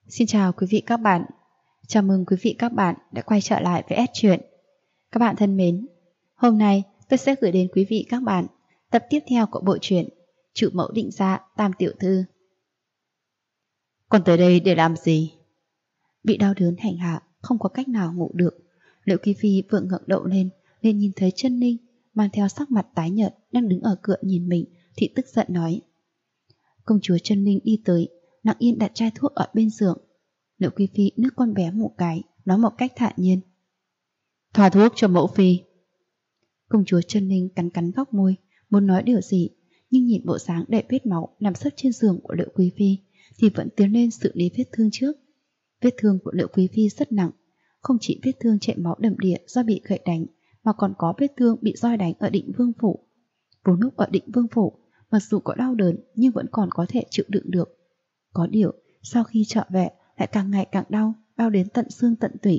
Xin chào quý vị các bạn. Chào mừng quý vị các bạn đã quay trở lại với S Truyện. Các bạn thân mến, hôm nay tôi sẽ gửi đến quý vị các bạn tập tiếp theo của bộ truyện Chủ mẫu định gia Tam tiểu thư. Còn tới đây để làm gì? Bị đau đớn hành hạ, không có cách nào ngủ được. Liệu Quý Phi vừa ngẩng đầu lên nên nhìn thấy Chân Ninh mang theo sắc mặt tái nhợt đang đứng ở cửa nhìn mình thì tức giận nói. Công chúa Chân Ninh đi tới, lặng yên đặt chai thuốc ở bên giường. Liệu Quý Phi nước con bé một cái, nói một cách thản nhiên. Thoa thuốc cho mẫu phi. Công chúa Chân Ninh cắn cắn góc môi, muốn nói điều gì, nhưng nhìn bộ dáng đầy vết máu nằm sấp trên giường của Liệu Quý Phi thì vẫn tiến lên xử lý vết thương trước. Vết thương của Liệu Quý Phi rất nặng, không chỉ vết thương chảy máu đầm đìa do bị gậy đánh, mà còn có vết thương bị roi đánh ở Định Vương phủ. Vốn lúc ở Định Vương phủ, mặc dù có đau đớn nhưng vẫn còn có thể chịu đựng được. Có điều, sau khi trở về lại càng ngày càng đau, đau đến tận xương tận tủy.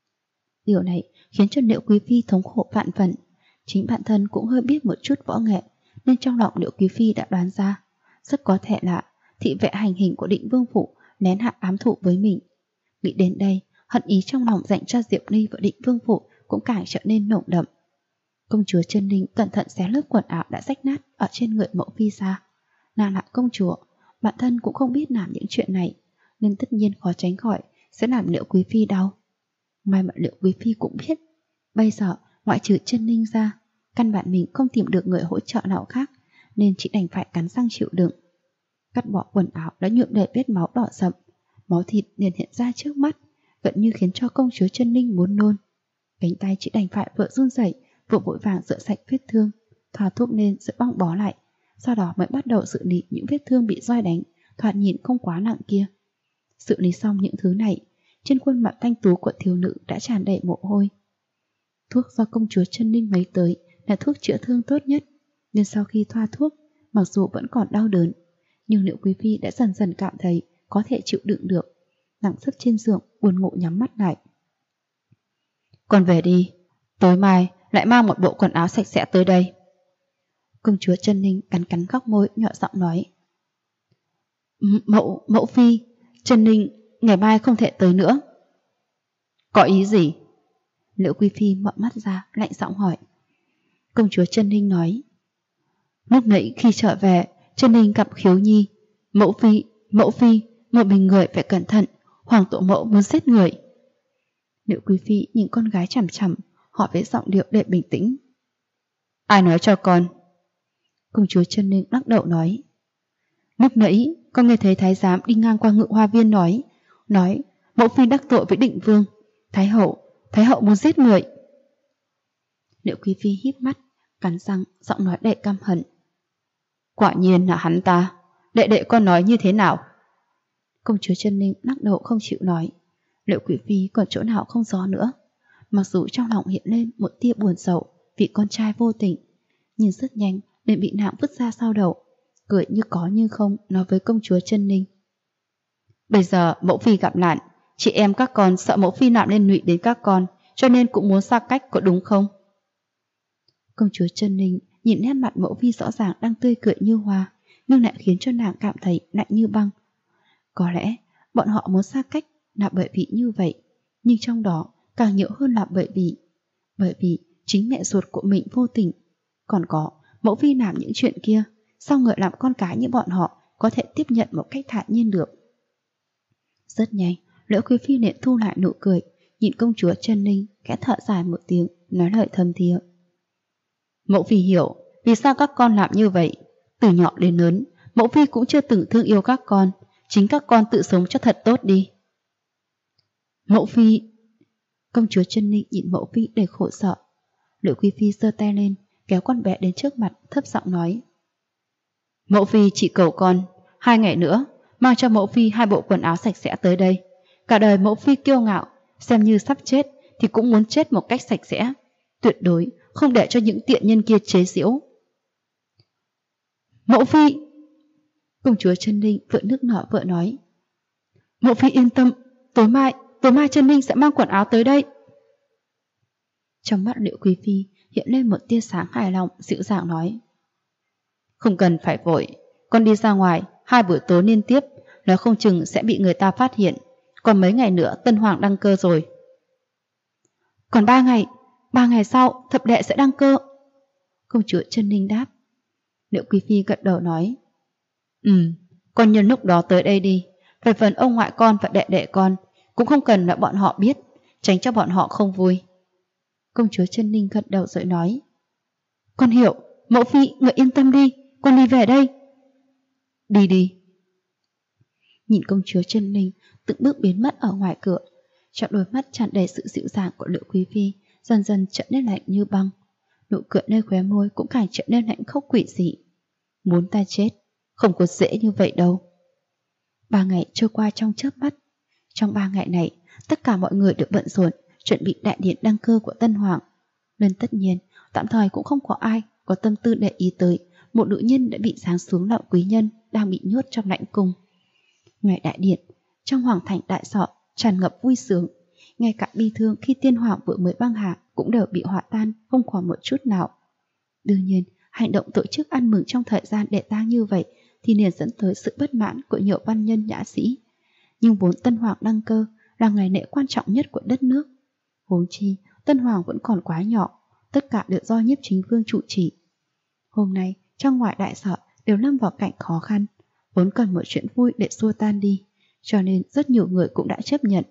Điều này khiến cho Liệu Quý Phi thống khổ vạn phần. Chính bản thân cũng hơi biết một chút võ nghệ, nên trong lòng Liệu Quý Phi đã đoán ra, rất có thể là thị vệ hành hình của Định Vương phủ nén hạ ám thủ với mình. Nghĩ đến đây, hận ý trong lòng dành cho Diệp Ly và Định Vương phủ cũng càng trở nên nồng đậm. Công chúa Chân Ninh cẩn thận xé lớp quần áo đã rách nát ở trên người mẫu phi ra. Nàng là công chúa, bản thân cũng không biết làm những chuyện này, nên tất nhiên khó tránh khỏi sẽ làm Liệu Quý Phi đau. May mà Liệu Quý Phi cũng biết, bây giờ ngoại trừ Chân Ninh ra, căn bản mình không tìm được người hỗ trợ nào khác, nên chỉ đành phải cắn răng chịu đựng. Cắt bỏ quần áo đã nhuộm đầy vết máu đỏ sậm, máu thịt liền hiện ra trước mắt, gần như khiến cho công chúa Chân Ninh muốn nôn. Cánh tay chỉ đành phải vợ run rẩy, vừa vội vàng rửa sạch vết thương, thoa thuốc lên rồi băng bó lại, sau đó mới bắt đầu xử lý những vết thương bị roi đánh, thoạt nhìn không quá nặng kia. Xử lý xong những thứ này, trên khuôn mặt thanh tú của thiếu nữ đã tràn đầy mồ hôi. Thuốc do công chúa Chân Ninh lấy tới là thuốc chữa thương tốt nhất, nên sau khi thoa thuốc, mặc dù vẫn còn đau đớn, nhưng Liệu Quý Phi đã dần dần cảm thấy có thể chịu đựng được. Nằm sấp trên giường buồn ngủ nhắm mắt lại. Con về đi, tối mai lại mang một bộ quần áo sạch sẽ tới đây. Công chúa Chân Ninh cắn cắn góc môi nhỏ giọng nói. Mẫu phi, Chân Ninh ngày mai không thể tới nữa. Có ý gì? Liệu Quý Phi mở mắt ra lạnh giọng hỏi. Công chúa Chân Ninh nói. Lúc nãy khi trở về, Chân Ninh gặp Khiếu Nhi. Mẫu phi, một mình người phải cẩn thận, hoàng tổ mẫu muốn giết người. Liệu Quý Phi nhìn con gái chằm chằm, hỏi với giọng điệu để bình tĩnh. Ai nói cho con? Công chúa Chân Ninh lắc đầu nói. Lúc nãy con nghe thấy thái giám đi ngang qua Ngự Hoa Viên nói mẫu phi đắc tội với Định Vương, thái hậu muốn giết người. Liệu Quý Phi híp mắt, cắn răng, giọng nói đầy căm hận. Quả nhiên là hắn ta, đệ con nói như thế nào? Công chúa Chân Ninh lắc đầu không chịu nói. Liệu Quý Phi còn chỗ nào không rõ nữa. Mặc dù trong lòng hiện lên một tia buồn rầu vì con trai vô tình, nhưng rất nhanh liền bị nàng vứt ra sau đầu, cười như có như không nói với công chúa Chân Ninh. Bây giờ mẫu phi gặp nạn, chị em các con sợ mẫu phi làm liên lụy đến các con, cho nên cũng muốn xa cách, có đúng không? Công chúa Chân Ninh nhìn nét mặt mẫu phi rõ ràng đang tươi cười như hoa, nhưng lại khiến cho nàng cảm thấy lạnh như băng. Có lẽ bọn họ muốn xa cách là bởi vì như vậy, nhưng trong đó càng nhiều hơn là bởi vì chính mẹ ruột của mình vô tình. Còn có mẫu phi làm những chuyện kia, sao người làm con cái như bọn họ có thể tiếp nhận một cách thản nhiên được? Rất nhanh, Liễu Quý Phi liền thu lại nụ cười, nhìn công chúa Chân Ninh, khẽ thở dài một tiếng, nói lời thầm thiế. Mẫu phi hiểu vì sao các con làm như vậy. Từ nhỏ đến lớn, mẫu phi cũng chưa từng thương yêu các con, chính các con tự sống cho thật tốt đi. Mẫu phi. Công chúa Chân Ninh nhìn mẫu phi đầy khổ sợ. Liễu Quý Phi giơ tay lên, kéo con bé đến trước mặt, thấp giọng nói. Mẫu phi chỉ cầu con 2 ngày nữa mang cho mẫu phi 2 bộ quần áo sạch sẽ tới đây. Cả đời mẫu phi kiêu ngạo, xem như sắp chết thì cũng muốn chết một cách sạch sẽ, tuyệt đối không để cho những tiện nhân kia chế giễu. Mẫu phi. Công chúa Chân Ninh vợ nước nở vợ nói. Mẫu phi yên tâm, tối mai Chân Ninh sẽ mang quần áo tới đây. Trong mắt Liễu Quý Phi hiện lên một tia sáng hài lòng, dịu dàng nói. Không cần phải vội, con đi ra ngoài 2 buổi tối liên tiếp, nói không chừng sẽ bị người ta phát hiện, còn mấy ngày nữa Tân Hoàng đăng cơ rồi. Còn 3 ngày sau thập đệ sẽ đăng cơ. Công chúa Chân Ninh đáp. Liễu Quý Phi gật đầu nói, con nhân lúc đó tới đây đi. Về phần ông ngoại con và đệ đệ con, cũng không cần là bọn họ biết, tránh cho bọn họ không vui. Công chúa Chân Ninh gật đầu rồi nói, con hiểu, mẫu phi người yên tâm đi, con đi về đây. Đi. Nhìn công chúa Chân Ninh từng bước biến mất ở ngoài cửa, trong đôi mắt tràn đầy sự dịu dàng của Liễu Quý Phi dần dần trở nên lạnh như băng. Nụ cười nơi khóe môi cũng càng trở nên lạnh khốc quỷ dị. Muốn ta chết, không có dễ như vậy đâu. 3 ngày trôi qua trong chớp mắt. Trong 3 ngày này, tất cả mọi người được bận rộn chuẩn bị đại điện đăng cơ của Tân Hoàng. Nên tất nhiên, tạm thời cũng không có ai có tâm tư để ý tới một nữ nhân đã bị giáng xuống lão quý nhân đang bị nhốt trong lãnh cung. Ngoài đại điện, trong hoàng thành Đại Sọ tràn ngập vui sướng. Ngay cả bi thương khi tiên hoàng vừa mới băng hà cũng đều bị hòa tan, không còn một chút nào. Đương nhiên, hành động tổ chức ăn mừng trong thời gian đệ tang như vậy thì liền dẫn tới sự bất mãn của nhiều văn nhân nhã sĩ. Nhưng vốn Tân Hoàng đăng cơ là ngày lễ quan trọng nhất của đất nước. Huống chi, Tân Hoàng vẫn còn quá nhỏ, tất cả đều do Nhiếp Chính Vương chủ trì. Hôm nay, trong ngoài Đại Sọ đều lâm vào cảnh khó khăn, vốn cần một chuyện vui để xua tan đi, cho nên rất nhiều người cũng đã chấp nhận.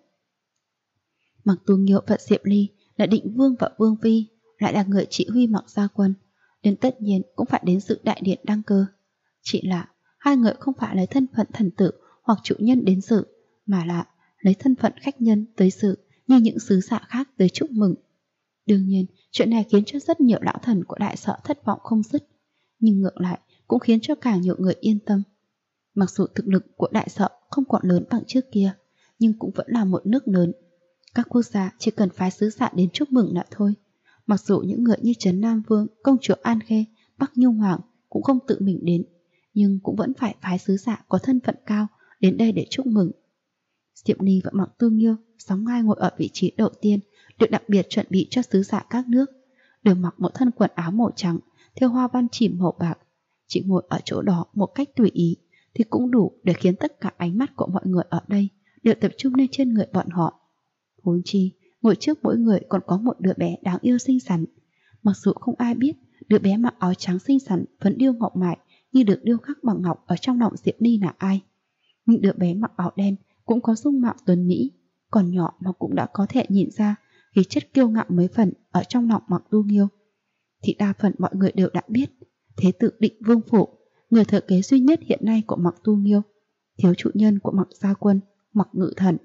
Mặc Tu Nghiêu và Diệp Ly là Định Vương và Vương Phi, lại là người chỉ huy Mặc gia quân, nên tất nhiên cũng phải đến dự đại điện đăng cơ. Chỉ là hai người không phải lấy thân phận thần tử hoặc chủ nhân đến dự, mà là lấy thân phận khách nhân tới dự như những sứ giả khác tới chúc mừng. Đương nhiên, chuyện này khiến cho rất nhiều lão thần của Đại Sọ thất vọng không dứt, nhưng ngược lại cũng khiến cho càng nhiều người yên tâm. Mặc dù thực lực của Đại Sọ không còn lớn bằng trước kia, nhưng cũng vẫn là một nước lớn. Các quốc gia chỉ cần phái sứ giả đến chúc mừng là thôi. Mặc dù những người như Trấn Nam Vương, Công chúa An Khê, Bắc Nhung Hoàng cũng không tự mình đến, nhưng cũng vẫn phải phái sứ giả có thân phận cao đến đây để chúc mừng. Diệp Ly và Mặc Tu Nghiêu sóng ngai ngồi ở vị trí đầu tiên, được đặc biệt chuẩn bị cho sứ giả các nước, đều mặc một thân quần áo màu trắng, thêu hoa văn chìm màu bạc. Chỉ ngồi ở chỗ đó một cách tùy ý thì cũng đủ để khiến tất cả ánh mắt của mọi người ở đây đều tập trung lên trên người bọn họ. Huống chi, ngồi trước mỗi người còn có một đứa bé đáng yêu xinh xắn. Mặc dù không ai biết đứa bé mặc áo trắng xinh xắn vẫn điêu ngọc mại như được điêu khắc bằng ngọc ở trong lòng Diệp Ly là ai, nhưng đứa bé mặc áo đen cũng có dung mạo tuấn mỹ, còn nhỏ mà cũng đã có thể nhìn ra khí chất kiêu ngạo mấy phần ở trong lòng Mặc Tu Nghiêu. Thì đa phần mọi người đều đã biết, thế tử Định Vương phủ, người thừa kế duy nhất hiện nay của Mặc Tu Nghiêu, thiếu chủ nhân của Mặc gia quân, Mặc Ngự Thần.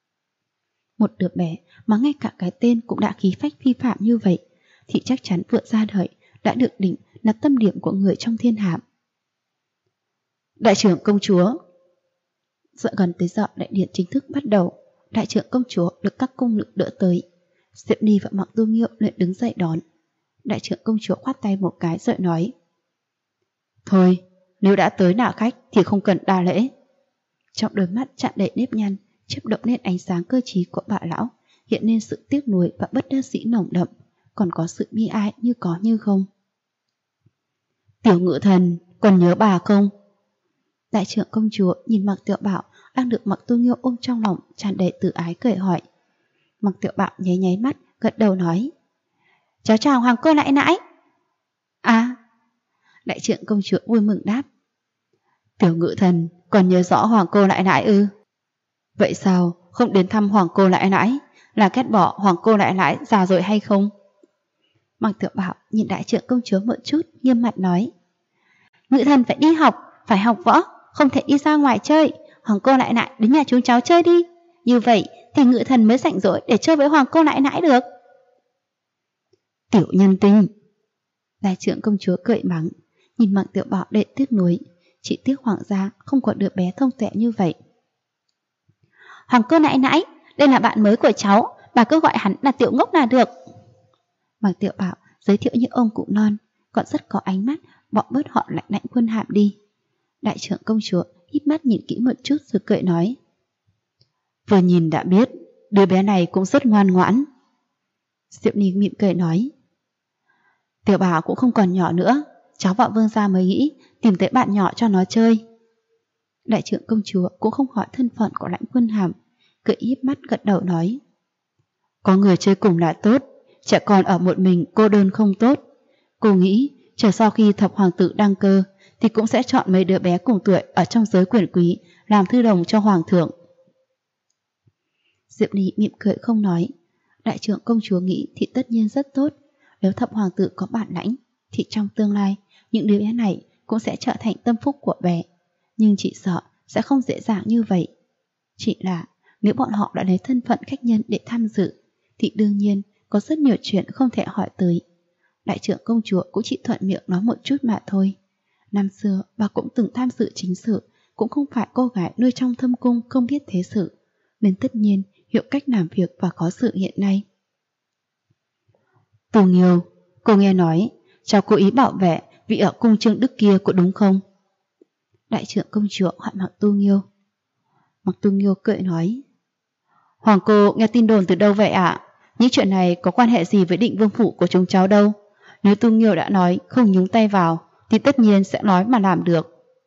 Một đứa bé mà ngay cả cái tên cũng đã khí phách phi phạm như vậy thì chắc chắn vừa ra đời đã được định là tâm điểm của người trong thiên hạ. Đại trưởng công chúa. Dựa gần tới giờ đại điện chính thức bắt đầu, đại trưởng công chúa được các cung nữ đỡ tới. Diệp Ly và Mặc Tu Nghiêu liền đứng dậy đón. Đại trưởng công chúa khoát tay một cái rồi nói, thôi, nếu đã tới là khách thì không cần đa lễ. Trong đôi mắt tràn đầy nếp nhăn chớp động lên ánh sáng cơ trí của bà lão, hiện lên sự tiếc nuối và bất đắc dĩ nồng đậm, còn có sự bi ai như có như không. Tiểu Ngự Thần, còn nhớ bà không? Đại trưởng công chúa nhìn Mặc Tiểu Bảo đang được Mặc Tu Nghiêu ôm trong lòng, tràn đầy tự ái cười hỏi. Mặc Tiểu Bảo nháy nháy mắt, gật đầu nói, cháu chào hoàng cô nãi nãi. À, đại trưởng công chúa vui mừng đáp, Tiểu Ngự Thần còn nhớ rõ hoàng cô nãi nãi ư? Vậy sao không đến thăm hoàng cô nãi nãi, là ghét bỏ hoàng cô nãi nãi già rồi hay không? Mặc Tiểu Bảo nhìn đại trưởng công chúa một chút, nghiêm mặt nói, Ngự Thần phải đi học, phải học võ, không thể đi ra ngoài chơi. Hoàng cô nãi nãi đến nhà chúng cháu chơi đi, như vậy thì Ngự Thần mới rảnh rỗi để chơi với hoàng cô nãi nãi được. Tiểu nhân tinh. Đại trưởng công chúa cười mắng, nhìn Mặc Tiểu Bảo đệ tiếc nuối, chỉ tiếc hoàng gia không có đứa bé thông tuệ như vậy. Hoàng cô nãi nãi, đây là bạn mới của cháu, bà cứ gọi hắn là Tiểu Ngốc là được. Mặc Tiểu Bảo giới thiệu những ông cụ non, còn rất có ánh mắt, bọn bớt họ lạnh lạnh khuôn hàm đi. Đại trưởng công chúa híp mắt nhìn kỹ một chút rồi cười nói, vừa nhìn đã biết đứa bé này cũng rất ngoan ngoãn. Diệp Ly mỉm cười nói, Tiểu Bảo cũng không còn nhỏ nữa, cháu và Vương gia mới nghĩ tìm tới bạn nhỏ cho nó chơi. Đại trưởng công chúa cũng không hỏi thân phận của Lãnh Quân Hàm, cười híp mắt gật đầu nói: Có người chơi cùng là tốt, trẻ con ở một mình cô đơn không tốt. Cô nghĩ chờ sau khi thập hoàng tử đăng cơ thì cũng sẽ chọn mấy đứa bé cùng tuổi ở trong giới quyền quý làm thư đồng cho hoàng thượng. Diệp Ly mỉm cười không nói. Đại trưởng công chúa nghĩ thì tất nhiên rất tốt. Nếu thập hoàng tử có bản lãnh thì trong tương lai những đứa bé này cũng sẽ trở thành tâm phúc của bé. Nhưng chị sợ sẽ không dễ dàng như vậy. Chỉ là nếu bọn họ đã lấy thân phận khách nhân để tham dự thì đương nhiên có rất nhiều chuyện không thể hỏi tới. Đại trưởng công chúa cũng chỉ thuận miệng nói một chút mà thôi. Năm xưa bà cũng từng tham dự chính sự, cũng không phải cô gái nuôi trong thâm cung không biết thế sự, nên tất nhiên hiểu cách làm việc và có sự hiện nay. Tù Nghiêu, cô nghe nói cháu cố ý bảo vệ vị ở cung Trương Đức kia có đúng không? Đại trưởng công chúa hỏi Mạc Tu Nghiêu. Mạc Tu Nghiêu cười nói: Hoàng cô nghe tin đồn từ đâu vậy ạ? Những chuyện này có quan hệ gì với Định Vương phủ của chúng cháu đâu? Nếu Tu Nghiêu đã nói không nhúng tay vào thì tất nhiên sẽ nói mà làm được.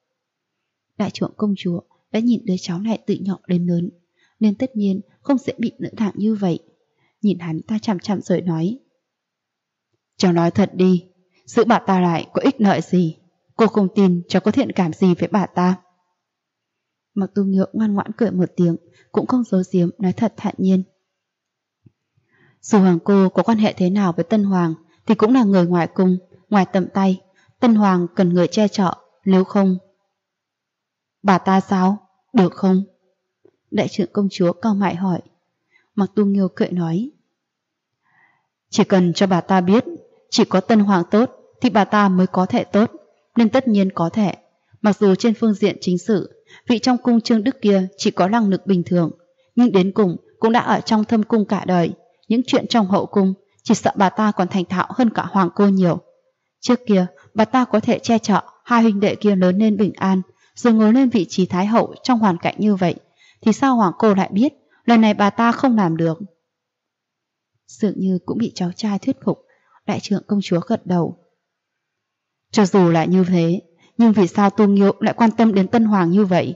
Đại trưởng công chúa đã nhìn đứa cháu này từ nhỏ đến lớn, nên tất nhiên không sẽ bị nỡ nặng như vậy. Nhìn hắn ta chằm chằm rồi nói: Cháu nói thật đi, giữ bà ta lại có ích lợi gì? Cô không tin cháu có thiện cảm gì với bà ta. Mạc Tu Nghiêu ngoan ngoãn cười một tiếng, cũng không giấu giếm, nói thật thản nhiên: Dù hoàng cô có quan hệ thế nào với Tân Hoàng thì cũng là người ngoài cung, ngoài tầm tay. Tân Hoàng cần người che chở, nếu không... Bà ta sao? Được không? Đại trưởng công chúa cau mày hỏi. Mạc Tu Nghiêu cười nói: Chỉ cần cho bà ta biết chỉ có Tân Hoàng tốt thì bà ta mới có thể tốt, nên tất nhiên có thể. Mặc dù trên phương diện chính sự vị trong cung Trương Đức kia chỉ có năng lực bình thường, nhưng đến cùng cũng đã ở trong thâm cung cả đời. Những chuyện trong hậu cung chỉ sợ bà ta còn thành thạo hơn cả hoàng cô nhiều. Trước kia bà ta có thể che chở hai huynh đệ kia lớn lên bình an, rồi ngồi lên vị trí thái hậu trong hoàn cảnh như vậy, thì sao hoàng cô lại biết lần này bà ta không làm được? Dường như cũng bị cháu trai thuyết phục, đại trưởng công chúa gật đầu. Cho dù là như thế, nhưng vì sao Tu Nghiêu lại quan tâm đến Tân Hoàng như vậy?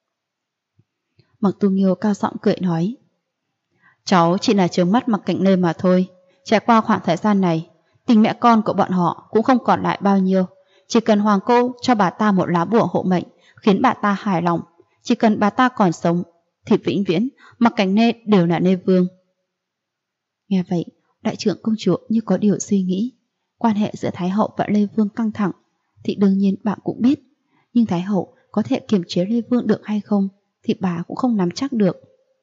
Mạc Tu Nghiêu cao giọng cười nói: Cháu chỉ là trướng mắt Mạc Cảnh Lê mà thôi. Trải qua khoảng thời gian này, tình mẹ con của bọn họ cũng không còn lại bao nhiêu. Chỉ cần hoàng cô cho bà ta một lá bùa hộ mệnh, khiến bà ta hài lòng, chỉ cần bà ta còn sống thì vĩnh viễn Mạc Cảnh Lê đều là Lê Vương. Nghe vậy, đại trưởng công chúa như có điều suy nghĩ. Quan hệ giữa Thái hậu và Lê Vương căng thẳng thì đương nhiên bà cũng biết, nhưng Thái hậu có thể kiềm chế Lê Vương được hay không thì bà cũng không nắm chắc được.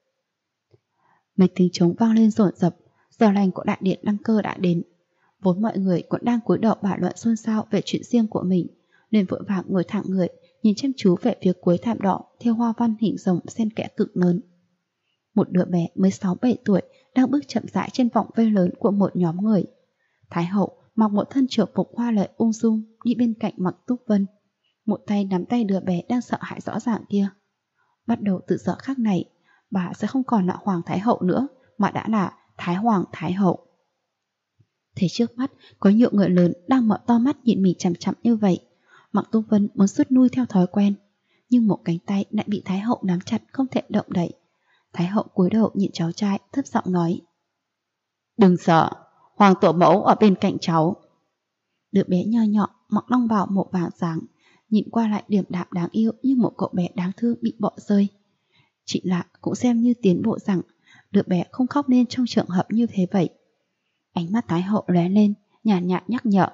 Mấy tiếng trống vang lên dồn dập, giờ lành của đại điện đăng cơ đã đến. Vốn mọi người cũng đang cúi đầu bàn luận xôn xao về chuyện riêng của mình, nên vội vàng ngồi thẳng người, nhìn chăm chú về phía cuối thảm đỏ theo hoa văn hình rồng xen kẽ cực lớn. Một đứa bé mới 6-7 tuổi đang bước chậm rãi trên vòng vây lớn của một nhóm người. Thái hậu mặc một thân triều phục hoa lệ ung dung đi bên cạnh Mạc Túc Vân, một tay nắm tay đứa bé đang sợ hãi rõ ràng kia. Bắt đầu từ giờ khắc này, bà sẽ không còn là Hoàng Thái hậu nữa, mà đã là Thái Hoàng Thái hậu. Thấy trước mắt có nhiều người lớn đang mở to mắt nhìn mình chằm chằm như vậy, Mạc Túc Vân muốn rút lui theo thói quen, nhưng một cánh tay lại bị Thái hậu nắm chặt không thể động đậy. Thái hậu cúi đầu nhìn cháu trai, thấp giọng nói: Đừng sợ, Hoàng tổ mẫu ở bên cạnh cháu. Đứa bé nho nhỏ mặc long bào màu vàng sáng, nhìn qua lại điềm đạm đáng yêu như một cậu bé đáng thương bị bỏ rơi. Chị Lạ cũng xem như tiến bộ rằng đứa bé không khóc nên trong trường hợp như thế vậy. Ánh mắt Thái hậu lóe lên, nhàn nhạt nhắc nhở: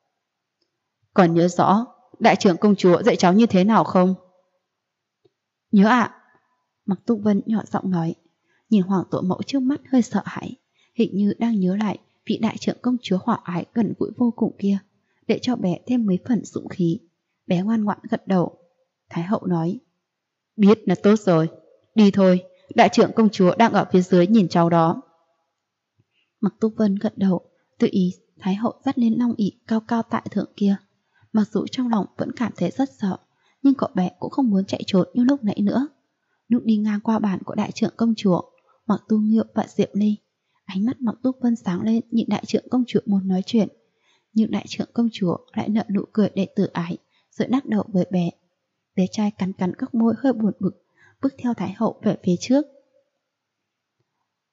Còn nhớ rõ đại trưởng công chúa dạy cháu như thế nào không? Nhớ ạ. Mạc Túc Vân nhỏ giọng nói, nhìn Hoàng tổ mẫu trước mắt hơi sợ hãi, hình như đang nhớ lại vị đại trưởng công chúa hòa ái gần gũi vô cùng kia, để cho bé thêm mấy phần dũng khí. Bé ngoan ngoãn gật đầu. Thái hậu nói: Biết là tốt rồi, đi thôi, đại trưởng công chúa đang ở phía dưới nhìn cháu đó. Mạc Túc Vân gật đầu, tự ý Thái hậu dắt lên long ỷ cao cao tại thượng kia. Mặc dù trong lòng vẫn cảm thấy rất sợ, nhưng cậu bé cũng không muốn chạy trốn như lúc nãy nữa. Lúc đi ngang qua bàn của đại trưởng công chúa, Mạc Tu Nghiêu và Diệp Ly, ánh mắt Mạc Túc Vân sáng lên nhìn đại trưởng công chúa muốn nói chuyện, nhưng đại trưởng công chúa lại nở nụ cười đầy tử ái, rồi đắc đầu với bé. Bé trai cắn cắn các môi hơi buồn bực, bước theo Thái hậu về phía trước.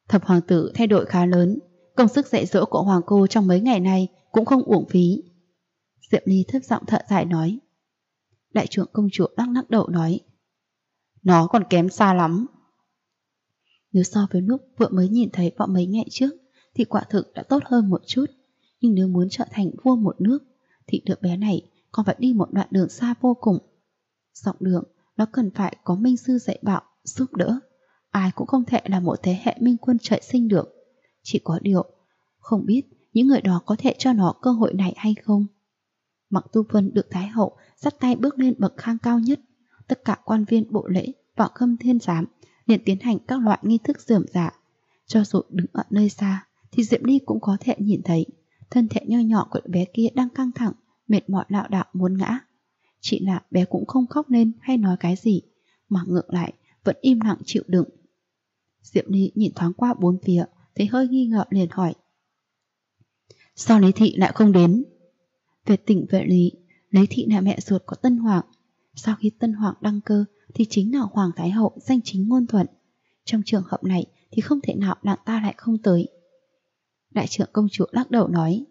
Thập hoàng tử thay đổi khá lớn, công sức dạy dỗ của hoàng cô trong mấy ngày này cũng không uổng phí. Diệp Ly thấp giọng thở dài nói. Đại trưởng công chúa lắc đầu nói. Nó còn kém xa lắm. Nếu so với lúc vừa mới nhìn thấy vào mấy ngày trước thì quả thực đã tốt hơn một chút. Nhưng nếu muốn trở thành vua một nước thì đứa bé này còn phải đi một đoạn đường xa vô cùng. Dọc đường nó cần phải có minh sư dạy bảo, giúp đỡ. Ai cũng không thể là một thế hệ minh quân trời sinh được. Chỉ có điều không biết những người đó có thể cho nó cơ hội này hay không. Mặc Tu Vân được Thái hậu dắt tay bước lên bậc thang cao nhất. Tất cả quan viên bộ lễ vào Khâm Thiên Giám liền tiến hành các loại nghi thức rườm rà. Cho dù đứng ở nơi xa thì Diệp Ly cũng có thể nhìn thấy thân thể nho nhỏ của bé kia đang căng thẳng, mệt mỏi lảo đảo muốn ngã. Chỉ là bé cũng không khóc lên hay nói cái gì, mà ngược lại vẫn im lặng chịu đựng. Diệp Ly nhìn thoáng qua bốn phía, thấy hơi nghi ngờ liền hỏi. Sao Lý Thị lại không đến? Về tình về lý, Lý Thị là mẹ ruột của Tân Hoàng. Sau khi Tân Hoàng đăng cơ thì chính là Hoàng Thái Hậu danh chính ngôn thuận. Trong trường hợp này thì không thể nào nàng ta lại không tới. Đại trưởng công chúa lắc đầu nói.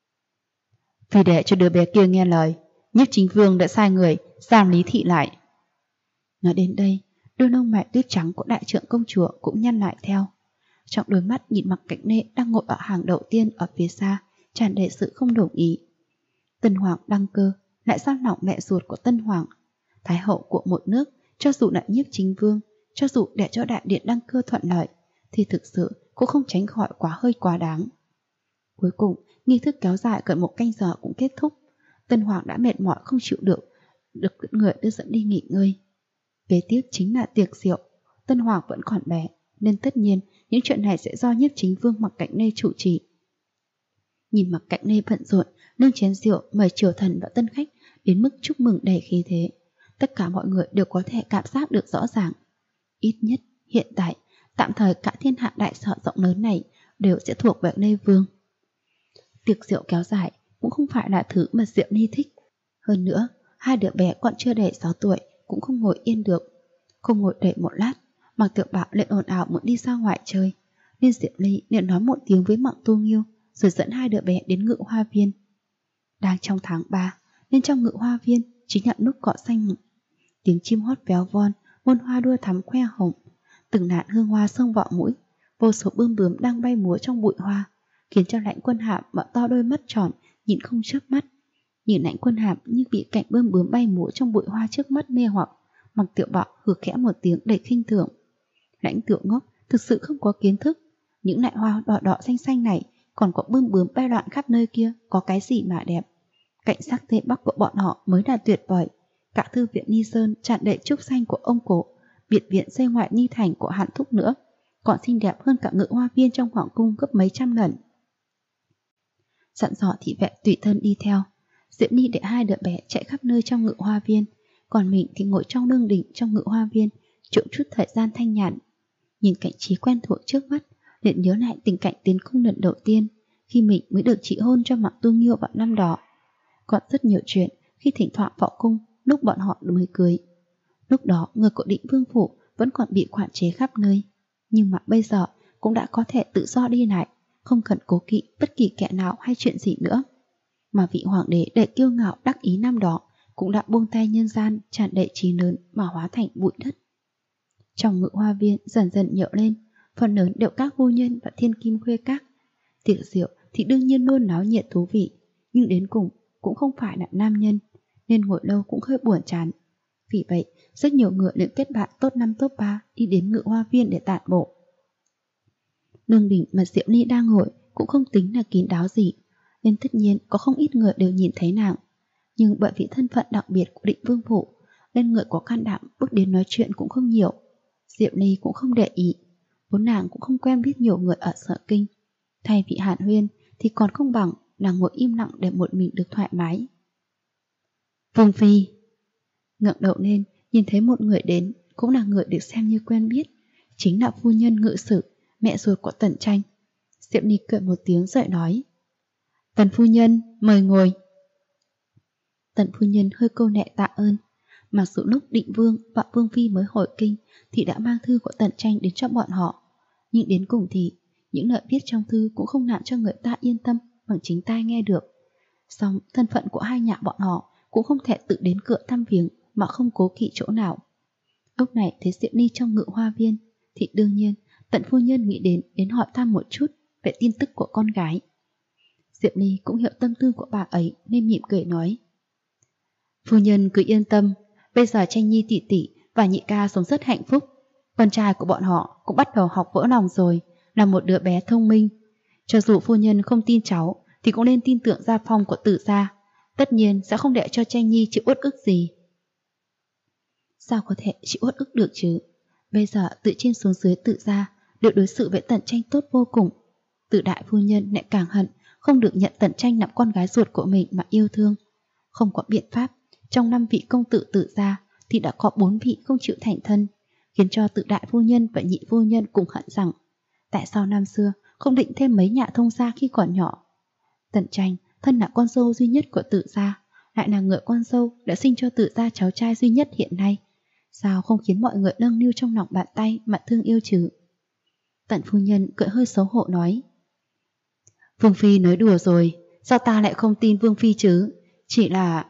Vì để cho đứa bé kia nghe lời, Nhiếp Chính Vương đã sai người giam Lý Thị lại. Nói đến đây, đôi lông mày tuyết trắng của đại trưởng công chúa cũng nhăn lại theo. Trong đôi mắt nhìn Mặc Cạnh Nê đang ngồi ở hàng đầu tiên ở phía xa, tràn đầy sự không đồng ý. Tân Hoàng đăng cơ lại giam lỏng mẹ ruột của Tân Hoàng, Thái hậu của một nước, cho dù là Nhiếp Chính Vương, cho dù để cho đại điện đăng cơ thuận lợi, thì thực sự cũng không tránh khỏi hơi quá đáng. Cuối cùng, nghi thức kéo dài gần 1 canh giờ cũng kết thúc. Tân Hoàng đã mệt mỏi không chịu được người đưa dẫn đi nghỉ ngơi. Kế tiếp chính là tiệc rượu. Tân Hoàng vẫn còn bé, nên tất nhiên những chuyện này sẽ do Nhiếp Chính Vương Mặc Cạnh Nê chủ trì. Nhìn Mặc Cạnh Nê bận rộn nâng chén rượu mời triều thần và tân khách đến mức chúc mừng đầy khí thế, tất cả mọi người đều có thể cảm giác được rõ ràng. Ít nhất hiện tại, tạm thời cả thiên hạ đại sở rộng lớn này đều sẽ thuộc về Nê Vương. Tiệc rượu kéo dài cũng không phải là thứ mà Diệp Ly thích. Hơn nữa, hai đứa bé còn chưa đầy 6 tuổi cũng không ngồi yên được. Không ngồi đợi một lát, Mạc Tiểu Bảo lại ồn ào muốn đi ra ngoài chơi, nên Diệp Ly liền nói một tiếng với Mạc Tu Nghiêu rồi dẫn hai đứa bé đến Ngự Hoa Viên. Đang trong tháng 3 nên trong Ngự Hoa Viên chính là lúc cỏ xanh mượt. Tiếng chim hót véo von, muôn hoa đua thắm khoe hồng, từng nạn hương hoa xông vào mũi, vô số bươm bướm đang bay múa trong bụi hoa, khiến cho Lãnh Quân Hàm mở to đôi mắt tròn nhìn không chớp mắt. Nhìn Lãnh Quân Hàm như bị cảnh bươm bướm bay múa trong bụi hoa trước mắt mê hoặc. Mạc Tiểu Bảo hừ khẽ một tiếng đầy khinh thường. Lãnh Tiểu ngốc thực sự không có kiến thức. Những loại hoa đỏ đỏ xanh xanh này, còn có bươm bướm bay loạn khắp nơi kia, có cái gì mà đẹp? Cảnh sắc Tây Bắc của bọn họ mới là tuyệt vời. Cả thư viện Ni Sơn tràn đầy trúc xanh của ông cố, biệt viện xây ngoại Ni Thành của Hàn Thúc nữa, còn xinh đẹp hơn cả Ngự Hoa Viên trong hoàng cung gấp mấy trăm lần. Dặn dò thị vệ tùy thân đi theo. Diệp Ly để hai đứa bé chạy khắp nơi trong Ngự Hoa Viên, còn mình thì ngồi trong lương đình trong Ngự Hoa Viên, trộm chút thời gian thanh nhàn. Nhìn cảnh trí quen thuộc trước mắt, liền nhớ lại tình cảnh tiến cung lần đầu tiên, khi mình mới được chị hôn cho Mạc Tu Nghiêu vào năm đó. Còn rất nhiều chuyện khi thỉnh thoảng vào cung lúc bọn họ mới cưới. Lúc đó người của Định Vương phủ vẫn còn bị quản chế khắp nơi, nhưng mà bây giờ cũng đã có thể tự do đi lại, không cần cố kỵ bất kỳ kẻ nào hay chuyện gì nữa. Mà vị hoàng đế đầy kiêu ngạo đắc ý năm đó cũng đã buông tay nhân gian tràn đầy trí lớn mà hóa thành bụi đất. Trong Ngự Hoa Viên dần dần nhộn lên, phần lớn đều các phu nhân và thiên kim khuê các. Tiệc rượu thì đương nhiên luôn náo nhiệt thú vị, nhưng đến cùng cũng không phải là nam nhân, nên ngồi lâu cũng hơi buồn chán. Vì vậy, rất nhiều người liền kết bạn top 5 top 3 đi đến Ngự Hoa Viên để tản bộ. Lương đình mà Diệp Ly đang ngồi cũng không tính là kín đáo gì, nên tất nhiên có không ít người đều nhìn thấy nàng. Nhưng bởi vì thân phận đặc biệt của Định Vương phủ, nên người có can đảm bước đến nói chuyện cũng không nhiều. Diệp Ly cũng không để ý, vốn nàng cũng không quen biết nhiều người ở Sở Kinh. Thay vì hàn huyên thì còn không bằng nàng ngồi im lặng để một mình được thoải mái. Vương phi ngẩng đầu lên, nhìn thấy một người đến, cũng là người được xem như quen biết, chính là phu nhân Ngự Sử, mẹ ruột của Tần Tranh. Diệp Ly cười một tiếng rồi nói: Tần phu nhân, mời ngồi. Tần phu nhân hơi câu nệ tạ ơn. Mặc dù lúc Định Vương và Vương phi mới hồi kinh thì đã mang thư của Tần Tranh đến cho bọn họ, Nhưng đến cùng thì những lời viết trong thư cũng không làm cho người ta yên tâm bằng chính tai nghe được. Song thân phận của hai nhà bọn họ cũng không thể tự đến cửa thăm viếng mà không cố kỵ chỗ nào. Lúc này thấy Diệp Ly trong Ngự Hoa Viên thì đương nhiên Tần phu nhân nghĩ đến hỏi thăm một chút về tin tức của con gái. Diệp Ly cũng hiểu tâm tư của bà ấy nên mỉm cười nói: Phu nhân cứ yên tâm, bây giờ Tranh Nhi tỷ tỷ và nhị ca sống rất hạnh phúc. Con trai của bọn họ cũng bắt đầu học vỡ lòng rồi, là một đứa bé thông minh. Cho dù phu nhân không tin cháu thì cũng nên tin tưởng gia phong của Tử gia, tất nhiên sẽ không để cho Tranh Nhi chịu uất ức gì. Sao có thể chịu uất ức được chứ? Bây giờ từ trên xuống dưới Tử gia được đối xử với Tần Tranh tốt vô cùng. Tử đại phu nhân lại càng hận không được nhận Tần Tranh làm con gái ruột của mình mà yêu thương. Không có biện pháp, trong 5 vị công tử Tử gia thì đã có 4 vị không chịu thành thân, khiến cho Tử đại phu nhân và nhị phu nhân cùng hận rằng tại sao năm xưa không định thêm mấy nhà thông gia khi còn nhỏ. Tần Tranh thân là con dâu duy nhất của Tử gia, lại là người con dâu đã sinh cho Tử gia cháu trai duy nhất hiện nay, sao không khiến mọi người nâng niu trong lòng bàn tay mà thương yêu chứ? Tần phu nhân cười hơi xấu hổ nói: Vương phi nói đùa rồi, sao ta lại không tin Vương phi chứ? Chỉ là...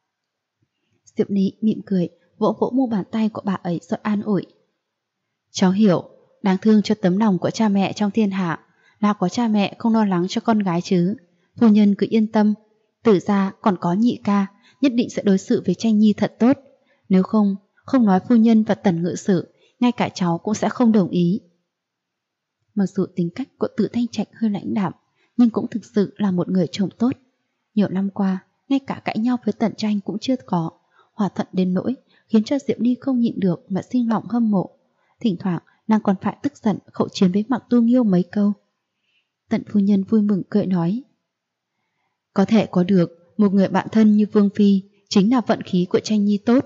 Diệp Ly mỉm cười, vỗ vỗ mu bàn tay của bà ấy rồi an ủi: Cháu hiểu, đáng thương cho tấm lòng của cha mẹ trong thiên hạ, nào có cha mẹ không lo lắng cho con gái chứ. Phu nhân cứ yên tâm, Tử gia còn có nhị ca, nhất định sẽ đối xử với Tranh Nhi thật tốt. Nếu không nói phu nhân và Tần ngự sử, ngay cả cháu cũng sẽ không đồng ý. Mặc dù tính cách của Tử Thanh Trạch hơi lãnh đạm, nhưng cũng thực sự là một người chồng tốt. Nhiều năm qua, ngay cả cãi nhau với Tần Tranh cũng chưa có, hòa thuận đến nỗi khiến cho Diệp Ly không nhịn được mà sinh lòng hâm mộ. Thỉnh thoảng nàng còn phải tức giận khẩu chiến với Mạc Tu Nghiêu mấy câu. Tần phu nhân vui mừng cười nói: Có thể có được một người bạn thân như Vương phi chính là vận khí của Tranh Nhi tốt.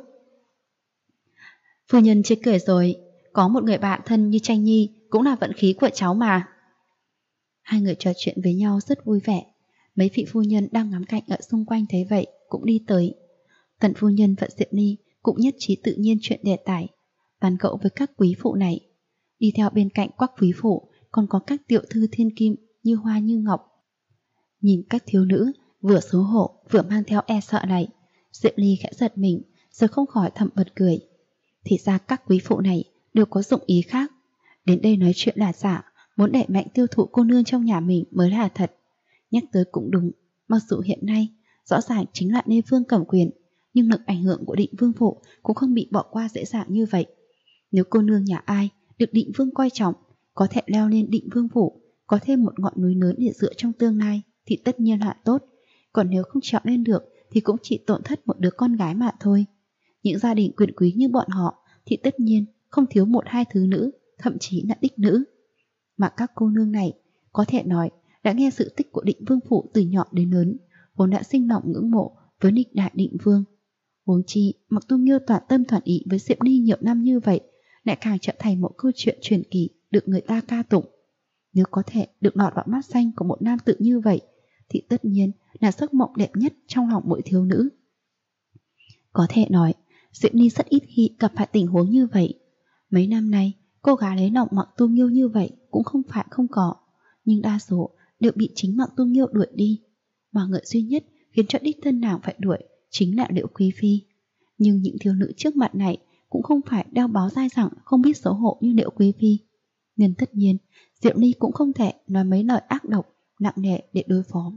Phu nhân chê cười rồi, có một người bạn thân như Tranh Nhi cũng là vận khí của cháu mà. Hai người trò chuyện với nhau rất vui vẻ. Mấy vị phu nhân đang ngắm cảnh ở xung quanh thấy vậy cũng đi tới. Tần phu nhân và Diệp Ly cũng nhất trí tự nhiên chuyện đề tài, bàn cậu với các quý phụ này. Đi theo bên cạnh các quý phụ còn có các tiểu thư thiên kim như hoa như ngọc. Nhìn các thiếu nữ vừa xấu hổ vừa mang theo e sợ này, Diệp Ly khẽ giật mình rồi không khỏi thầm bật cười. Thì ra các quý phụ này đều có dụng ý khác, đến đây nói chuyện là giả, muốn đẩy mạnh tiêu thụ cô nương trong nhà mình mới là thật. Nhắc tới cũng đúng, mặc dù hiện nay rõ ràng chính là Lê Vương cầm quyền, nhưng lực ảnh hưởng của Định Vương phủ cũng không bị bỏ qua dễ dàng như vậy. Nếu cô nương nhà ai được Định Vương coi trọng, có thể leo lên Định Vương phủ, có thêm một ngọn núi lớn để dựa trong tương lai thì tất nhiên là tốt. Còn nếu không trèo lên được thì cũng chỉ tổn thất một đứa con gái mà thôi. Những gia đình quyền quý như bọn họ thì tất nhiên không thiếu một hai thứ nữ, thậm chí là đích nữ. Mà các cô nương này có thể nói đã nghe sự tích của Định Vương phủ từ nhỏ đến lớn, vốn đã sinh lòng ngưỡng mộ với lịch đại Định Vương. Huống chi Mạc Tu Nghiêu toàn tâm toàn ý với Diệp Ly nhiều năm như vậy, lại càng trở thành một câu chuyện truyền kỳ được người ta ca tụng. Nếu có thể được lọt vào mắt xanh của một nam tử như vậy thì tất nhiên là giấc mộng đẹp nhất trong lòng mỗi thiếu nữ. Có thể nói Diệp Ly rất ít khi gặp phải tình huống như vậy. Mấy năm nay cô gái lấy lòng Mạc Tu Nghiêu như vậy cũng không phải không có, nhưng đa số đều bị chính Mạc Tu Nghiêu đuổi đi, mà người duy nhất khiến cho đích thân nàng phải đuổi chính là Liễu Quý phi. Nhưng những thiếu nữ trước mặt này cũng không phải đeo báo dai dẳng không biết xấu hổ như Liễu Quý phi, nên tất nhiên Diệp Ly cũng không thể nói mấy lời ác độc nặng nề để đối phó.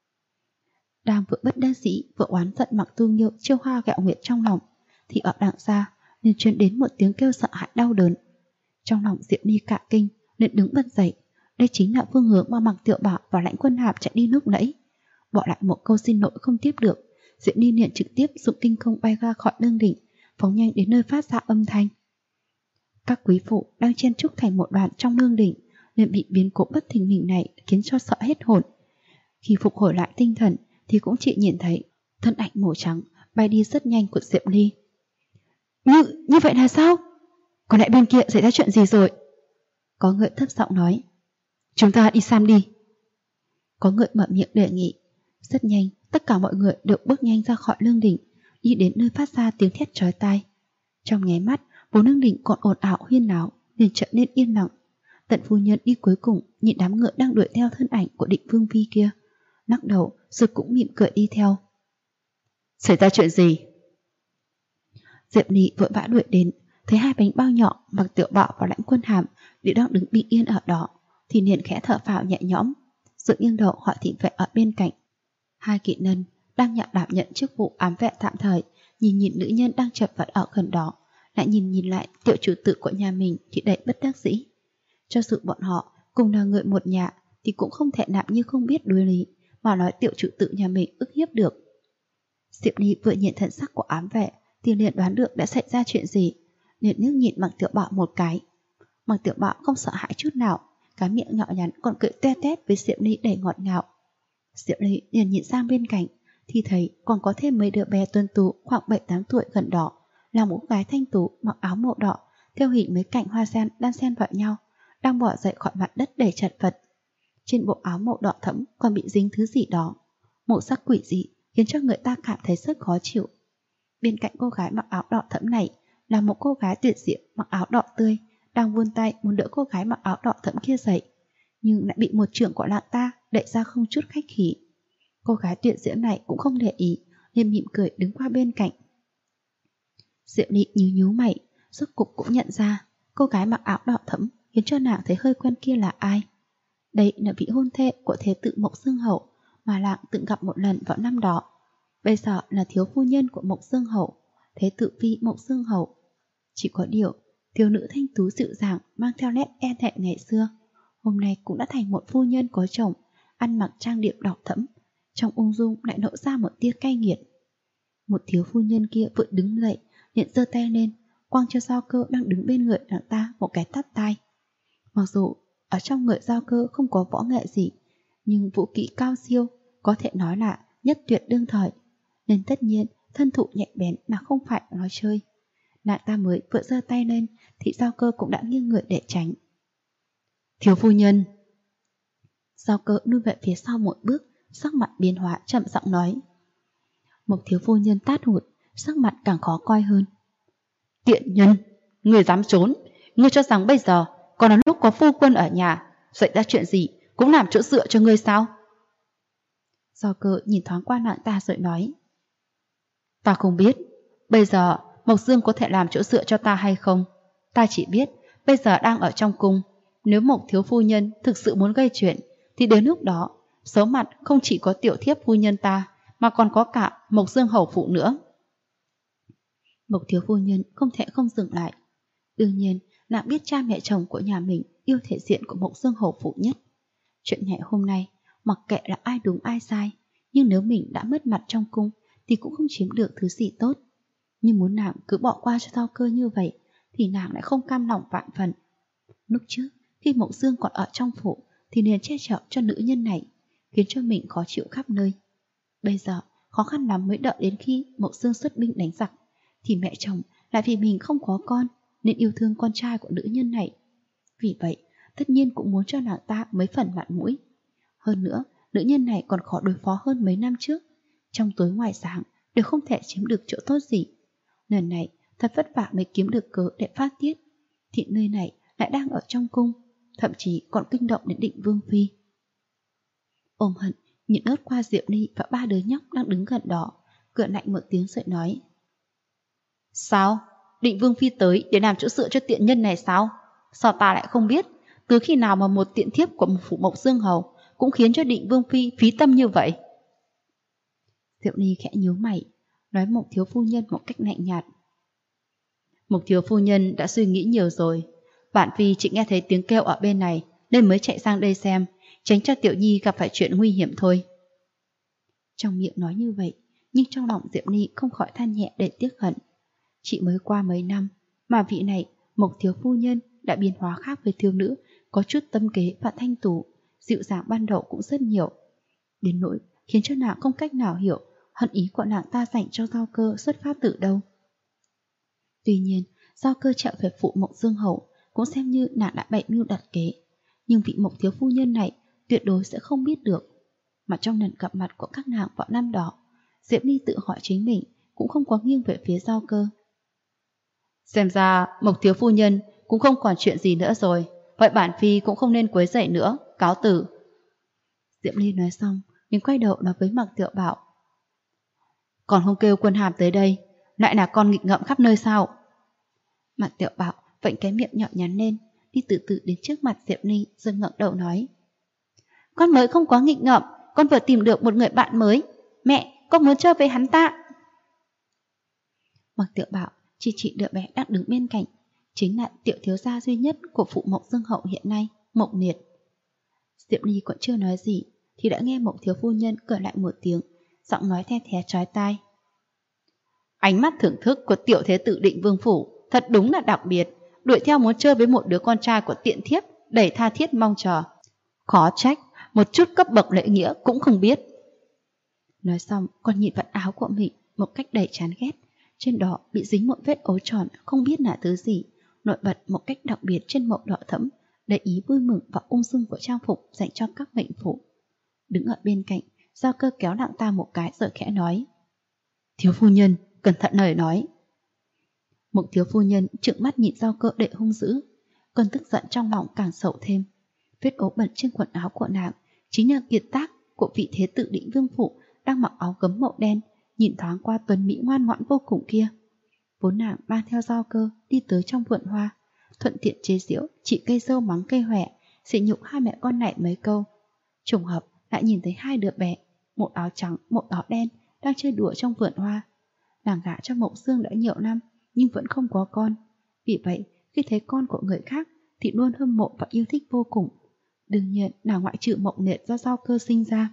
Đang vừa bất đắc dĩ vừa oán giận Mạc Tu Nghiêu chiêu hoa gẹo nguyệt trong lòng, thì ở đằng xa liền truyền đến một tiếng kêu sợ hãi đau đớn. Trong lòng Diệp Ly cả kinh liền đứng bật dậy. Đây chính là phương hướng mà Mạc Tiểu Bảo và Lãnh Quân Hạp chạy đi lúc nãy. Bỏ lại một câu xin lỗi không tiếp được, Diệp Ly liền trực tiếp dụng kinh công bay ra khỏi lương đỉnh, phóng nhanh đến nơi phát ra âm thanh. Các quý phụ đang chen chúc thành một đoàn trong lương đỉnh liền bị biến cố bất thình lình này khiến cho sợ hết hồn. Khi phục hồi lại tinh thần thì cũng chỉ nhìn thấy thân ảnh màu trắng bay đi rất nhanh của Diệp Ly. Như vậy là sao? Còn lại bên kia xảy ra chuyện gì rồi? Có người thấp giọng nói. Chúng ta đi xem đi. Có người mở miệng đề nghị. Rất nhanh, tất cả mọi người đều bước nhanh ra khỏi lương đỉnh, đi đến nơi phát ra tiếng thét chói tai. Trong nháy mắt, vốn lương đỉnh còn ồn ào huyên náo liền trở nên yên lặng. Tận phu nhân đi cuối cùng, nhìn đám ngựa đang đuổi theo thân ảnh của Định Vương Phi kia, lắc đầu rồi cũng mỉm cười đi theo. Xảy ra chuyện gì? Diệp Ly vội vã đuổi đến, thấy hai bánh bao nhỏ Mặc Tiểu Bảo và Lãnh Quân Hàm đều đang đứng bình yên ở đó, thì liền khẽ thở phào nhẹ nhõm, rồi nghiêng đầu hỏi thị vệ ở bên cạnh. Hai kỵ nân đang đảm nhận chức vụ ám vệ tạm thời, nhìn nữ nhân đang chật vật ở gần đó, lại nhìn lại tiểu chủ tử của nhà mình thì đầy bất đắc dĩ. Cho dù bọn họ cùng là người một nhà thì cũng không thể nào như không biết đối lý mà nói tiểu chủ tử nhà mình ức hiếp được. Diệp Ly vừa nhìn thần sắc của ám vệ thì liền đoán được đã xảy ra chuyện gì, liền nước nhìn Mặc Tiểu Bảo một cái. Mặc Tiểu Bảo không sợ hãi chút nào, cái miệng nhỏ nhắn còn cười toe toét với Diệp Ly đầy ngọt ngào. Diệp Ly liền nhìn sang bên cạnh thì thấy còn có thêm mấy đứa bé tuấn tú khoảng 7-8 tuổi gần đó, là một gái thanh tú mặc áo màu đỏ theo hình mấy cành hoa sen đan xen vào nhau, đang bò dậy khỏi mặt đất đầy chật vật. Trên bộ áo màu đỏ thẫm còn bị dính thứ gì đó, màu sắc quỷ dị khiến cho người ta cảm thấy rất khó chịu. Bên cạnh cô gái mặc áo đỏ thẫm này là một cô gái tuyệt diệu mặc áo đỏ tươi, đang vươn tay muốn đỡ cô gái mặc áo đỏ thẫm kia dậy, nhưng lại bị một trưởng của nàng ta đẩy ra không chút khách khí. Cô gái tuyệt diệu này cũng không để ý, nên mỉm cười đứng qua bên cạnh. Diệu Ly nhíu mày, rốt cục cũng nhận ra cô gái mặc áo đỏ thẫm khiến cho nàng thấy hơi quen kia là ai. Đây là vị hôn thê của thế tử Mộc Dương Hậu mà nàng từng gặp một lần vào năm đó. Bây giờ là thiếu phu nhân của Mộc Dương Hậu, thế tử phi Mộc Dương Hậu. Chỉ có điều, thiếu nữ thanh tú dịu dàng mang theo nét e thẹn ngày xưa, hôm nay cũng đã thành một phu nhân có chồng, ăn mặc trang điểm đỏ thẫm, trong ung dung lại nở ra một tia cay nghiệt. Một thiếu phu nhân kia vội đứng dậy, liền giơ tay lên, quăng cho Giao Cơ đang đứng bên người nàng ta một cái tát tai. Mặc dù ở trong người Giao Cơ không có võ nghệ gì, nhưng vũ kỹ cao siêu, có thể nói là nhất tuyệt đương thời, nên tất nhiên thân thủ nhạy bén là không phải nói chơi. Nàng ta mới vừa giơ tay lên thì Giao Cơ cũng đã nghiêng người để tránh. Thiếu phu nhân! Giao Cơ lui về phía sau một bước, sắc mặt biến hóa chậm giọng nói. Một thiếu phu nhân tát hụt, sắc mặt càng khó coi hơn. Tiện nhân! Người dám trốn! Ngươi cho rằng bây giờ còn là lúc có phu quân ở nhà, xảy ra chuyện gì cũng làm chỗ dựa cho ngươi sao? Giao Cơ nhìn thoáng qua nàng ta rồi nói. Ta không biết, bây giờ Mộc Dương có thể làm chỗ dựa cho ta hay không. Ta chỉ biết bây giờ đang ở trong cung, nếu Mộc thiếu phu nhân thực sự muốn gây chuyện thì đến lúc đó xấu mặt không chỉ có tiểu thiếp phu nhân ta mà còn có cả Mộc Dương hầu phụ nữa. Mộc thiếu phu nhân không thể không dừng lại. Đương nhiên nàng biết cha mẹ chồng của nhà mình yêu thể diện của Mộc Dương hầu phụ nhất. Chuyện ngày hôm nay mặc kệ là ai đúng ai sai, nhưng nếu mình đã mất mặt trong cung thì cũng không chiếm được thứ gì tốt. Nhưng muốn nàng cứ bỏ qua cho Giao Cơ như vậy thì nàng lại không cam lòng vạn phần. Lúc trước khi Mộc Dương còn ở trong phủ thì liền che chở cho nữ nhân này, khiến cho mình khó chịu khắp nơi. Bây giờ khó khăn lắm mới đợi đến khi Mộc Dương xuất binh đánh giặc thì mẹ chồng lại vì mình không có con nên yêu thương con trai của nữ nhân này. Vì vậy tất nhiên cũng muốn cho nàng ta mấy phần mặt mũi. Hơn nữa nữ nhân này còn khó đối phó hơn mấy năm trước, trong tối ngoài sáng đều không thể chiếm được chỗ tốt gì. Lần này thật vất vả mới kiếm được cớ để phát tiết, thì nơi này lại đang ở trong cung, thậm chí còn kinh động đến Định Vương Phi. Ôm hận nhìn ớt qua Diệp Ly và ba đứa nhóc đang đứng gần đó, cười lạnh một tiếng rồi nói. Sao? Định Vương Phi tới để làm chỗ dựa cho tiện nhân này sao? Sao ta lại không biết? Từ khi nào mà một tiện thiếp của một phủ Mộc Dương hầu cũng khiến cho Định Vương Phi phí tâm như vậy? Diệp Ly khẽ nhíu mày, nói Mộc thiếu phu nhân một cách lạnh nhạt. Mộc thiếu phu nhân đã suy nghĩ nhiều rồi. Bản Phi chỉ nghe thấy tiếng kêu ở bên này nên mới chạy sang đây xem, tránh cho Tiểu Nhi gặp phải chuyện nguy hiểm thôi. Trong miệng nói như vậy, nhưng trong lòng Diệp Ly không khỏi than nhẹ để tiếc hận. Chỉ mới qua mấy năm mà vị này, Mộc thiếu phu nhân, đã biến hóa khác với thiếu nữ có chút tâm kế và thanh tú, dịu dàng ban đầu cũng rất nhiều. Đến nỗi khiến cho nàng không cách nào hiểu hận ý của nàng ta dành cho Giao Cơ xuất phát từ đâu. Tuy nhiên, Giao Cơ chạy về phụ Mộc Dương hầu cũng xem như nàng đã bày mưu đặt kế, nhưng vị Mộc thiếu phu nhân này tuyệt đối sẽ không biết được. Mà trong lần gặp mặt của các nàng vào năm đó, Diệp Ly tự hỏi chính mình cũng không có nghiêng về phía Giao Cơ. Xem ra Mộc thiếu phu nhân cũng không còn chuyện gì nữa rồi, vậy bản phi cũng không nên quấy rầy nữa, cáo từ. Diệm Ly nói xong, nhưng quay đầu nói với Mạc Tiểu Bảo. Còn không kêu quân hàm tới đây, lại là con nghịch ngợm khắp nơi sao? Mạc Tiểu Bảo vẫy cái miệng nhỏ nhắn lên, đi từ từ đến trước mặt Diệm Ly, rồi ngẩng đầu nói. Con mới không có nghịch ngợm, con vừa tìm được một người bạn mới. Mẹ, con muốn chơi với hắn ta. Mạc Tiểu Bảo chỉ đứa bé đang đứng bên cạnh, chính là tiểu thiếu gia duy nhất của phụ Mộng Dương Hậu hiện nay, Mộng Niệt. Diệm Ly còn chưa nói gì thì đã nghe Mộng thiếu phu nhân cười lại một tiếng, giọng nói the thé chói tai. Ánh mắt thưởng thức của tiểu thế tử Định Vương phủ thật đúng là đặc biệt, đuổi theo muốn chơi với một đứa con trai của tiện thiếp, đầy tha thiết mong chờ. Khó trách, một chút cấp bậc lễ nghĩa cũng không biết. Nói xong, còn nhìn vạt áo của mình một cách đầy chán ghét. Trên đó bị dính một vết ấu tròn không biết là thứ gì, nổi bật một cách đặc biệt trên màu đỏ thẫm, để ý vui mừng và ung dung của trang phục dành cho các mệnh phụ. Đứng ở bên cạnh, Giao Cơ kéo nặng ta một cái rồi khẽ nói. Thiếu phu nhân, cẩn thận lời nói. Mộng thiếu phu nhân trợn mắt nhìn Giao Cơ đệ hung dữ, cơn tức giận trong lòng càng sậu thêm. Vết ố bẩn trên quần áo của nàng chính là kiệt tác của vị thế tử Định Vương phủ đang mặc áo gấm màu đen, nhìn thoáng qua tuấn mỹ ngoan ngoãn vô cùng kia. Vốn nàng mang theo Giao Cơ đi tới trong vườn hoa, thuận tiện chế giễu chị cây dâu mắng cây hòe, sỉ nhục hai mẹ con này mấy câu. Trùng hợp lại nhìn thấy hai đứa bé, một áo trắng, một áo đen, đang chơi đùa trong vườn hoa. Nàng gả cho Mộng Dương đã nhiều năm nhưng vẫn không có con, vì vậy khi thấy con của người khác thì luôn hâm mộ và yêu thích vô cùng. Đương nhiên là ngoại trừ Mộng Niệt do Giao Cơ sinh ra.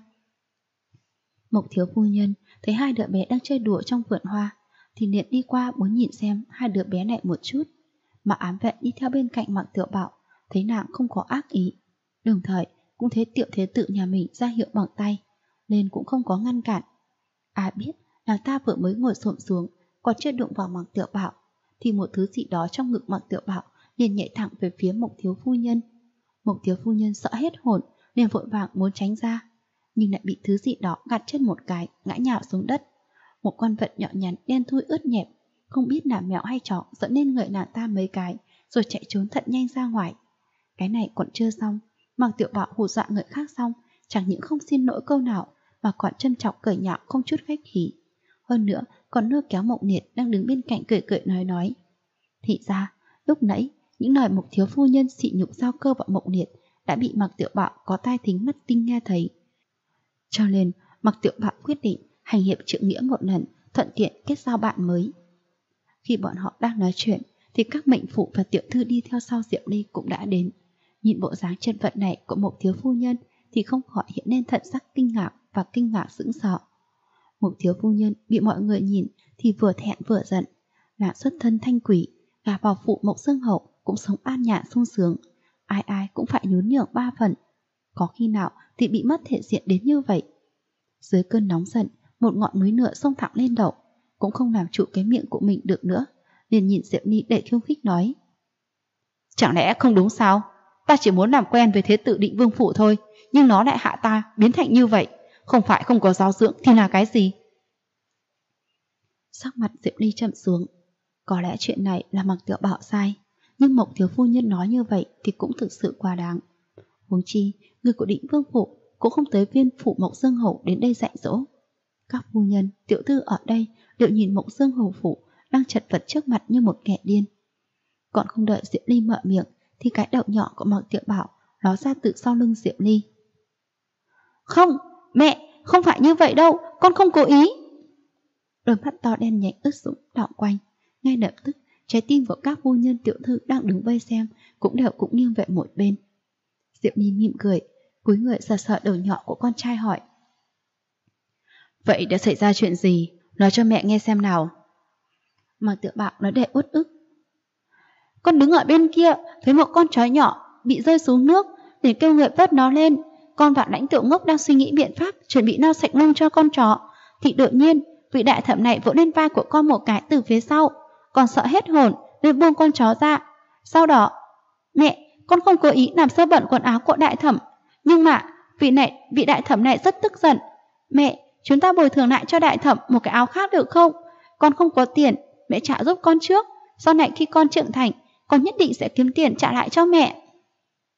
Mộng thiếu phu nhân thấy hai đứa bé đang chơi đùa trong vườn hoa thì liền đi qua muốn nhìn xem hai đứa bé này một chút, mà ám vệ đi theo bên cạnh Mạc Tiểu Bảo thấy nàng không có ác ý, đồng thời cũng thấy tiểu thế tử nhà mình ra hiệu bằng tay nên cũng không có ngăn cản. Ai biết nàng ta vừa mới ngồi xổm xuống còn chưa đụng vào Mạc Tiểu Bảo thì một thứ gì đó trong ngực Mạc Tiểu Bảo liền nhảy thẳng về phía Mộng thiếu phu nhân. Mộng thiếu phu nhân sợ hết hồn nên vội vàng muốn tránh ra, nhưng lại bị thứ gì đó gạt chân một cái, ngã nhào xuống đất. Một con vật nhỏ nhắn đen thui ướt nhẹp, không biết là mèo hay chó, dẫn lên người nàng ta mấy cái rồi chạy trốn thật nhanh ra ngoài. Cái này còn chưa xong, Mạc Tiểu Bảo hù dọa người khác xong, chẳng những không xin lỗi câu nào mà còn châm chọc cười nhạo không chút khách khí. Hơn nữa còn lôi kéo Mộng Niệt đang đứng bên cạnh cười cười nói. Thì ra lúc nãy những lời Mộng thiếu phu nhân sỉ nhục Giao Cơ và Mộng Niệt đã bị Mạc Tiểu Bảo có tai thính mắt tinh nghe thấy. Cho nên Mạc Tiểu Bảo quyết định hành hiệp trượng nghĩa một lần, thuận tiện kết giao bạn mới. Khi bọn họ đang nói chuyện thì các mệnh phụ và tiểu thư đi theo sau Diệm Ly cũng đã đến. Nhìn bộ dáng chân vận này của Mộng thiếu phu nhân thì không khỏi hiện lên thần sắc kinh ngạc và kinh ngạc sững sờ. Mộng thiếu phu nhân bị mọi người nhìn thì vừa thẹn vừa giận. Nàng xuất thân thanh quỷ, gả vào phụ Mộng Dương Hậu cũng sống an nhàn sung sướng, ai ai cũng phải nhún nhường ba phần. Có khi nào thì bị mất thể diện đến như vậy. Dưới cơn nóng giận, một ngọn núi lửa xông thẳng lên đầu, cũng không làm trụ cái miệng của mình được nữa, liền nhìn Diệm Ly để khiêu khích nói. Chẳng lẽ không đúng sao? Ta chỉ muốn làm quen với thế tử Định Vương phủ thôi, nhưng nó lại hạ ta biến thành như vậy, không phải không có giáo dưỡng thì là cái gì? Sắc mặt Diệm Ly trầm xuống. Có lẽ chuyện này là Mạc Tiểu Bảo sai, nhưng Mộng thiếu phu nhân nói như vậy thì cũng thực sự quá đáng. Huống chi người của Định Vương phủ cũng không tới viên phủ Mộng Dương Hậu đến đây dạy dỗ. Các phu nhân, tiểu thư ở đây đều nhìn Mộng Dương Hầu phủ đang chật vật trước mặt như một kẻ điên. Còn không đợi Diệm Ly mở miệng thì cái đầu nhỏ của Mạc Tiểu Bảo ló ra từ sau lưng Diệm Ly. Không, mẹ, không phải như vậy đâu, con không cố ý. Đôi mắt to đen nhánh ướt sũng đảo quanh. Ngay lập tức trái tim của các phu nhân tiểu thư đang đứng vây xem cũng đều cũng nghiêng về một bên. Diệm Ly mỉm cười, cúi người sờ sờ đầu nhỏ của con trai hỏi. Vậy đã xảy ra chuyện gì? Nói cho mẹ nghe xem nào. Mạc Tiểu Bảo nói đầy uất ức. Con đứng ở bên kia, thấy một con chó nhỏ bị rơi xuống nước, để kêu người vớt nó lên. Con và Lãnh Tiểu Ngốc đang suy nghĩ biện pháp chuẩn bị lau sạch lông cho con chó, thì đột nhiên vị đại thẩm này vỗ lên vai của con một cái từ phía sau. Con sợ hết hồn nên buông con chó ra. Sau đó, mẹ, con không cố ý làm sơ bẩn quần áo của đại thẩm, nhưng mà vị đại thẩm này rất tức giận. Mẹ, chúng ta bồi thường lại cho đại thẩm một cái áo khác được không? Con không có tiền, mẹ trả giúp con trước. Sau này khi con trưởng thành, con nhất định sẽ kiếm tiền trả lại cho mẹ.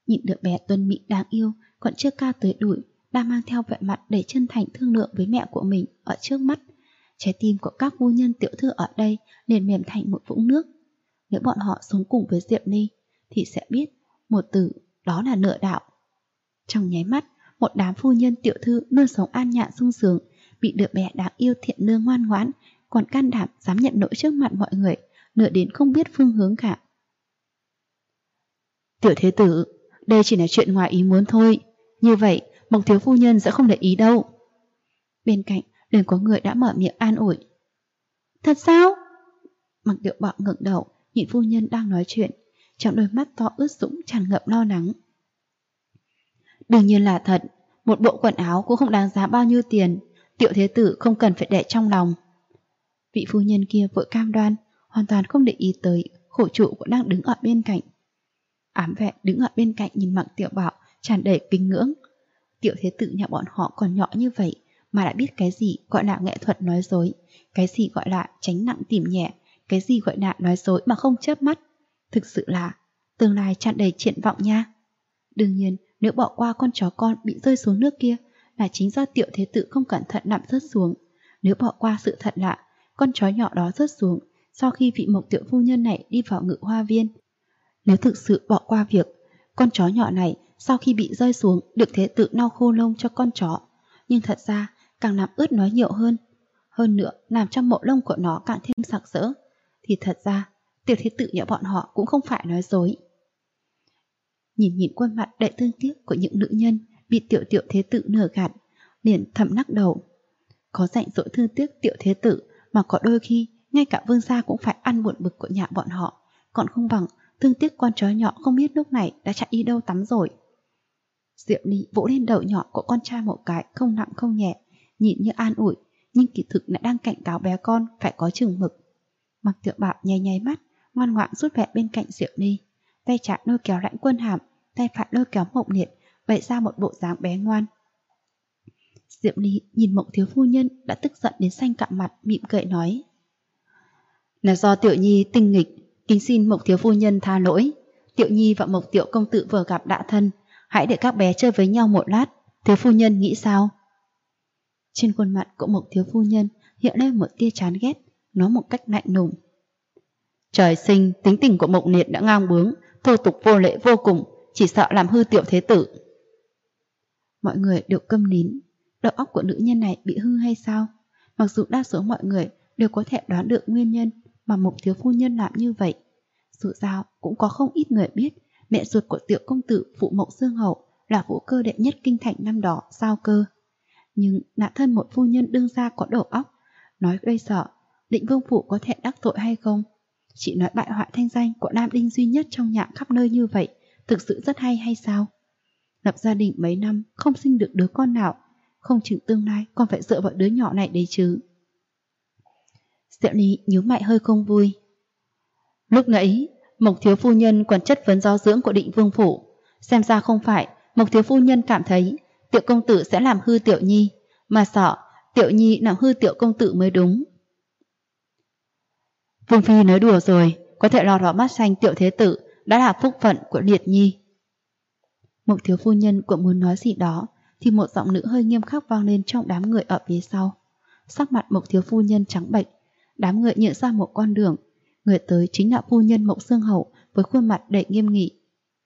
nhìn đứa bé tuấn mỹ đáng yêu còn chưa cao tới đùi, đang mang theo vẻ mặt đầy chân thành thương lượng với mẹ của mình ở trước mắt. Trái tim của các phu nhân tiểu thư ở đây liền mềm thành một vũng nước. Nếu bọn họ sống cùng với Diệp Ly thì sẽ biết một từ, đó là nửa đạo. Trong nháy mắt, một đám phu nhân tiểu thư luôn sống an nhàn sung sướng bị đứa bé đáng yêu thiện lương ngoan ngoãn, còn can đảm dám nhận lỗi trước mặt mọi người, nửa đến không biết phương hướng cả. Tiểu thế tử, đây chỉ là chuyện ngoài ý muốn thôi, như vậy Mộc thiếu phu nhân sẽ không để ý đâu. Bên cạnh liền có người đã mở miệng an ủi. Thật sao? Mạc Tiểu Bảo ngẩng đầu nhìn phu nhân đang nói chuyện, trong đôi mắt to ướt sũng tràn ngập lo lắng. Đương nhiên là thật, một bộ quần áo cũng không đáng giá bao nhiêu tiền, tiểu thế tử không cần phải để trong lòng. Vị phu nhân kia vội cam đoan, hoàn toàn không để ý tới khổ trụ cũng đang đứng ở bên cạnh. Ám vệ đứng ở bên cạnh nhìn Mạc Tiểu Bảo tràn đầy kính ngưỡng. Tiểu thế tử nhà bọn họ còn nhỏ như vậy mà đã biết cái gì gọi là nghệ thuật nói dối, cái gì gọi là tránh nặng tìm nhẹ, cái gì gọi là nói dối mà không chớp mắt. Thực sự là tương lai tràn đầy triển vọng nha. Đương nhiên, nếu bỏ qua con chó con bị rơi xuống nước kia là chính do tiểu thế tử không cẩn thận nằm rớt xuống. Nếu bỏ qua sự thật lạ, con chó nhỏ đó rớt xuống sau khi vị Mộc tiểu phu nhân này đi vào Ngự Hoa Viên. Nếu thực sự bỏ qua việc con chó nhỏ này sau khi bị rơi xuống được thế tử lau khô lông cho con chó, nhưng thật ra càng làm ướt nó nhiều hơn. Hơn nữa làm cho mộ lông của nó càng thêm sặc sỡ, thì thật ra tiểu thế tử nhà bọn họ cũng không phải nói dối. Nhìn khuôn mặt đầy thương tiếc của những nữ nhân bị tiểu thế tử nửa gạt, liền thầm lắc đầu. Có rảnh rỗi thương tiếc tiểu thế tử mà có đôi khi ngay cả vương gia cũng phải ăn buồn bực của nhà bọn họ, còn không bằng thương tiếc con chó nhỏ không biết lúc này đã chạy đi đâu tắm rồi. Diệp Ly vỗ lên đầu nhỏ của con trai một cái không nặng không nhẹ, nhìn như an ủi, nhưng kỳ thực lại đang cảnh cáo bé con phải có chừng mực. Mạc Tiểu Bảo nháy mắt, ngoan ngoãn rút về bên cạnh Diệp Ly, tay trái lôi kéo Lãnh Quân Hàm, tay phải lôi kéo Mộng Liệt, bày ra một bộ dáng bé ngoan. Diệp Ly nhìn Mộng thiếu phu nhân đã tức giận đến xanh cặm mặt, mỉm cười nói: là do Tiểu Nhi tinh nghịch, kính xin Mộc thiếu phu nhân tha lỗi. Tiểu Nhi và Mộc tiểu công tử vừa gặp đã thân, hãy để các bé chơi với nhau một lát, thiếu phu nhân nghĩ sao? Trên khuôn mặt của Mộc thiếu phu nhân hiện lên một tia chán ghét, nói một cách lạnh lùng: trời sinh tính tình của Mộc Liệt đã ngang bướng, thô tục vô lễ vô cùng, chỉ sợ làm hư tiểu thế tử. Mọi người đều câm nín, đầu óc của nữ nhân này bị hư hay sao? Mặc dù đa số mọi người đều có thể đoán được nguyên nhân mà Mộc thiếu phu nhân làm như vậy, dù sao cũng có không ít người biết mẹ ruột của tiểu công tử phụ Mộc Dương Hậu là vũ cơ đệ nhất kinh thành năm đó Giao Cơ. Nhưng nạn thân một phu nhân đương gia có đầu óc, nói đây sợ Định Vương phủ có thể đắc tội hay không? Chỉ nói bại hoại thanh danh của nam đinh duy nhất trong nhạn khắp nơi như vậy, thực sự rất hay sao? Lập gia đình mấy năm không sinh được đứa con nào, không chừng tương lai còn phải dựa vào đứa nhỏ này đấy chứ. Diệu Ly nhíu mày hơi không vui. Lúc nãy Mộc thiếu phu nhân còn chất vấn giáo dưỡng của Định Vương phủ, xem ra không phải Mộc thiếu phu nhân cảm thấy tiểu công tử sẽ làm hư Tiểu Nhi, mà sợ Tiểu Nhi làm hư tiểu công tử mới đúng. Vương phi nói đùa rồi, có thể lọt vào mắt xanh tiểu thế tử đã là phúc phận của Liệt Nhi. Mộc thiếu phu nhân cũng muốn nói gì đó thì một giọng nữ hơi nghiêm khắc vang lên trong đám người ở phía sau. Sắc mặt Mộc thiếu phu nhân trắng bệch, đám người nhận ra một con đường, người tới chính là phu nhân Mộc Dương Hậu với khuôn mặt đầy nghiêm nghị.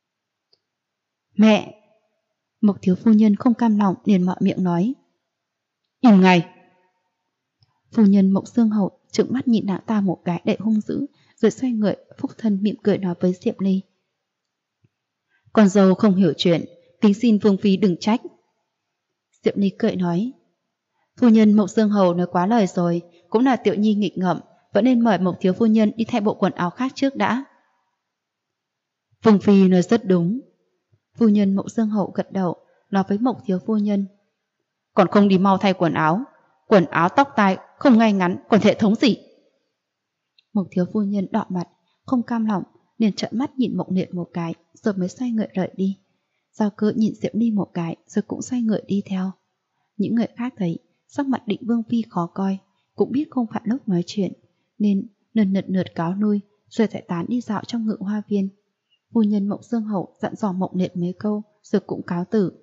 Mẹ! Mộc thiếu phu nhân không cam lòng liền mở miệng nói. Im ngay! Phu nhân Mộc Dương Hậu trợn mắt nhìn nàng ta một cái đầy hung dữ, rồi xoay người phúc thân mỉm cười nói với Diệp Ly. Con dâu không hiểu chuyện, kính xin Vương phi đừng trách. Diệp Ly cười nói. Phu nhân Mộc Dương Hầu nói quá lời rồi, cũng là Tiểu Nhi nghịch ngợm, vẫn nên mời Mộc thiếu phu nhân đi thay bộ quần áo khác trước đã. Vương phi nói rất đúng. Phu nhân Mộc Dương Hậu gật đầu, nói với Mộc thiếu phu nhân. Còn không đi mau thay quần áo tóc tai không ngay ngắn, còn hệ thống gì? Mộc thiếu phu nhân đỏ mặt, không cam lòng, liền trợn mắt nhìn Mộng Liệt một cái, rồi mới xoay người rời đi. Giao Cơ nhìn Diệp Ly một cái, rồi cũng xoay người đi theo. Những người khác thấy sắc mặt Định Vương phi khó coi, cũng biết không phải lúc nói chuyện, nên nượt cáo lui, rồi giải tán đi dạo trong Ngự Hoa Viên. Phu nhân Mộng Dương Hầu dặn dò Mộng Liệt mấy câu rồi cũng cáo tử.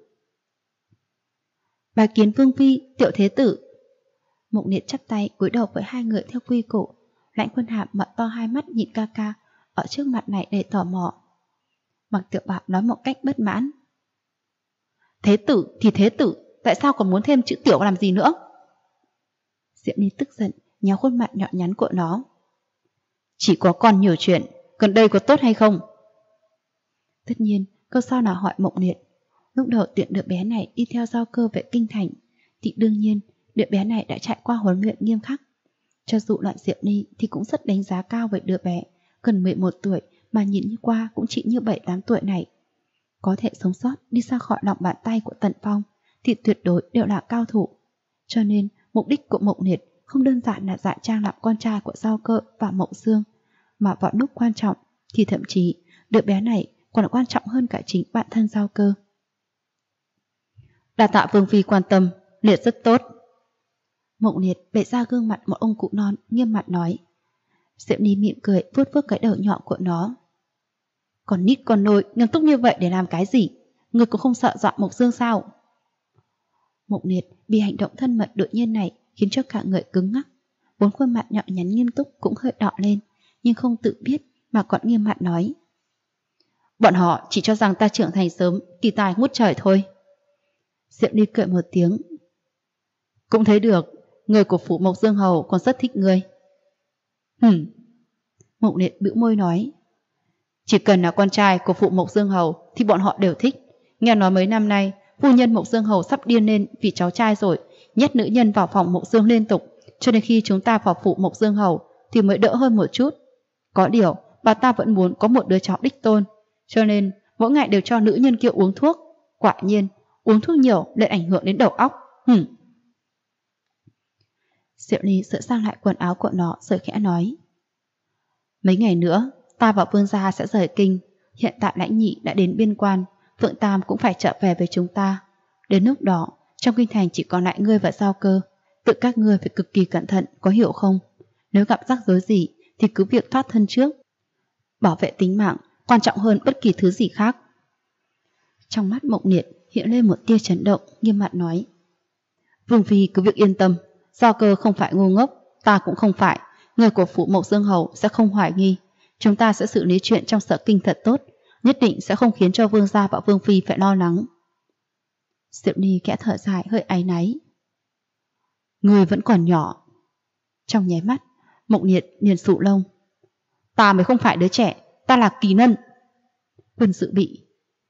Bái kiến Vương Phi, Tiểu Thế Tử. Mộng Liệt chắp tay cúi đầu với hai người theo quy củ. Lãnh Quân Hàm mở to hai mắt nhìn ca ca ở trước mặt này đầy tò mò. Mạc Tiểu Bảo nói một cách bất mãn. Thế tử thì thế tử, tại sao còn muốn thêm chữ tiểu làm gì nữa? Diệm Ly tức giận nhéo khuôn mặt nhỏ nhắn của nó. Chỉ có con nhiều chuyện, gần đây có tốt hay không? Tất nhiên, câu sau nào hỏi Mộng Liệt. Lúc đầu tiện đứa bé này đi theo giao cơ về kinh thành, thì đương nhiên đứa bé này đã trải qua huấn luyện nghiêm khắc. Cho dù loại Diệm Ly thì cũng rất đánh giá cao với đứa bé gần 11 tuổi mà nhìn như qua cũng chỉ như 7-8 tuổi này. Có thể sống sót đi ra khỏi lòng bàn tay của Tần Phong thì tuyệt đối đều là cao thủ. Cho nên mục đích của Mộng Liệt không đơn giản là giả trang làm con trai của Giao Cơ và Mộng Dương, mà vào lúc quan trọng thì thậm chí đứa bé này còn quan trọng hơn cả chính bản thân Giao Cơ. Đa tạ Vương Phi quan tâm, Liệt rất tốt. Mộng Liệt bày ra gương mặt một ông cụ non nghiêm mặt nói. Diệm Ly mỉm cười vuốt vuốt cái đầu nhỏ của nó. Còn nít con nôi nghiêm túc như vậy để làm cái gì? Người cũng không sợ dọa Mộc Dương sao? Mộng Liệt bị hành động thân mật đột nhiên này khiến cho cả người cứng ngắc. Bốn khuôn mặt nhỏ nhắn nghiêm túc cũng hơi đỏ lên, nhưng không tự biết mà còn nghiêm mặt nói. Bọn họ chỉ cho rằng ta trưởng thành sớm, kỳ tài ngút trời thôi. Diệm Ly cười một tiếng. Cũng thấy được, người của phủ Mộc Dương Hầu còn rất thích ngươi. Mộng Liệt bĩu môi nói. Chỉ cần là con trai của phụ Mộc Dương Hầu thì bọn họ đều thích. Nghe nói mấy năm nay phu nhân Mộc Dương Hầu sắp điên lên vì cháu trai rồi, nhét nữ nhân vào phòng Mộc Dương liên tục, cho nên khi chúng ta vào phụ Mộc Dương Hầu thì mới đỡ hơn một chút. Có điều bà ta vẫn muốn có một đứa cháu đích tôn, cho nên mỗi ngày đều cho nữ nhân kia uống thuốc. Quả nhiên uống thuốc nhiều lại ảnh hưởng đến đầu óc. Diệu Ly sửa sang lại quần áo của nó rồi khẽ nói. Mấy ngày nữa ta và Vương gia sẽ rời kinh. Hiện tại Lãnh Nhị đã đến biên quan, Phượng Tam cũng phải trở về với chúng ta. Đến lúc đó trong kinh thành chỉ còn lại ngươi và Giao Cơ. Tự các ngươi phải cực kỳ cẩn thận, có hiểu không? Nếu gặp rắc rối gì thì cứ việc thoát thân trước. Bảo vệ tính mạng quan trọng hơn bất kỳ thứ gì khác. Trong mắt Mộng Liệt hiện lên một tia chấn động, nghiêm mặt nói. Vương Phi cứ việc yên tâm, Giao Cơ không phải ngu ngốc, ta cũng không phải. Người của phủ Mộc Dương Hầu sẽ không hoài nghi. Chúng ta sẽ xử lý chuyện trong sở kinh thật tốt, nhất định sẽ không khiến cho Vương gia và Vương Phi phải lo lắng. Diệu Ly khẽ thở dài hơi áy náy. Người vẫn còn nhỏ. Trong nháy mắt Mộng Liệt liền sụ lông. Ta mới không phải đứa trẻ, ta là kỳ lân. Quân dự bị.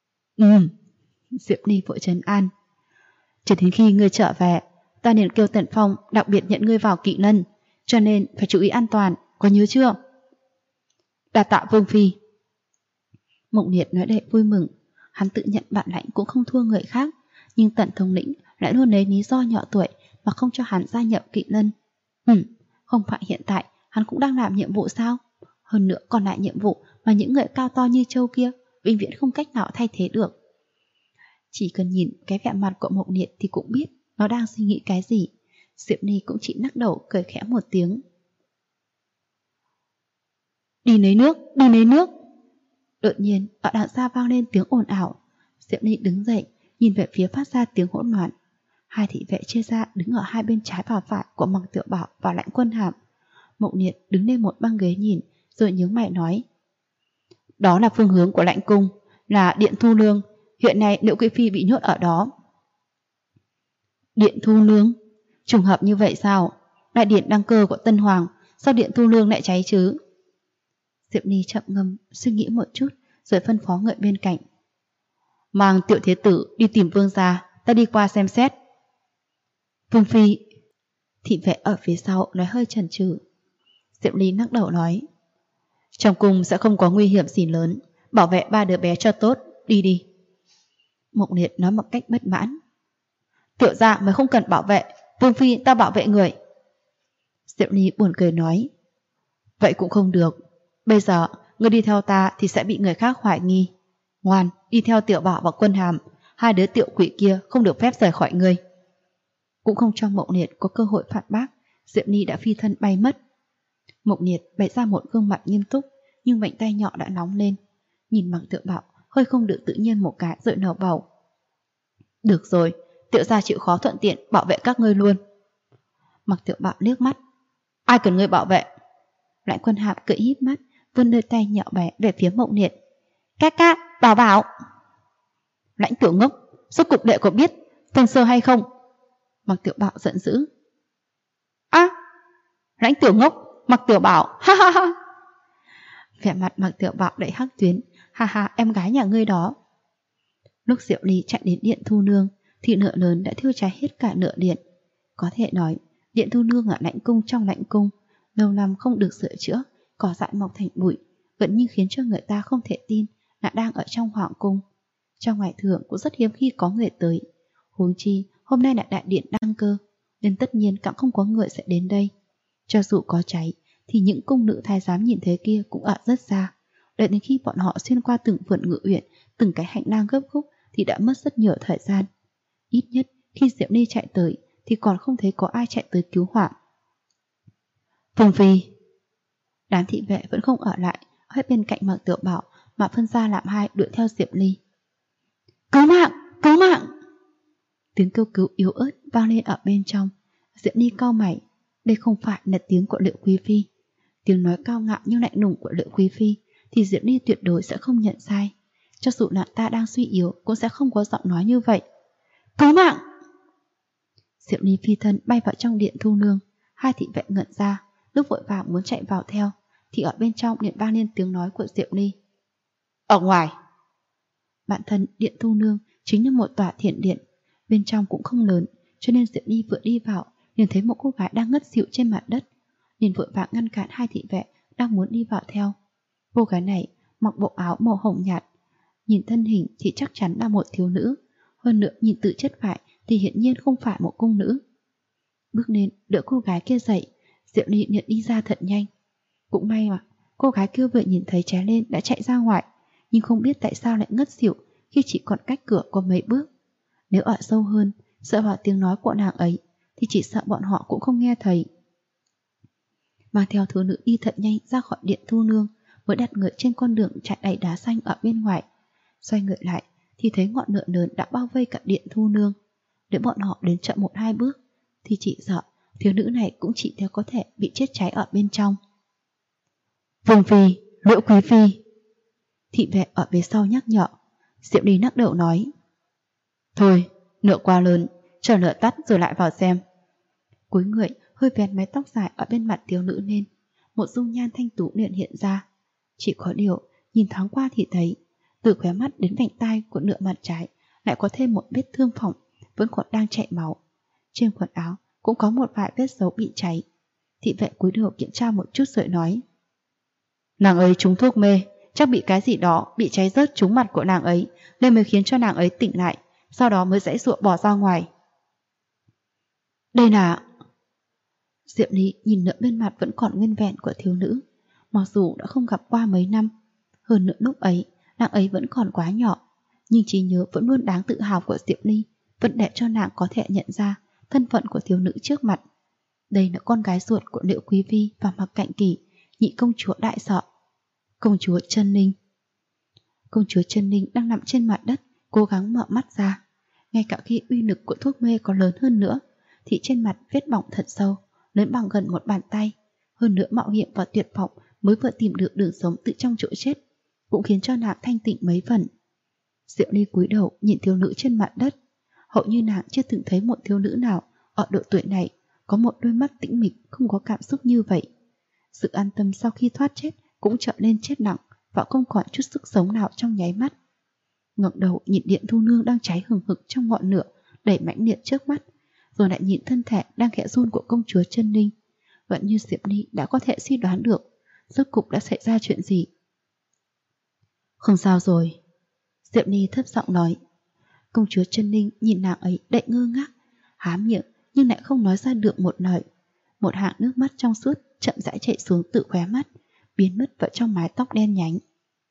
Diệu Ly vội trấn an. Cho đến khi ngươi trở về, ta liền kêu Tần Phong đặc biệt nhận ngươi vào kỵ lân, cho nên phải chú ý an toàn, có nhớ chưa? Đa tạ Vương Phi. Mộng Liệt nói đầy vui mừng. Hắn tự nhận bản lãnh cũng không thua người khác, nhưng Tần thống lĩnh lại luôn lấy lý do nhỏ tuổi mà không cho hắn gia nhập kỵ lân. Không phải hiện tại hắn cũng đang làm nhiệm vụ sao? Hơn nữa còn lại nhiệm vụ mà những người cao to như Châu kia vĩnh viễn không cách nào thay thế được. Chỉ cần nhìn cái vẻ mặt của Mộng Liệt thì cũng biết nó đang suy nghĩ cái gì. Diệp Ly cũng chỉ lắc đầu cười khẽ một tiếng. Đi lấy nước, đi lấy nước. Đột nhiên ở đằng xa vang lên tiếng ồn ào. Diệp Ly đứng dậy nhìn về phía phát ra tiếng hỗn loạn. Hai thị vệ chia ra đứng ở hai bên trái và phải của Mạc Tiểu Bảo và Lãnh Quân Hàm. Mộng Liệt đứng lên một băng ghế nhìn rồi nhướng mày nói. Đó là phương hướng của Lãnh Cung, là Điện Thu Lương. Hiện nay Liễu Quý Phi bị nhốt ở đó. Điện Thu Lương? Trùng hợp như vậy sao? Đại điện đăng cơ của Tân Hoàng, sao Điện Thu Lương lại cháy chứ? Diệp Ly chậm ngâm suy nghĩ một chút rồi phân phó người bên cạnh. Mang Tiểu Thế Tử đi tìm Vương gia, ta đi qua xem xét. Vương Phi. Thị vệ ở phía sau nói hơi chần chừ. Diệp Ly lắc đầu nói. Trong cung sẽ không có nguy hiểm gì lớn, bảo vệ ba đứa bé cho tốt, đi đi. Mộng Liệt nói một cách bất mãn. Tiểu gia mới không cần bảo vệ, Vương Phi ta bảo vệ người. Diệp Ly buồn cười nói. Vậy cũng không được. Bây giờ ngươi đi theo ta thì sẽ bị người khác hoài nghi. Ngoan, đi theo Tiểu Bảo và Quân Hàm. Hai đứa tiểu quỷ kia không được phép rời khỏi ngươi. Cũng không cho Mộng Liệt có cơ hội phản bác, Diệp Ly đã phi thân bay mất. Mộng Liệt bày ra một gương mặt nghiêm túc, nhưng mảnh tay nhỏ đã nóng lên. nhìn Mạc Tiểu Bảo hơi không được tự nhiên một cái rồi nở bầu. Được rồi, Tiểu gia chịu khó thuận tiện bảo vệ các ngươi luôn. Mạc Tiểu Bảo liếc mắt. Ai cần ngươi bảo vệ? Lãnh Quân Hạm cười híp mắt, vươn đôi tay nhỏ bé về phía Mộng Niệm. Ca, Bảo Bảo. Lãnh Tiểu Ngốc, rốt cục đệ có biết tên sơ hay không? Mạc Tiểu Bảo giận dữ. Lãnh Tiểu Ngốc, Mạc Tiểu Bảo, ha ha ha. Vẻ mặt Mạc Tiểu Bảo đầy hắc tuyến, ha ha, em gái nhà ngươi đó. Lúc Diệu Ly chạy đến điện thu nương thì nợ lớn đã thiêu cháy hết cả nợ điện. Có thể nói, điện thu nương ở lãnh cung trong lãnh cung lâu năm không được sửa chữa, cỏ dại mọc thành bụi, vẫn như khiến cho người ta không thể tin là đang ở trong hoàng cung. Trong ngày thường cũng rất hiếm khi có người tới. Huống chi hôm nay là đại điện đăng cơ, nên tất nhiên càng không có người sẽ đến đây. Cho dù có cháy thì những cung nữ thái giám nhìn thấy kia cũng ở rất xa. Đợi đến khi bọn họ xuyên qua từng vườn ngự uyển, từng cái hành lang gấp khúc thì đã mất rất nhiều thời gian. Ít nhất khi Diệu Ly chạy tới thì còn không thấy có ai chạy tới cứu hỏa. Phùng Phi. Đám thị vệ vẫn không ở lại ở bên cạnh Mạc Tiểu Bảo mà phân ra làm hai đuổi theo Diệu Ly. Cứu mạng! Cứu mạng! Tiếng kêu cứu yếu ớt vang lên ở bên trong. Diệu Ly cau mày. Đây không phải là tiếng của Liệu Quý Phi. Tiếng nói cao ngạo nhưng lạnh lùng của Liệu Quý Phi thì Diệu Ly tuyệt đối sẽ không nhận sai. Cho dù nàng ta đang suy yếu cũng sẽ không có giọng nói như vậy. Cứu mạng! Diệu Ly phi thân bay vào trong điện thu nương. Hai thị vệ ngẩn ra, lúc vội vàng muốn chạy vào theo thì ở bên trong liền vang lên tiếng nói của Diệu Ly. Ở ngoài! Bản thân điện thu nương chính là một tòa thiện điện, bên trong cũng không lớn, cho nên Diệu Ly vừa đi vào liền thấy một cô gái đang ngất xỉu trên mặt đất, liền vội vàng ngăn cản hai thị vệ đang muốn đi vào theo. Cô gái này mặc bộ áo màu hồng nhạt, nhìn thân hình thì chắc chắn là một thiếu nữ, hơn nữa nhìn từ chất vải thì hiển nhiên không phải một cung nữ. Bước lên đỡ cô gái kia dậy, Diệu Ly nhận đi ra thật nhanh. Cũng may mà cô gái kia vừa nhìn thấy cháy lên đã chạy ra ngoài, nhưng không biết tại sao lại ngất xỉu khi chỉ còn cách cửa có mấy bước. Nếu ở sâu hơn, sợ vào tiếng nói của nàng ấy thì chỉ sợ bọn họ cũng không nghe thấy. Mang theo thiếu nữ đi thật nhanh ra khỏi điện thu nương, mới đặt người trên con đường chạy đầy đá xanh ở bên ngoài. Xoay người lại thì thấy ngọn lửa lớn đã bao vây cả điện thu nương. Nếu bọn họ đến chậm 1-2 bước thì chỉ sợ thiếu nữ này cũng chỉ theo có thể bị chết cháy ở bên trong. Vương Phi, Liễu Quý Phi. Thị vệ ở phía sau nhắc nhở. Diệu Ly lắc đầu nói. Thôi, lửa quá lớn, chờ lửa tắt rồi lại vào xem. Cúi người hơi vén mái tóc dài ở bên mặt thiếu nữ lên, một dung nhan thanh tú liền hiện ra. Chỉ có điều nhìn thoáng qua thì thấy từ khóe mắt đến vành tai của nửa mặt trái lại có thêm một vết thương phỏng vẫn còn đang chảy máu. Trên quần áo cũng có một vài vết dấu bị cháy. Thị vệ cúi đầu kiểm tra một chút rồi nói. Nàng ấy trúng thuốc mê, chắc bị cái gì đó bị cháy rớt trúng mặt của nàng ấy, nên mới khiến cho nàng ấy tỉnh lại, sau đó mới giãy giụa bỏ ra ngoài. Đây là... Diệu Ly nhìn nửa bên mặt vẫn còn nguyên vẹn của thiếu nữ, mặc dù đã không gặp qua mấy năm. Hơn nữa lúc ấy, nàng ấy vẫn còn quá nhỏ, nhưng trí nhớ vẫn luôn đáng tự hào của Diệu Ly vẫn để cho nàng có thể nhận ra thân phận của thiếu nữ trước mặt. Đây là con gái ruột của Liễu Quý Phi và Mạc Cạnh Kỳ, nhị công chúa Đại Sọ, công chúa Chân Ninh. Công chúa Chân Ninh đang nằm trên mặt đất, cố gắng mở mắt ra. Ngay cả khi uy lực của thuốc mê có lớn hơn nữa, thì trên mặt vết bỏng thật sâu, lớn bằng gần một bàn tay. Hơn nữa mạo hiểm và tuyệt vọng mới vừa tìm được đường sống từ trong chỗ chết, cũng khiến cho nàng thanh tịnh mấy phần. Diệu Ly cúi đầu nhìn thiếu nữ trên mặt đất. Hầu như nàng chưa từng thấy một thiếu nữ nào ở độ tuổi này có một đôi mắt tĩnh mịch không có cảm xúc như vậy. Sự an tâm sau khi thoát chết cũng trở nên chết lặng và không còn chút sức sống nào trong nháy mắt. Ngẩng đầu nhìn điện thu nương đang cháy hừng hực trong ngọn lửa đầy mãnh liệt trước mắt, rồi lại nhìn thân thể đang khẽ run của công chúa Chân Ninh. Vẫn như Diệp Ly đã có thể suy đoán được rốt cục đã xảy ra chuyện gì. Không sao rồi, Diệp Ly thấp giọng nói. Công chúa Chân Ninh nhìn nàng ấy đầy ngơ ngác, há miệng nhưng lại không nói ra được một lời. Một hàng nước mắt trong suốt chậm rãi chảy xuống từ khóe mắt, biến mất vào trong mái tóc đen nhánh.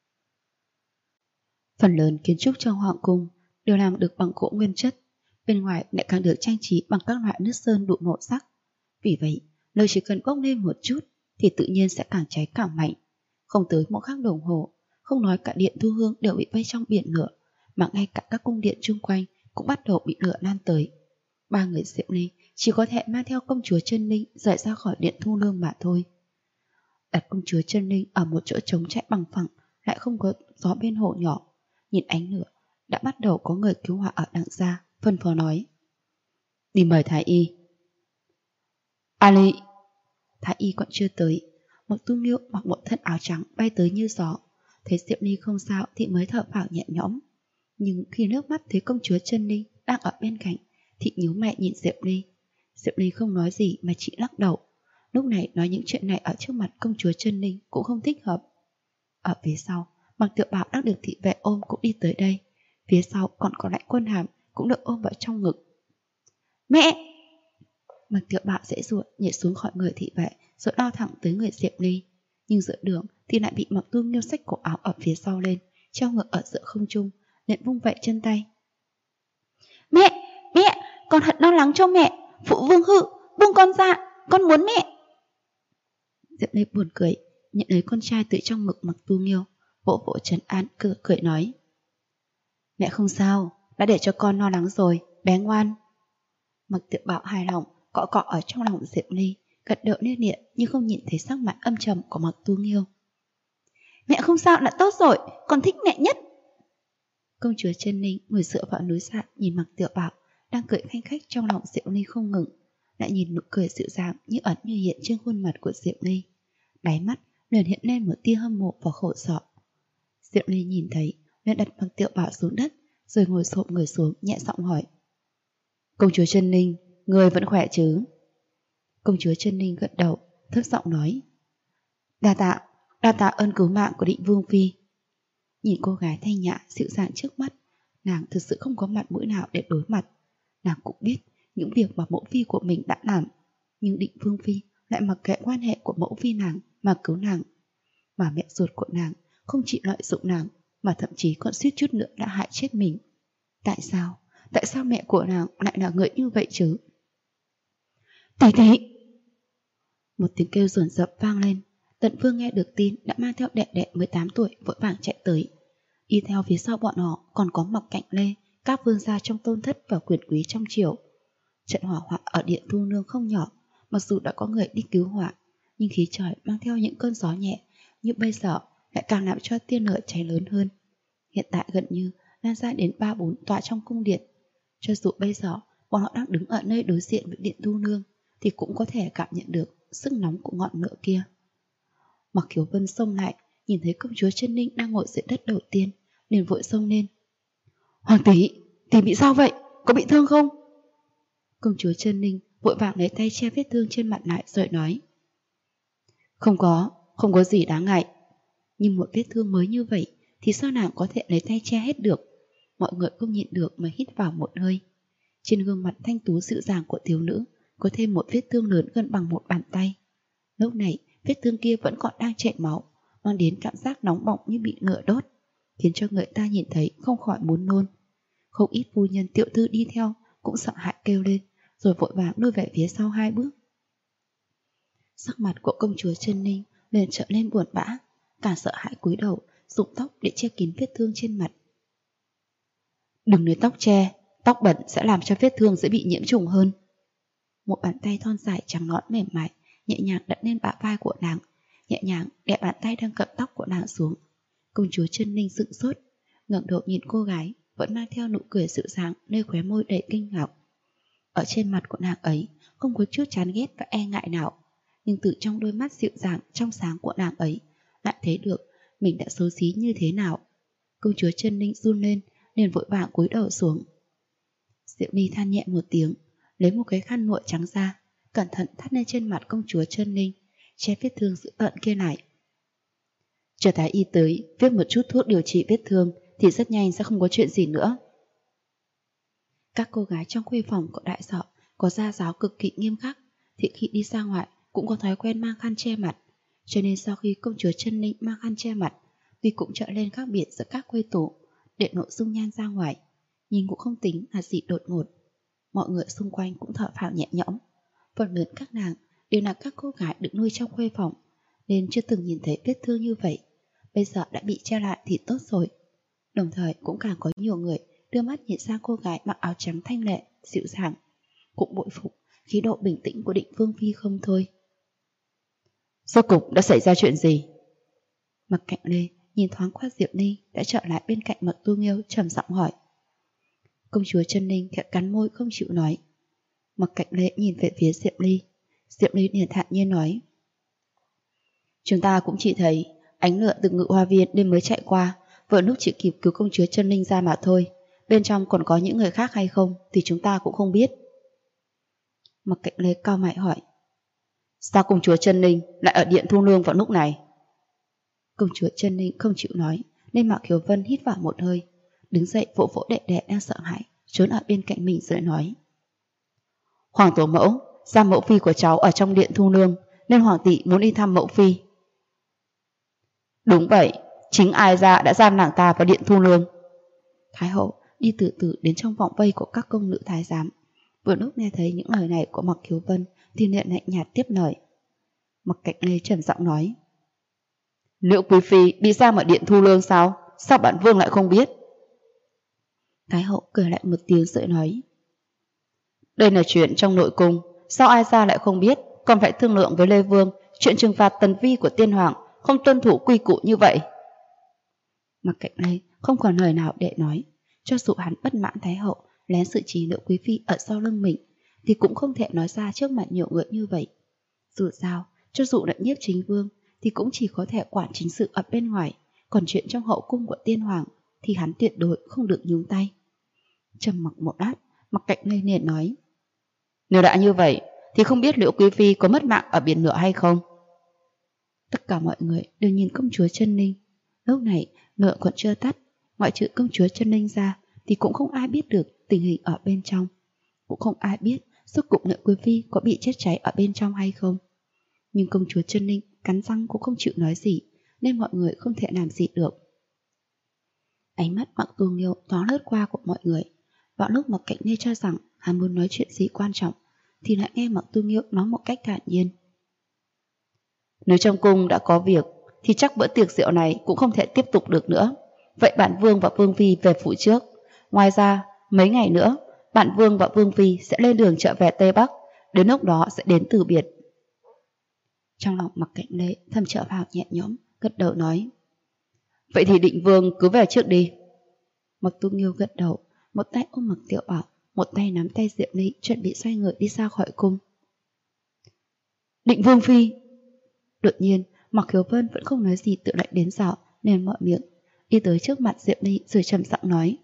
Phần lớn kiến trúc trong hoàng cung đều làm được bằng gỗ nguyên chất, bên ngoài lại càng được trang trí bằng các loại nước sơn đủ màu sắc. Vì vậy, lửa chỉ cần bốc lên một chút thì tự nhiên sẽ càng cháy càng mạnh. Không tới một khắc đồng hồ, không nói cả điện Thu Hương đều bị vây trong biển lửa, mà ngay cả các cung điện chung quanh cũng bắt đầu bị lửa lan tới. Ba người Diệu Ly chỉ có thể mang theo công chúa Chân Linh rời ra khỏi điện Thu Hương mà thôi. Đặt công chúa Chân Linh ở một chỗ trống trải bằng phẳng, lại không có gió bên hồ nhỏ, nhìn ánh lửa đã bắt đầu có người cứu hỏa ở đằng xa, phân phó nói: đi mời thái y. Ali. Thái y còn chưa tới, Mộc Tu Nghiêu mặc một thân áo trắng bay tới như gió, thấy Diệu Ly không sao thì mới thở phào nhẹ nhõm. Nhưng khi nước mắt thấy công chúa Chân Linh đang ở bên cạnh thì nhíu mày nhìn Diệu Ly. Diệu Ly không nói gì mà chỉ lắc đầu. Lúc này nói những chuyện này ở trước mặt công chúa Chân Linh cũng không thích hợp. Ở phía sau, Mạc Tiểu Bảo đang được thị vệ ôm cũng đi tới đây. Phía sau còn có Lãnh Quân Hàm cũng được ôm vào trong ngực. Mẹ! Mạc Tiểu Bảo dễ dụa nhảy xuống khỏi người thị vệ rồi lao thẳng tới người Diệu Ly. Nhưng giữa đường thì lại bị Mạc Tu Nghiêu xách cổ áo ở phía sau lên, treo ngược ở giữa không trung, liền vung vẩy chân tay. Mẹ! Mẹ! Con thật lo lắng cho mẹ! Phụ vương hự! Buông con ra! Con muốn mẹ! Diệu Ly buồn cười, nhận lấy con trai từ trong ngực Mạc Tu Nghiêu, vỗ vỗ trấn an, cười nói: mẹ không sao, đã để cho con lo lắng rồi, bé ngoan. Mạc Tiểu Bảo hài lòng cọ cọ ở trong lòng Diệu Ly, gật đầu liên liệt nhưng không nhìn thấy sắc mặt âm trầm của Mạc Tu Nghiêu. Mẹ không sao đã tốt rồi, con thích mẹ nhất. Công chúa Chân Linh ngồi dựa vào núi sạn nhìn Mạc Tiểu Bảo đang cười khanh khách trong lòng Diệu Ly không ngừng, lại nhìn nụ cười dịu dàng như ẩn như hiện trên khuôn mặt của Diệu Ly. Đáy mắt liền hiện lên một tia hâm mộ và khổ sở. Diệu Ly nhìn thấy liền đặt Mạc Tiểu Bảo xuống đất, rồi ngồi xổm người xuống nhẹ giọng hỏi: công chúa Chân Linh, người vẫn khỏe chứ? Công chúa Chân Linh gật đầu, thấp giọng nói: đa tạ ơn cứu mạng của Định Vương phi. Nhìn cô gái thanh nhã dịu dàng trước mắt, nàng thực sự không có mặt mũi nào để đối mặt. Nàng cũng biết những việc mà mẫu phi của mình đã làm, nhưng Định Vương phi lại mặc kệ quan hệ của mẫu phi nàng mà cứu nàng. Mà mẹ ruột của nàng không chỉ lợi dụng nàng, mà thậm chí còn suýt chút nữa đã hại chết mình. Tại sao mẹ của nàng lại là người như vậy chứ? Tỷ tỷ! Một tiếng kêu dồn dập vang lên. Tận Vương nghe được tin đã mang theo đệ đệ 18 tuổi vội vàng chạy tới. Đi theo phía sau bọn họ còn có Mộc Cạnh Lê, các vương gia trong tôn thất và quyền quý trong triều. Trận hỏa hoạn ở điện Thu Nương không nhỏ, mặc dù đã có người đi cứu hỏa, nhưng khí trời mang theo những cơn gió nhẹ, như bây giờ lại càng làm cho tia lửa cháy lớn hơn. Hiện tại gần như lan ra đến 3-4 tòa trong cung điện. Cho dù bây giờ bọn họ đang đứng ở nơi đối diện với điện Thu Nương, thì cũng có thể cảm nhận được sức nóng của ngọn lửa kia. Mạc Kiều Vân xông lại, nhìn thấy công chúa Chân Linh đang ngồi dưới đất đầu tiên, liền vội xông lên. Hoàng tỷ bị sao vậy? Có bị thương không? Công chúa Chân Linh vội vàng lấy tay che vết thương trên mặt lại rồi nói: không có gì đáng ngại. Nhưng một vết thương mới như vậy thì sao nàng có thể lấy tay che hết được? Mọi người không nhịn được mà hít vào một hơi. Trên gương mặt thanh tú dịu dàng của thiếu nữ có thêm một vết thương lớn gần bằng một bàn tay. Lúc này vết thương kia vẫn còn đang chảy máu, mang đến cảm giác nóng bỏng như bị lửa đốt, khiến cho người ta nhìn thấy không khỏi muốn nôn. Không ít phu nhân tiểu thư đi theo cũng sợ hãi kêu lên, rồi vội vàng lui về phía sau 2 bước. Sắc mặt của công chúa Chân Linh liền trở lên buồn bã, càng sợ hãi cúi đầu dùng tóc để che kín vết thương trên mặt. Đừng lấy tóc che, tóc bẩn sẽ làm cho vết thương dễ bị nhiễm trùng hơn. Một bàn tay thon dài trắng nõn mềm mại nhẹ nhàng đặt lên bả vai của nàng, nhẹ nhàng đè bàn tay đang cậm tóc của nàng xuống. Công chúa Chân Linh sững sốt, ngẩng đầu nhìn cô gái vẫn mang theo nụ cười dịu dàng nơi khóe môi đầy kinh ngạc. Ở trên mặt của nàng ấy không có chút chán ghét và e ngại nào, nhưng từ trong đôi mắt dịu dàng trong sáng của nàng ấy lại thấy được mình đã xấu xí như thế nào. Công chúa Chân Linh run lên, liền vội vàng cúi đầu xuống. Diệu Ly than nhẹ một tiếng, lấy một cái khăn lụa trắng ra, cẩn thận thắt lên trên mặt công chúa Chân Linh, che vết thương dữ tợn kia lại. Chờ thái y tới viết một chút thuốc điều trị vết thương thì rất nhanh sẽ không có chuyện gì nữa. Các cô gái trong khuê phòng của đại sọ có gia giáo cực kỳ nghiêm khắc, thì khi đi ra ngoài cũng có thói quen mang khăn che mặt, cho nên sau khi công chúa Chân Linh mang khăn che mặt, tuy cũng trở lên khác biệt giữa các khuê tủ để nội dung nhan ra ngoài, nhưng cũng không tính là gì đột ngột. Mọi người xung quanh cũng thở phào nhẹ nhõm. Phần lớn các nàng đều là các cô gái được nuôi trong khuê phòng, nên chưa từng nhìn thấy vết thương như vậy. bây giờ đã bị che lại thì tốt rồi. Đồng thời cũng càng có nhiều người đưa mắt nhìn sang cô gái mặc áo trắng thanh lệ, dịu dàng, cũng bội phục khí độ bình tĩnh của Định Vương Phi không thôi. Rốt cục đã xảy ra chuyện gì? Mặc Cạnh Lê nhìn thoáng qua Diệp Ly đã trở lại bên cạnh Mặc Tu Nghiêu, trầm giọng hỏi. Công chúa Chân Ninh khẽ cắn môi không chịu nói. Mặc Cạnh Lê nhìn về phía Diệp Ly. Diệp Ly liền thản nhiên nói. Chúng ta cũng chỉ thấy ánh lửa từ Ngự Hoa Viên đêm mới chạy qua, vừa lúc chỉ kịp cứu công chúa Chân Ninh ra mà thôi. Bên trong còn có những người khác hay không thì chúng ta cũng không biết. Mặc Cạnh Lê cau mày hỏi. Sao công chúa Chân Ninh lại ở điện Thu Nương vào lúc này? Công chúa Chân Ninh không chịu nói, nên Mạc Khiếu Vân hít vào một hơi, đứng dậy vỗ vỗ đệ đệ đang sợ hãi trốn ở bên cạnh mình rồi nói. Hoàng tổ mẫu, giam mẫu phi của cháu ở trong điện Thu Nương, nên hoàng tỷ muốn đi thăm mẫu phi. Đúng vậy, chính ai ra đã giam nàng ta vào điện Thu Nương. Thái hậu đi từ từ đến trong vòng vây của các công nữ thái giám. Vừa lúc nghe thấy những lời này của Mạc Khiếu Vân thì liền lạnh nhạt tiếp lời. Mặc Cạnh Lê trầm giọng nói. Liễu quý phi bị giam ở điện Thu Nương sao? Sao bản vương lại không biết? Thái hậu cười lại một tiếng rồi nói. Đây là chuyện trong nội cung, sao ai ra lại không biết, còn phải thương lượng với Lê Vương chuyện trừng phạt tần vi của tiên hoàng không tuân thủ quy củ như vậy. Mặc Cạnh Lê không còn lời nào để nói, cho dù hắn bất mãn Thái hậu lén xử trí Liễu quý phi ở sau lưng mình thì cũng không thể nói ra trước mặt nhiều người như vậy. Dù sao, cho dù là Nhiếp Chính Vương thì cũng chỉ có thể quản chính sự ở bên ngoài, còn chuyện trong hậu cung của tiên hoàng thì hắn tuyệt đối không được nhúng tay. Trầm mặc một lát, Mặc Cạnh Lê liền nói. Nếu đã như vậy thì không biết Liễu quý phi có mất mạng ở biển lửa hay không? Tất cả mọi người đều nhìn công chúa Chân Ninh. Lúc này ngựa còn chưa tắt, ngoại trừ công chúa Chân Ninh ra thì cũng không ai biết được tình hình ở bên trong. Cũng không ai biết rốt cuộc Liễu quý phi có bị chết cháy ở bên trong hay không. Nhưng công chúa Chân Ninh cắn răng cũng không chịu nói gì, nên mọi người không thể làm gì được. Ánh mắt Mặc Tu Nghiêu thoáng lướt qua của mọi người. Vào lúc Mặc Cạnh Lê cho rằng hắn muốn nói chuyện gì quan trọng thì lại nghe Mặc Tu Nghiêu nói một cách thản nhiên. Nếu trong cung đã có việc thì chắc bữa tiệc rượu này cũng không thể tiếp tục được nữa. Vậy bản vương và vương phi về phủ trước. Ngoài ra mấy ngày nữa bản vương và vương phi sẽ lên đường trở về Tây Bắc. Đến lúc đó sẽ đến từ biệt. Trong lòng Mặc Cạnh Lê thầm trở vào nhẹ nhõm, gật đầu nói. Vậy thì Định Vương cứ về trước đi. Mặc Tu Nghiêu gật đầu, một tay ôm Mặc Tiểu Bảo, một tay nắm tay Diệp Ly chuẩn bị xoay người đi ra khỏi cung. Định Vương phi. Đột nhiên Mặc Khiếu Vân vẫn không nói gì tự lại đến dạo nên mở miệng, đi tới trước mặt Diệp Ly rồi trầm giọng nói.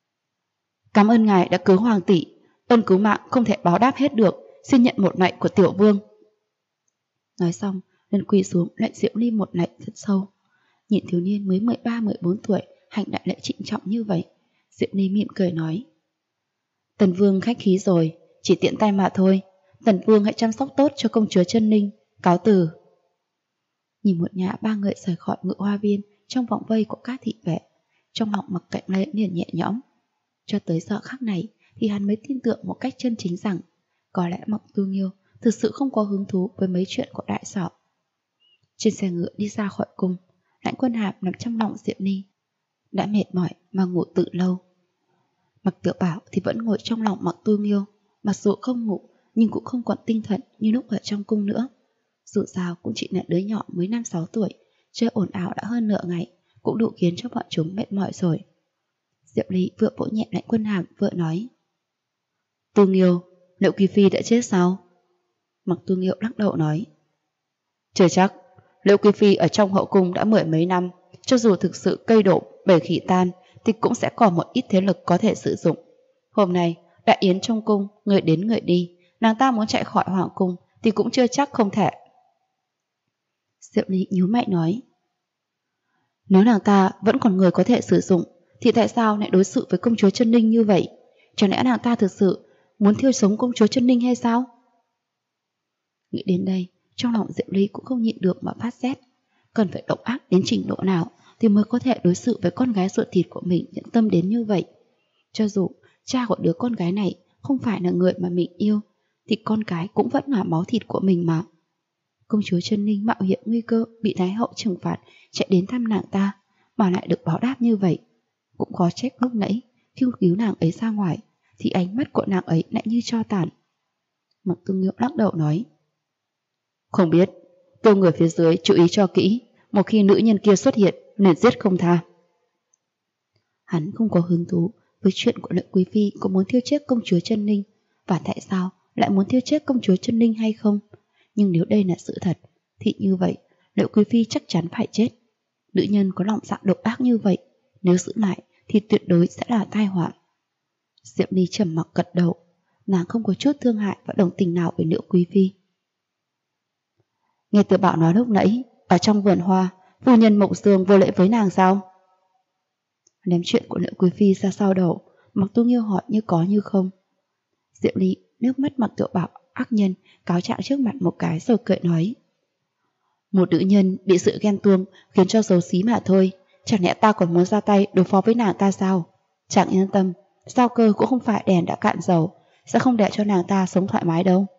Cảm ơn ngài đã cứu hoàng tỷ, ơn cứu mạng không thể báo đáp hết được, xin nhận một lạy của tiểu vương. Nói xong liền quỳ xuống lạy Diệp Ly một lạy thật sâu. Nhìn thiếu niên mới 13-14 tuổi hành đại lễ trịnh trọng như vậy, Diệp Ly mỉm cười nói. Tần vương khách khí rồi, chỉ tiện tay mà thôi. Tần vương hãy chăm sóc tốt cho công chúa Chân Ninh, cáo từ. Nhìn một nhà ba người rời khỏi Ngự Hoa Viên trong vòng vây của các thị vệ, trong lòng Mặc Cạnh Lê liền nhẹ nhõm. Cho tới giờ khắc này thì hắn mới tin tưởng một cách chân chính rằng có lẽ Mặc Tu Nghiêu thực sự không có hứng thú với mấy chuyện của đại sở. Trên xe ngựa đi ra khỏi cung, Lãnh Quân Hạp nằm trong lòng Diệp Ly, đã mệt mỏi mà ngủ từ lâu. Mặc Tiểu Bảo thì vẫn ngồi trong lòng Mặc Tu Nghiêu, mặc dù không ngủ nhưng cũng không còn tinh thần như lúc ở trong cung nữa. Dù sao cũng chỉ là đứa nhỏ mới 5-6 tuổi, chơi ồn ào đã hơn nửa ngày, cũng đủ khiến cho bọn chúng mệt mỏi rồi. Diệp Ly vừa vỗ nhẹ Lãnh Quân Hàm vừa nói. Tu Nghiêu, Liễu quý phi đã chết sao? Mặc Tu Nghiêu lắc đầu nói. Chưa chắc, Liễu quý phi ở trong hậu cung đã 10 mấy năm, cho dù thực sự cây đổ bể khỉ tan thì cũng sẽ còn một ít thế lực có thể sử dụng. Hôm nay đại yến trong cung, người đến người đi, nàng ta muốn chạy khỏi hoàng cung thì cũng chưa chắc không thể. Diệp Ly nhíu mày nói. Nếu nàng ta vẫn còn người có thể sử dụng thì tại sao lại đối xử với công chúa Chân Ninh như vậy? Chẳng lẽ nàng ta thực sự muốn thiêu sống công chúa Chân Ninh hay sao? Nghĩ đến đây, trong lòng Diệp Ly cũng không nhịn được mà phát rét. Cần phải độc ác đến trình độ nào thì mới có thể đối xử với con gái ruột thịt của mình nhẫn tâm đến như vậy? Cho dù cha của đứa con gái này không phải là người mà mình yêu thì con cái cũng vẫn là máu thịt của mình mà. Công chúa Chân Ninh mạo hiểm nguy cơ bị Thái hậu trừng phạt chạy đến thăm nàng ta, mà lại được báo đáp như vậy. Cũng có trách lúc nãy khi cứu nàng ấy ra ngoài thì ánh mắt của nàng ấy lại như tro tàn. Mặc Tương Nghiêu lắc đầu nói: Không biết, tôi người phía dưới chú ý cho kỹ, một khi nữ nhân kia xuất hiện nên giết không tha. Hắn không có hứng thú với chuyện của Lợi Quý Phi có muốn thiêu chết công chúa Chân Ninh, và tại sao lại muốn thiêu chết công chúa Chân Ninh hay không. Nhưng nếu đây là sự thật thì như vậy Lợi Quý Phi chắc chắn phải chết. Nữ nhân có lòng dạ độc ác như vậy, nếu giữ lại thì tuyệt đối sẽ là tai họa. Diệp Ly trầm mặc gật đầu, nàng không có chút thương hại và đồng tình nào với Lợi Quý Phi. Nghe Tiểu Bảo nói lúc nãy, ở trong vườn hoa, phu nhân Mộng Dương vô lễ với nàng sao? Ném chuyện của Lợi Quý Phi ra sau đầu, Mặc Tu Nghiêu hỏi như có như không. Diệp Ly nước mắt Mặc Tiểu Bảo ác nhân cáo trạng trước mặt một cái rồi cười nói: Một nữ nhân bị sự ghen tuông khiến cho xấu xí mà thôi, chẳng lẽ ta còn muốn ra tay đối phó với nàng ta sao? Chẳng yên tâm, Giao Cơ cũng không phải đèn đã cạn dầu, sẽ không để cho nàng ta sống thoải mái đâu.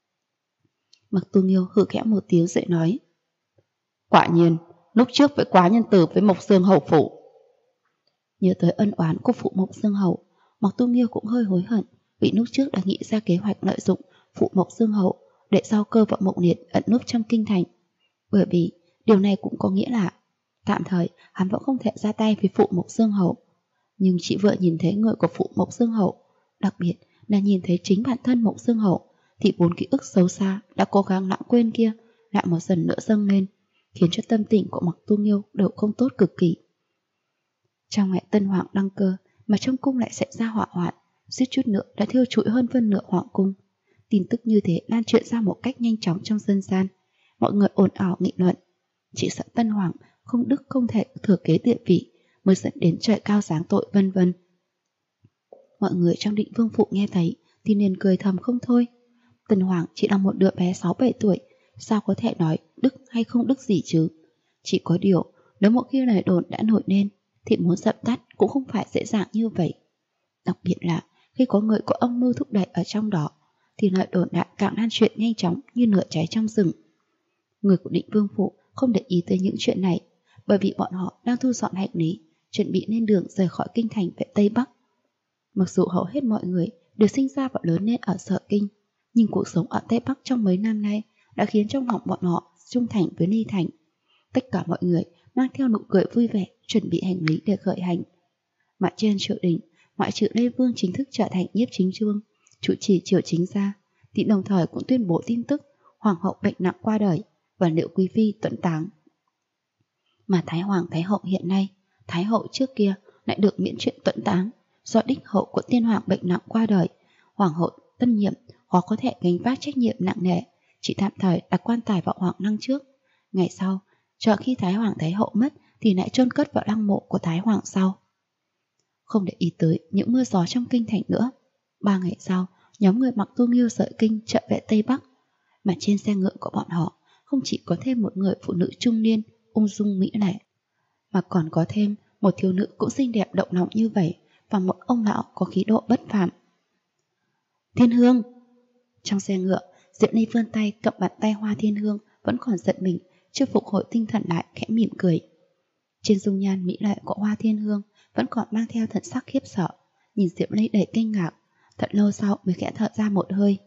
Mặc Tu Nghiêu hừ khẽ một tiếng rồi nói: Quả nhiên, lúc trước phải quá nhân từ với Mộc Dương hầu phủ. Nhớ tới ân oán của phụ Mộc Dương hầu, Mặc Tu Nghiêu cũng hơi hối hận vì lúc trước đã nghĩ ra kế hoạch lợi dụng phụ Mộc Dương hầu để Giao Cơ và Mộng Liệt ẩn núp trong kinh thành. Bởi vì điều này cũng có nghĩa là tạm thời hắn vẫn không thể ra tay với phụ Mộc Dương hầu. Nhưng chỉ vừa nhìn thấy người của phụ Mộc Dương hầu, đặc biệt là nhìn thấy chính bản thân Mộc Dương hầu, thì bốn ký ức xấu xa đã cố gắng lãng quên kia lại một dần nữa dâng lên, khiến cho tâm tình của Mặc Tu Nghiêu đều không tốt cực kỳ. Trong ngày Tân Hoàng đăng cơ mà trong cung lại xảy ra hỏa hoạn, suýt chút nữa đã thiêu trụi hơn phân nửa hoàng cung. Tin tức như thế lan truyền ra một cách nhanh chóng trong dân gian, mọi người ồn ào nghị luận. Chỉ sợ Tân Hoàng không đức không thể thừa kế địa vị mới dẫn đến trời cao giáng tội vân vân. Mọi người trong Định Vương phủ nghe thấy thì nên cười thầm không thôi. Tân Hoàng chỉ là một đứa bé 6-7 tuổi, sao có thể nói đức hay không đức gì chứ? Chỉ có điều, nếu một khi lời đồn đã nổi lên thì muốn dập tắt cũng không phải dễ dàng như vậy. Đặc biệt là khi có người có âm mưu thúc đẩy ở trong đó thì lời đồn đại càng lan truyền nhanh chóng như lửa cháy trong rừng. Người của Định Vương phủ không để ý tới những chuyện này, bởi vì bọn họ đang thu dọn hành lý, chuẩn bị lên đường rời khỏi kinh thành về Tây Bắc. Mặc dù hầu hết mọi người đều sinh ra và lớn lên ở Sở Kinh, nhưng cuộc sống ở Tây Bắc trong mấy năm nay đã khiến trong lòng bọn họ trung thành với Ly Thành. Tất cả mọi người mang theo nụ cười vui vẻ, chuẩn bị hành lý để khởi hành. Mà trên triều đình, ngoại trừ Lê Vương chính thức trở thành nhiếp chính vương, chủ trì triều chính ra, thì đồng thời cũng tuyên bố tin tức hoàng hậu bệnh nặng qua đời và Liệu Quý Phi tuẫn táng. Mà Thái Hoàng Thái hậu hiện nay, Thái hậu trước kia lại được miễn chuyện tuẫn táng do đích hậu của tiên hoàng bệnh nặng qua đời. Hoàng hậu tân nhiệm khó có thể gánh vác trách nhiệm nặng nề, chỉ tạm thời đặt quan tài vào hoàng lăng trước. Ngày sau, chờ khi Thái Hoàng Thái hậu mất thì lại chôn cất vào lăng mộ của Thái Hoàng sau. Không để ý tới những mưa gió trong kinh thành nữa, 3 ngày sau, nhóm người Mặc Tu Nghiêu rời kinh trở về Tây Bắc. Mà trên xe ngựa của bọn họ không chỉ có thêm một người phụ nữ trung niên ung dung mỹ lệ, mà còn có thêm một thiếu nữ cũng xinh đẹp động lòng như vậy, và một ông lão có khí độ bất phàm. Thiên Hương! Trong xe ngựa, Diệp Ly vươn tay cầm bàn tay Hoa Thiên Hương vẫn còn giận mình, chưa phục hồi tinh thần lại khẽ mỉm cười. Trên dung nhan mỹ lệ của Hoa Thiên Hương vẫn còn mang theo thần sắc khiếp sợ, nhìn Diệp Ly đầy kinh ngạc, thật lâu sau mới khẽ thở ra một hơi.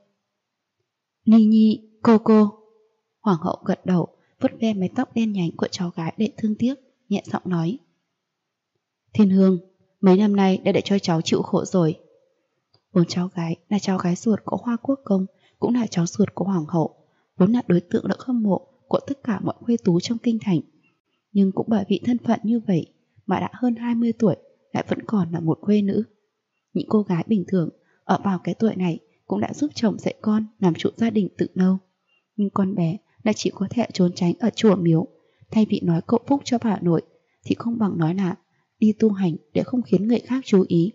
Ly Nhi, cô. Hoàng hậu gật đầu, vuốt ve mái tóc đen nhánh của cháu gái để thương tiếc, nhẹ giọng nói: Thiên Hương, mấy năm nay đã để cho cháu chịu khổ rồi. Vốn cháu gái là cháu gái ruột của Hoa Quốc công, cũng là cháu ruột của hoàng hậu, vốn là đối tượng được hâm mộ của tất cả mọi khuê tú trong kinh thành. Nhưng cũng bởi vì thân phận như vậy mà đã hơn 20 tuổi lại vẫn còn là một khuê nữ. Những cô gái bình thường ở vào cái tuổi này cũng đã giúp chồng dạy con làm chủ gia đình từ lâu. Nhưng con bé là chỉ có thể trốn tránh ở chùa miếu, thay vì nói cậu phúc cho bà nội thì không bằng nói là đi tu hành để không khiến người khác chú ý.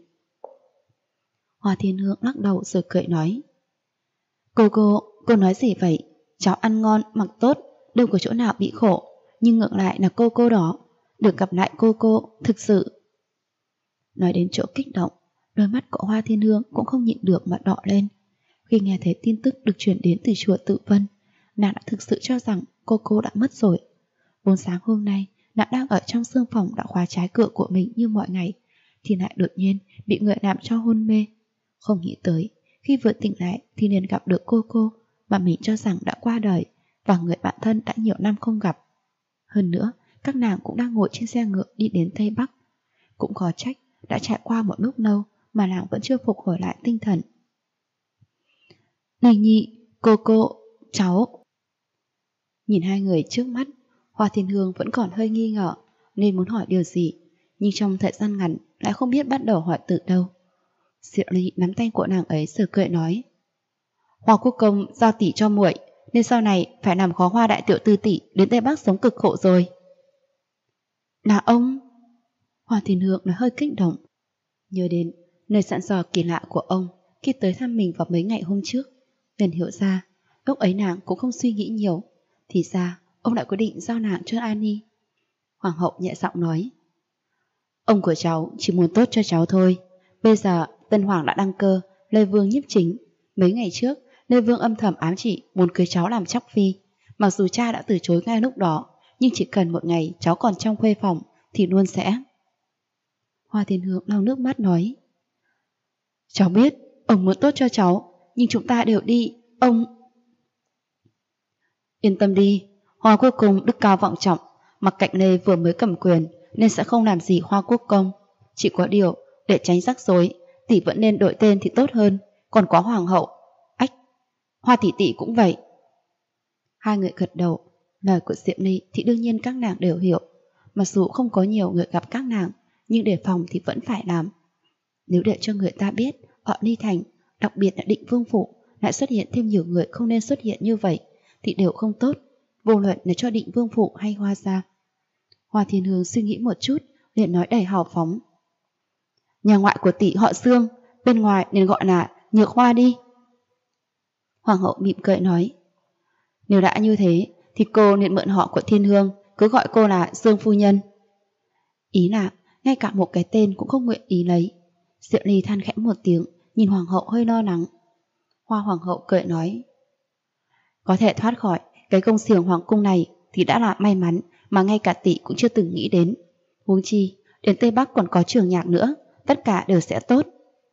Hoa Thiên Hương lắc đầu rồi cười nói: Cô nói gì vậy? Cháu ăn ngon, mặc tốt, đâu có chỗ nào bị khổ, nhưng ngược lại là cô đó, được gặp lại cô, thực sự. Nói đến chỗ kích động, đôi mắt của Hoa Thiên Hương cũng không nhịn được mà đỏ lên. Khi nghe thấy tin tức được truyền đến từ chùa Tự Vân, nàng đã thực sự cho rằng cô đã mất rồi. Vốn sáng hôm nay, nàng đang ở trong sương phòng đã khóa trái cửa của mình như mọi ngày, thì lại đột nhiên bị người làm cho hôn mê. Không nghĩ tới, khi vừa tỉnh lại thì liền gặp được cô mà mình cho rằng đã qua đời, và người bạn thân đã nhiều năm không gặp. Hơn nữa, các nàng cũng đang ngồi trên xe ngựa đi đến Tây Bắc. Cũng khó trách, đã trải qua một lúc lâu mà nàng vẫn chưa phục hồi lại tinh thần. Nhi Nhi, cô, cháu. Nhìn hai người trước mắt, Hoa Thiên Hương vẫn còn hơi nghi ngờ nên muốn hỏi điều gì, nhưng trong thời gian ngắn lại không biết bắt đầu hỏi từ đâu. Diệu Ly nắm tay của nàng ấy rồi cười nói: Hoa Quốc Công giao tỷ cho muội, nên sau này phải làm khó Hoa đại tiểu tư tỷ đến Tây Bắc sống cực khổ rồi. Là ông? Hoa Thiên Hương nói hơi kích động, nhớ đến nơi sẵn sò kỳ lạ của ông khi tới thăm mình vào mấy ngày hôm trước, liền hiểu ra lúc ấy nàng cũng không suy nghĩ nhiều, thì ra ông lại quyết định giao nàng cho Annie. Hoàng hậu nhẹ giọng nói: Ông của cháu chỉ muốn tốt cho cháu thôi. Bây giờ Tân Hoàng đã đăng cơ, Lê Vương nhiếp chính. Mấy ngày trước Lê Vương âm thầm ám chỉ muốn cưới cháu làm chắc phi. Mặc dù cha đã từ chối ngay lúc đó, nhưng chỉ cần một ngày cháu còn trong khuê phòng thì luôn sẽ. Hoa Thiên Hương lau nước mắt nói: Cháu biết ông muốn tốt cho cháu, nhưng chúng ta đều đi, ông... Yên tâm đi, Hoa Quốc Công đức cao vọng trọng, mặc cạnh Lê vừa mới cầm quyền nên sẽ không làm gì Hoa Quốc Công. Chỉ có điều, để tránh rắc rối, tỷ vẫn nên đổi tên thì tốt hơn. Còn có Hoàng hậu, ách, Hoa tỷ tỷ cũng vậy. Hai người gật đầu. Lời của Diệm Ly thì đương nhiên các nàng đều hiểu. Mặc dù không có nhiều người gặp các nàng, nhưng đề phòng thì vẫn phải làm. Nếu để cho người ta biết ở Ly Thành, đặc biệt là Định Vương Phủ, lại xuất hiện thêm nhiều người không nên xuất hiện như vậy, thì đều không tốt, vô luận là cho Định Vương Phủ hay Hoa gia. Hoa Thiên Hương suy nghĩ một chút, liền nói đầy hào phóng: Nhà ngoại của tỷ họ Dương, bên ngoài nên gọi là Nhược Hoa đi. Hoàng hậu mỉm cười nói: Nếu đã như thế thì cô nên mượn họ của Thiên Hương, cứ gọi cô là Dương phu nhân. Ý là ngay cả một cái tên cũng không nguyện ý lấy. Diệu Ly than khẽ một tiếng, nhìn Hoàng hậu hơi lo lắng. Hoa Hoàng hậu cười nói: Có thể thoát khỏi cái công xiềng hoàng cung này thì đã là may mắn mà ngay cả tỷ cũng chưa từng nghĩ đến. Huống chi đến Tây Bắc còn có Trường Nhạc nữa, tất cả đều sẽ tốt.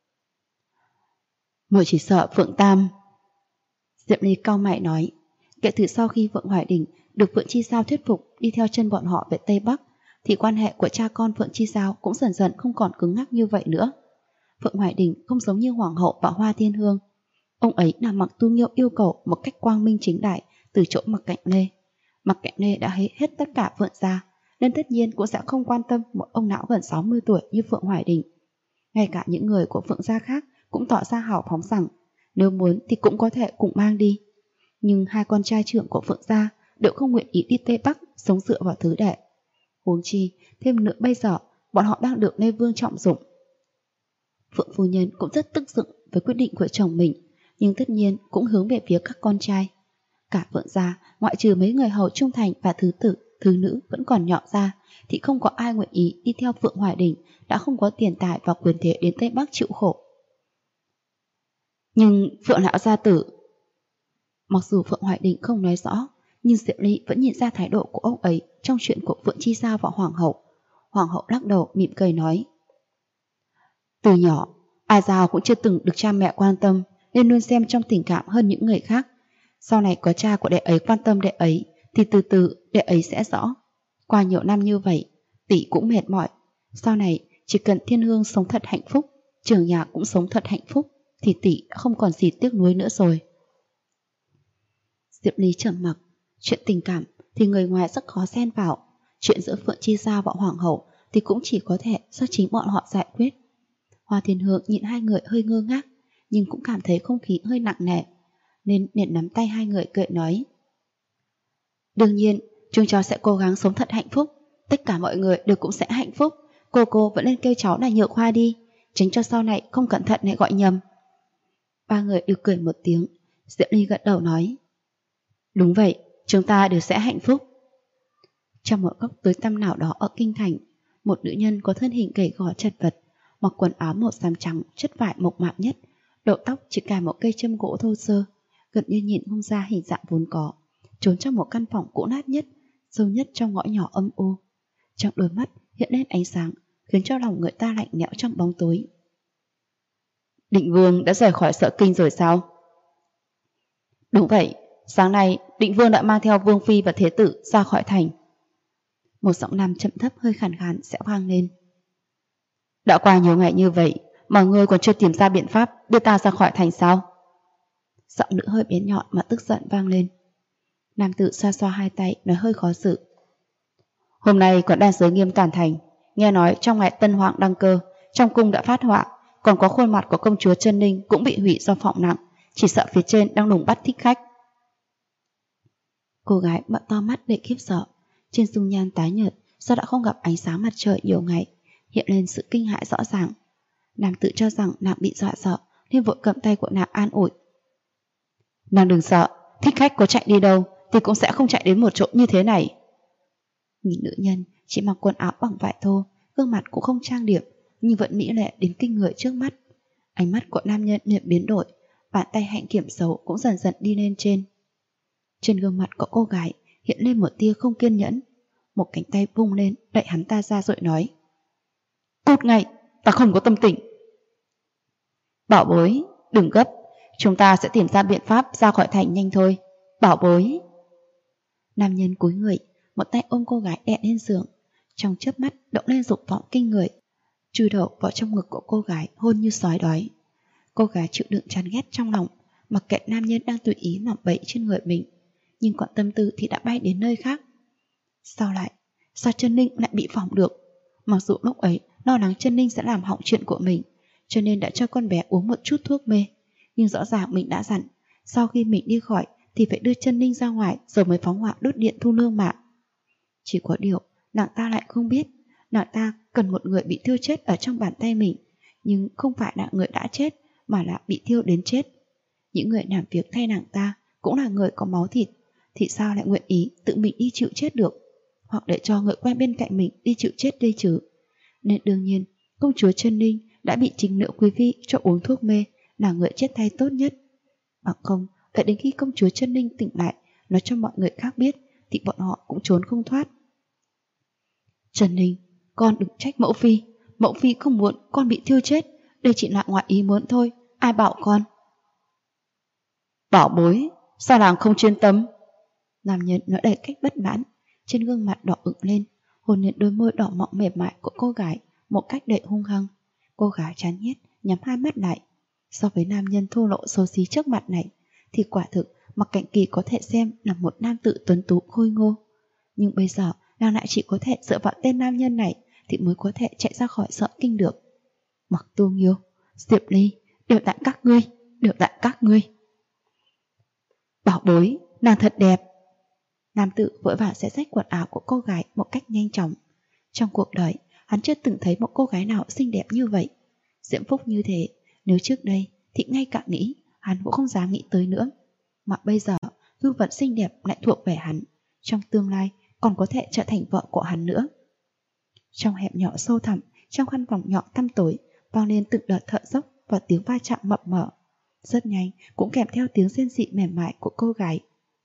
Muội chỉ sợ Phượng Tam. Diệm Ly cau mày nói: Kể từ sau khi Phượng Hoài Đình được Phượng Chi Sao thuyết phục đi theo chân bọn họ về Tây Bắc, thì quan hệ của cha con Phượng Chi Sao cũng dần dần không còn cứng ngắc như vậy nữa. Phượng Hoài Đình không giống như Hoàng hậu và Hoa Thiên Hương. Ông ấy là Mặc Tu Nghiêu yêu cầu một cách quang minh chính đại từ chỗ Mặc Cạnh Lê. Mặc Cạnh Lê đã hết tất cả Phượng gia, nên tất nhiên cũng sẽ không quan tâm một ông lão gần 60 tuổi như Phượng Hoài Đình. Ngay cả những người của Phượng gia khác cũng tỏ ra hào phóng rằng nếu muốn thì cũng có thể cùng mang đi. Nhưng hai con trai trưởng của Phượng gia đều không nguyện ý đi Tây Bắc sống dựa vào thứ đệ. Huống chi thêm nữa bây giờ bọn họ đang được Lê Vương trọng dụng. Phượng phu nhân cũng rất tức giận với quyết định của chồng mình, nhưng tất nhiên cũng hướng về phía các con trai. Cả Phượng gia, ngoại trừ mấy người hầu trung thành và thứ tử, thứ nữ vẫn còn nhỏ ra, thì không có ai nguyện ý đi theo Phượng Hoài Đình đã không có tiền tài và quyền thế đến Tây Bắc chịu khổ. Nhưng Phượng lão gia tử... Mặc dù Phượng Hoài Đình không nói rõ, nhưng Diệu Ly vẫn nhìn ra thái độ của ông ấy trong chuyện của Phượng Chi Sao và Hoàng hậu. Hoàng hậu lắc đầu mỉm cười nói: Từ nhỏ, A Giao cũng chưa từng được cha mẹ quan tâm, nên luôn xem trong tình cảm hơn những người khác. Sau này có cha của đệ ấy quan tâm đệ ấy, thì từ từ đệ ấy sẽ rõ. Qua nhiều năm như vậy, tỷ cũng mệt mỏi. Sau này chỉ cần Thiên Hương sống thật hạnh phúc, Trường Nhạc cũng sống thật hạnh phúc, thì tỷ đã không còn gì tiếc nuối nữa rồi. Diệp Lý trầm mặc. Chuyện tình cảm thì người ngoài rất khó xen vào. Chuyện giữa Phượng Chi Giao và Hoàng hậu thì cũng chỉ có thể do chính bọn họ giải quyết. Hoa Thiên Hương nhìn hai người hơi ngơ ngác, nhưng cũng cảm thấy không khí hơi nặng nề, nên liền nắm tay hai người cười nói: Đương nhiên, chúng cháu sẽ cố gắng sống thật hạnh phúc. Tất cả mọi người đều cũng sẽ hạnh phúc. Cô vẫn nên kêu cháu là Nhược Hoa đi, tránh cho sau này không cẩn thận lại gọi nhầm. Ba người đều cười một tiếng. Diệu Ly gật đầu nói: Đúng vậy, chúng ta đều sẽ hạnh phúc. Trong một góc tối tăm nào đó ở kinh thành, một nữ nhân có thân hình gầy gò chật vật, mặc quần áo màu xám trắng chất vải mộc mạc nhất, đầu tóc chỉ cài một cây châm gỗ thô sơ, gần như nhìn không ra hình dạng vốn có. trốn trong một căn phòng cũ nát nhất, sâu nhất trong ngõ nhỏ âm u. Trong đôi mắt hiện lên ánh sáng, khiến cho lòng người ta lạnh lẽo trong bóng tối. Định Vương đã rời khỏi Sở Kinh rồi sao? Đúng vậy, sáng nay Định Vương đã mang theo Vương Phi và Thế Tử ra khỏi thành. Một giọng nam chậm thấp hơi khàn khàn sẽ vang lên. Đã qua nhiều ngày như vậy mà ngươi còn chưa tìm ra biện pháp đưa ta ra khỏi thành sao? Giọng nữ hơi bén nhọn mà tức giận vang lên. Nam tử xoa xoa hai tay nói hơi khó xử. Hôm nay còn đang giới nghiêm toàn thành, nghe nói trong ngày Tân Hoàng đăng cơ, trong cung đã phát họa, còn có khuôn mặt của công chúa Chân Ninh cũng bị hủy do phọng nặng, chỉ sợ phía trên đang đùng bắt thích khách. Cô gái mở to mắt để khiếp sợ, trên dung nhan tái nhợt do đã không gặp ánh sáng mặt trời nhiều ngày, hiện lên sự kinh hãi rõ ràng. Nam tự cho rằng nàng bị dọa sợ nên vội cầm tay của nàng an ủi. Nàng đừng sợ, thích khách có chạy đi đâu thì cũng sẽ không chạy đến một chỗ như thế này. Nhìn nữ nhân chỉ mặc quần áo bằng vải thô, gương mặt cũng không trang điểm nhưng vẫn mỹ lệ đến kinh người trước mắt. Ánh mắt của nam nhân liền biến đổi, bàn tay hạnh kiểm xấu cũng dần dần đi lên trên. Trên gương mặt của cô gái hiện lên một tia không kiên nhẫn, một cánh tay vung lên đẩy hắn ta ra rồi nói. Cút ngay, ta không có tâm tình. Bảo bối, đừng gấp, chúng ta sẽ tìm ra biện pháp ra khỏi thành nhanh thôi. Bảo bối. Nam nhân cúi người, một tay ôm cô gái đè lên giường, trong chớp mắt động lên dục vọng kinh người, chui đầu vào trong ngực của cô gái hôn như sói đói. Cô gái chịu đựng chán ghét trong lòng, mặc kệ nam nhân đang tùy ý làm bậy trên người mình, nhưng còn tâm tư thì đã bay đến nơi khác. Sao Chân Ninh lại bị phỏng được? Mặc dù lúc ấy lo lắng Chân Ninh sẽ làm hỏng chuyện của mình, cho nên đã cho con bé uống một chút thuốc mê, nhưng rõ ràng mình đã dặn sau khi mình đi khỏi thì phải đưa Chân Ninh ra ngoài rồi mới phóng hỏa đốt điện thu lương mạng. Chỉ có điều nàng ta lại không biết, nàng ta cần một người bị thiêu chết ở trong bàn tay mình, nhưng không phải là người đã chết mà là bị thiêu đến chết. Những người làm việc thay nàng ta cũng là người có máu thịt, thì sao lại nguyện ý tự mình đi chịu chết được, hoặc để cho người quen bên cạnh mình đi chịu chết đây chứ? Nên đương nhiên công chúa Chân Ninh đã bị chính nữ quý phi cho uống thuốc mê là người chết thay tốt nhất. Bằng không, đợi đến khi công chúa Chân Ninh tỉnh lại nói cho mọi người khác biết thì bọn họ cũng trốn không thoát. Chân Ninh, con đừng trách mẫu phi không muốn con bị thiêu chết, đây chỉ là ngoại ý muốn thôi, ai bảo con. Bảo bối, sao nàng không chuyên tâm? Nam nhân nói đầy cách bất mãn, trên gương mặt đỏ ửng lên, hôn lên đôi môi đỏ mọng mềm mại của cô gái một cách đầy hung hăng. Cô gái chán ghét nhắm hai mắt lại. So với nam nhân thô lỗ xấu xí trước mặt này thì quả thực Mặc Cảnh Kỳ có thể xem là một nam tử tuấn tú khôi ngô, nhưng bây giờ nàng lại chỉ có thể dựa vào tên nam nhân này thì mới có thể chạy ra khỏi Sở Kinh được. Mặc Tu Nghiêu, Diệp Ly, đều tại các ngươi. Bảo bối, nàng thật đẹp. Nam tử vội vàng xé rách quần áo của cô gái một cách nhanh chóng. Trong cuộc đời, hắn chưa từng thấy một cô gái nào xinh đẹp như vậy. Diễm phúc như thế, nếu trước đây thì ngay cả nghĩ hắn cũng không dám nghĩ tới nữa. Mà bây giờ, vưu vật xinh đẹp lại thuộc về hắn, trong tương lai còn có thể trở thành vợ của hắn nữa. Trong hẻm nhỏ sâu thẳm, trong căn phòng nhỏ tăm tối, vang lên từng đợt thở dốc và tiếng va chạm mập mờ. Rất nhanh cũng kèm theo tiếng rên rỉ mềm mại của cô gái.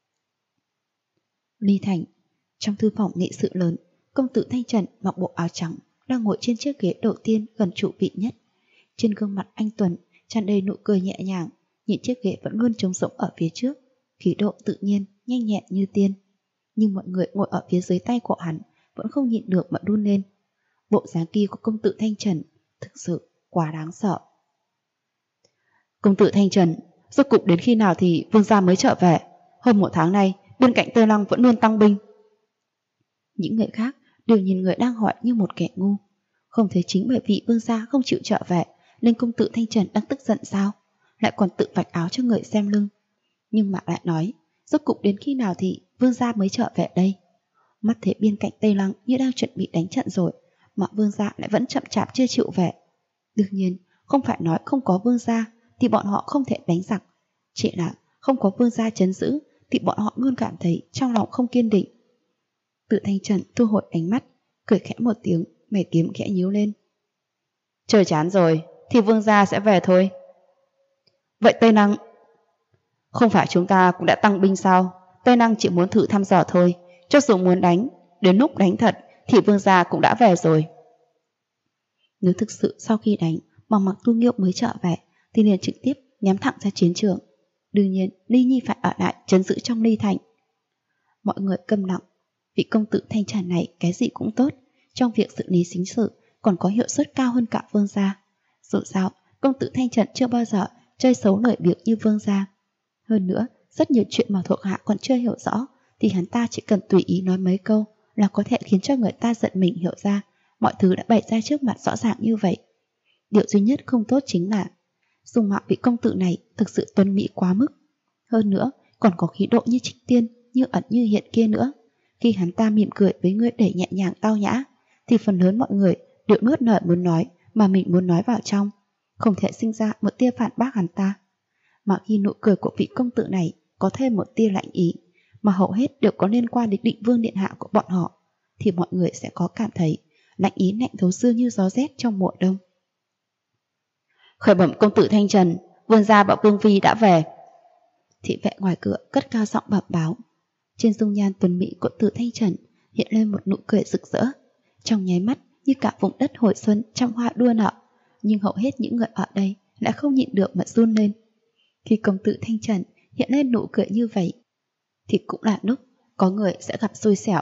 Ly Thành. Trong thư phòng nghị sự lớn, công tử Thanh Trần mặc bộ áo trắng đang ngồi trên chiếc ghế đầu tiên gần trụ vị nhất. Trên gương mặt anh tuấn tràn đầy nụ cười nhẹ nhàng, nhìn chiếc ghế vẫn luôn trống rỗng ở phía trước, khí độ tự nhiên nhanh nhẹn như tiên. Nhưng mọi người ngồi ở phía dưới tay của hắn vẫn không nhịn được mà run lên. Bộ dáng kia của công tử Thanh Trần thực sự quá đáng sợ. Công tử Thanh Trần, rốt cục đến khi nào thì vương gia mới trở về? Hơn 1 tháng nay bên cạnh Tây Lăng vẫn luôn tăng binh. Những người khác đều nhìn người đang hỏi như một kẻ ngu. Không thấy chính bởi vì vương gia không chịu trở về nên công tử Thanh Trần đang tức giận sao? Lại còn tự vạch áo cho người xem lưng. Nhưng mà lại nói, rốt cục đến khi nào thì vương gia mới trở về đây? Mắt thấy bên cạnh Tây Lăng như đang chuẩn bị đánh trận rồi, mà vương gia lại vẫn chậm chạp chưa chịu về. Đương nhiên, không phải nói không có vương gia thì bọn họ không thể đánh giặc, chỉ là không có vương gia trấn giữ thì bọn họ luôn cảm thấy trong lòng không kiên định. Tự Thanh Trần thu hồi ánh mắt, cười khẽ một tiếng, mày kiếm khẽ nhíu lên. Trời chán rồi thì vương gia sẽ về thôi. Vậy Tây Lăng, không phải chúng ta cũng đã tăng binh sao? Tây Năng chỉ muốn thử thăm dò thôi. Cho dù muốn đánh, đến lúc đánh thật thì vương gia cũng đã về rồi. Nếu thực sự sau khi đánh mà Mặc Tu Nghiêu mới trở về thì liền trực tiếp nhắm thẳng ra chiến trường. Đương nhiên Ly Nhi phải ở lại trấn giữ trong Ly Thành. Mọi người câm lặng. Vị công tử Thanh Trần này cái gì cũng tốt, trong việc xử lý chính sự còn có hiệu suất cao hơn cả vương gia. Dù sao công tử Thanh Trần chưa bao giờ chơi xấu lời biếng như vương gia. Hơn nữa rất nhiều chuyện mà thuộc hạ còn chưa hiểu rõ thì hắn ta chỉ cần tùy ý nói mấy câu là có thể khiến cho người ta giận mình hiểu ra mọi thứ đã bày ra trước mặt rõ ràng như vậy. Điều duy nhất không tốt chính là dung mạo vị công tử này thực sự tuấn mỹ quá mức. Hơn nữa còn có khí độ như trích tiên, như ẩn như hiện kia nữa. Khi hắn ta mỉm cười với người để nhẹ nhàng tao nhã thì phần lớn mọi người đều nuốt lời muốn nói mà mình muốn nói vào trong, không thể sinh ra một tia phản bác hắn ta. Mà khi nụ cười của vị công tử này có thêm một tia lạnh ý mà hầu hết đều có liên quan đến Định Vương điện hạ của bọn họ thì mọi người sẽ có cảm thấy lạnh ý lạnh thấu xương như gió rét trong mùa đông. Khởi bẩm công tử Thanh Trần, vương gia bảo vương phi đã về. Thị vệ ngoài cửa cất cao giọng bẩm báo. Trên dung nhan tuấn mỹ của tử Thanh Trần hiện lên một nụ cười rực rỡ, trong nháy mắt như cả vùng đất hồi xuân trong hoa đua nở. Nhưng hầu hết những người ở đây đã không nhịn được mà run lên. Khi công tử Thanh Trần hiện lên nụ cười như vậy thì cũng là lúc có người sẽ gặp xui xẻo.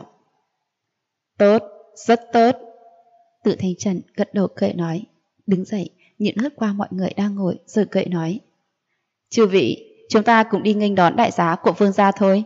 Tốt, rất tốt. Tử Thanh Trần gật đầu cười nói, đứng dậy nhìn lướt qua mọi người đang ngồi rồi cười nói, chư vị, chúng ta cùng đi nghênh đón đại giá của vương gia thôi.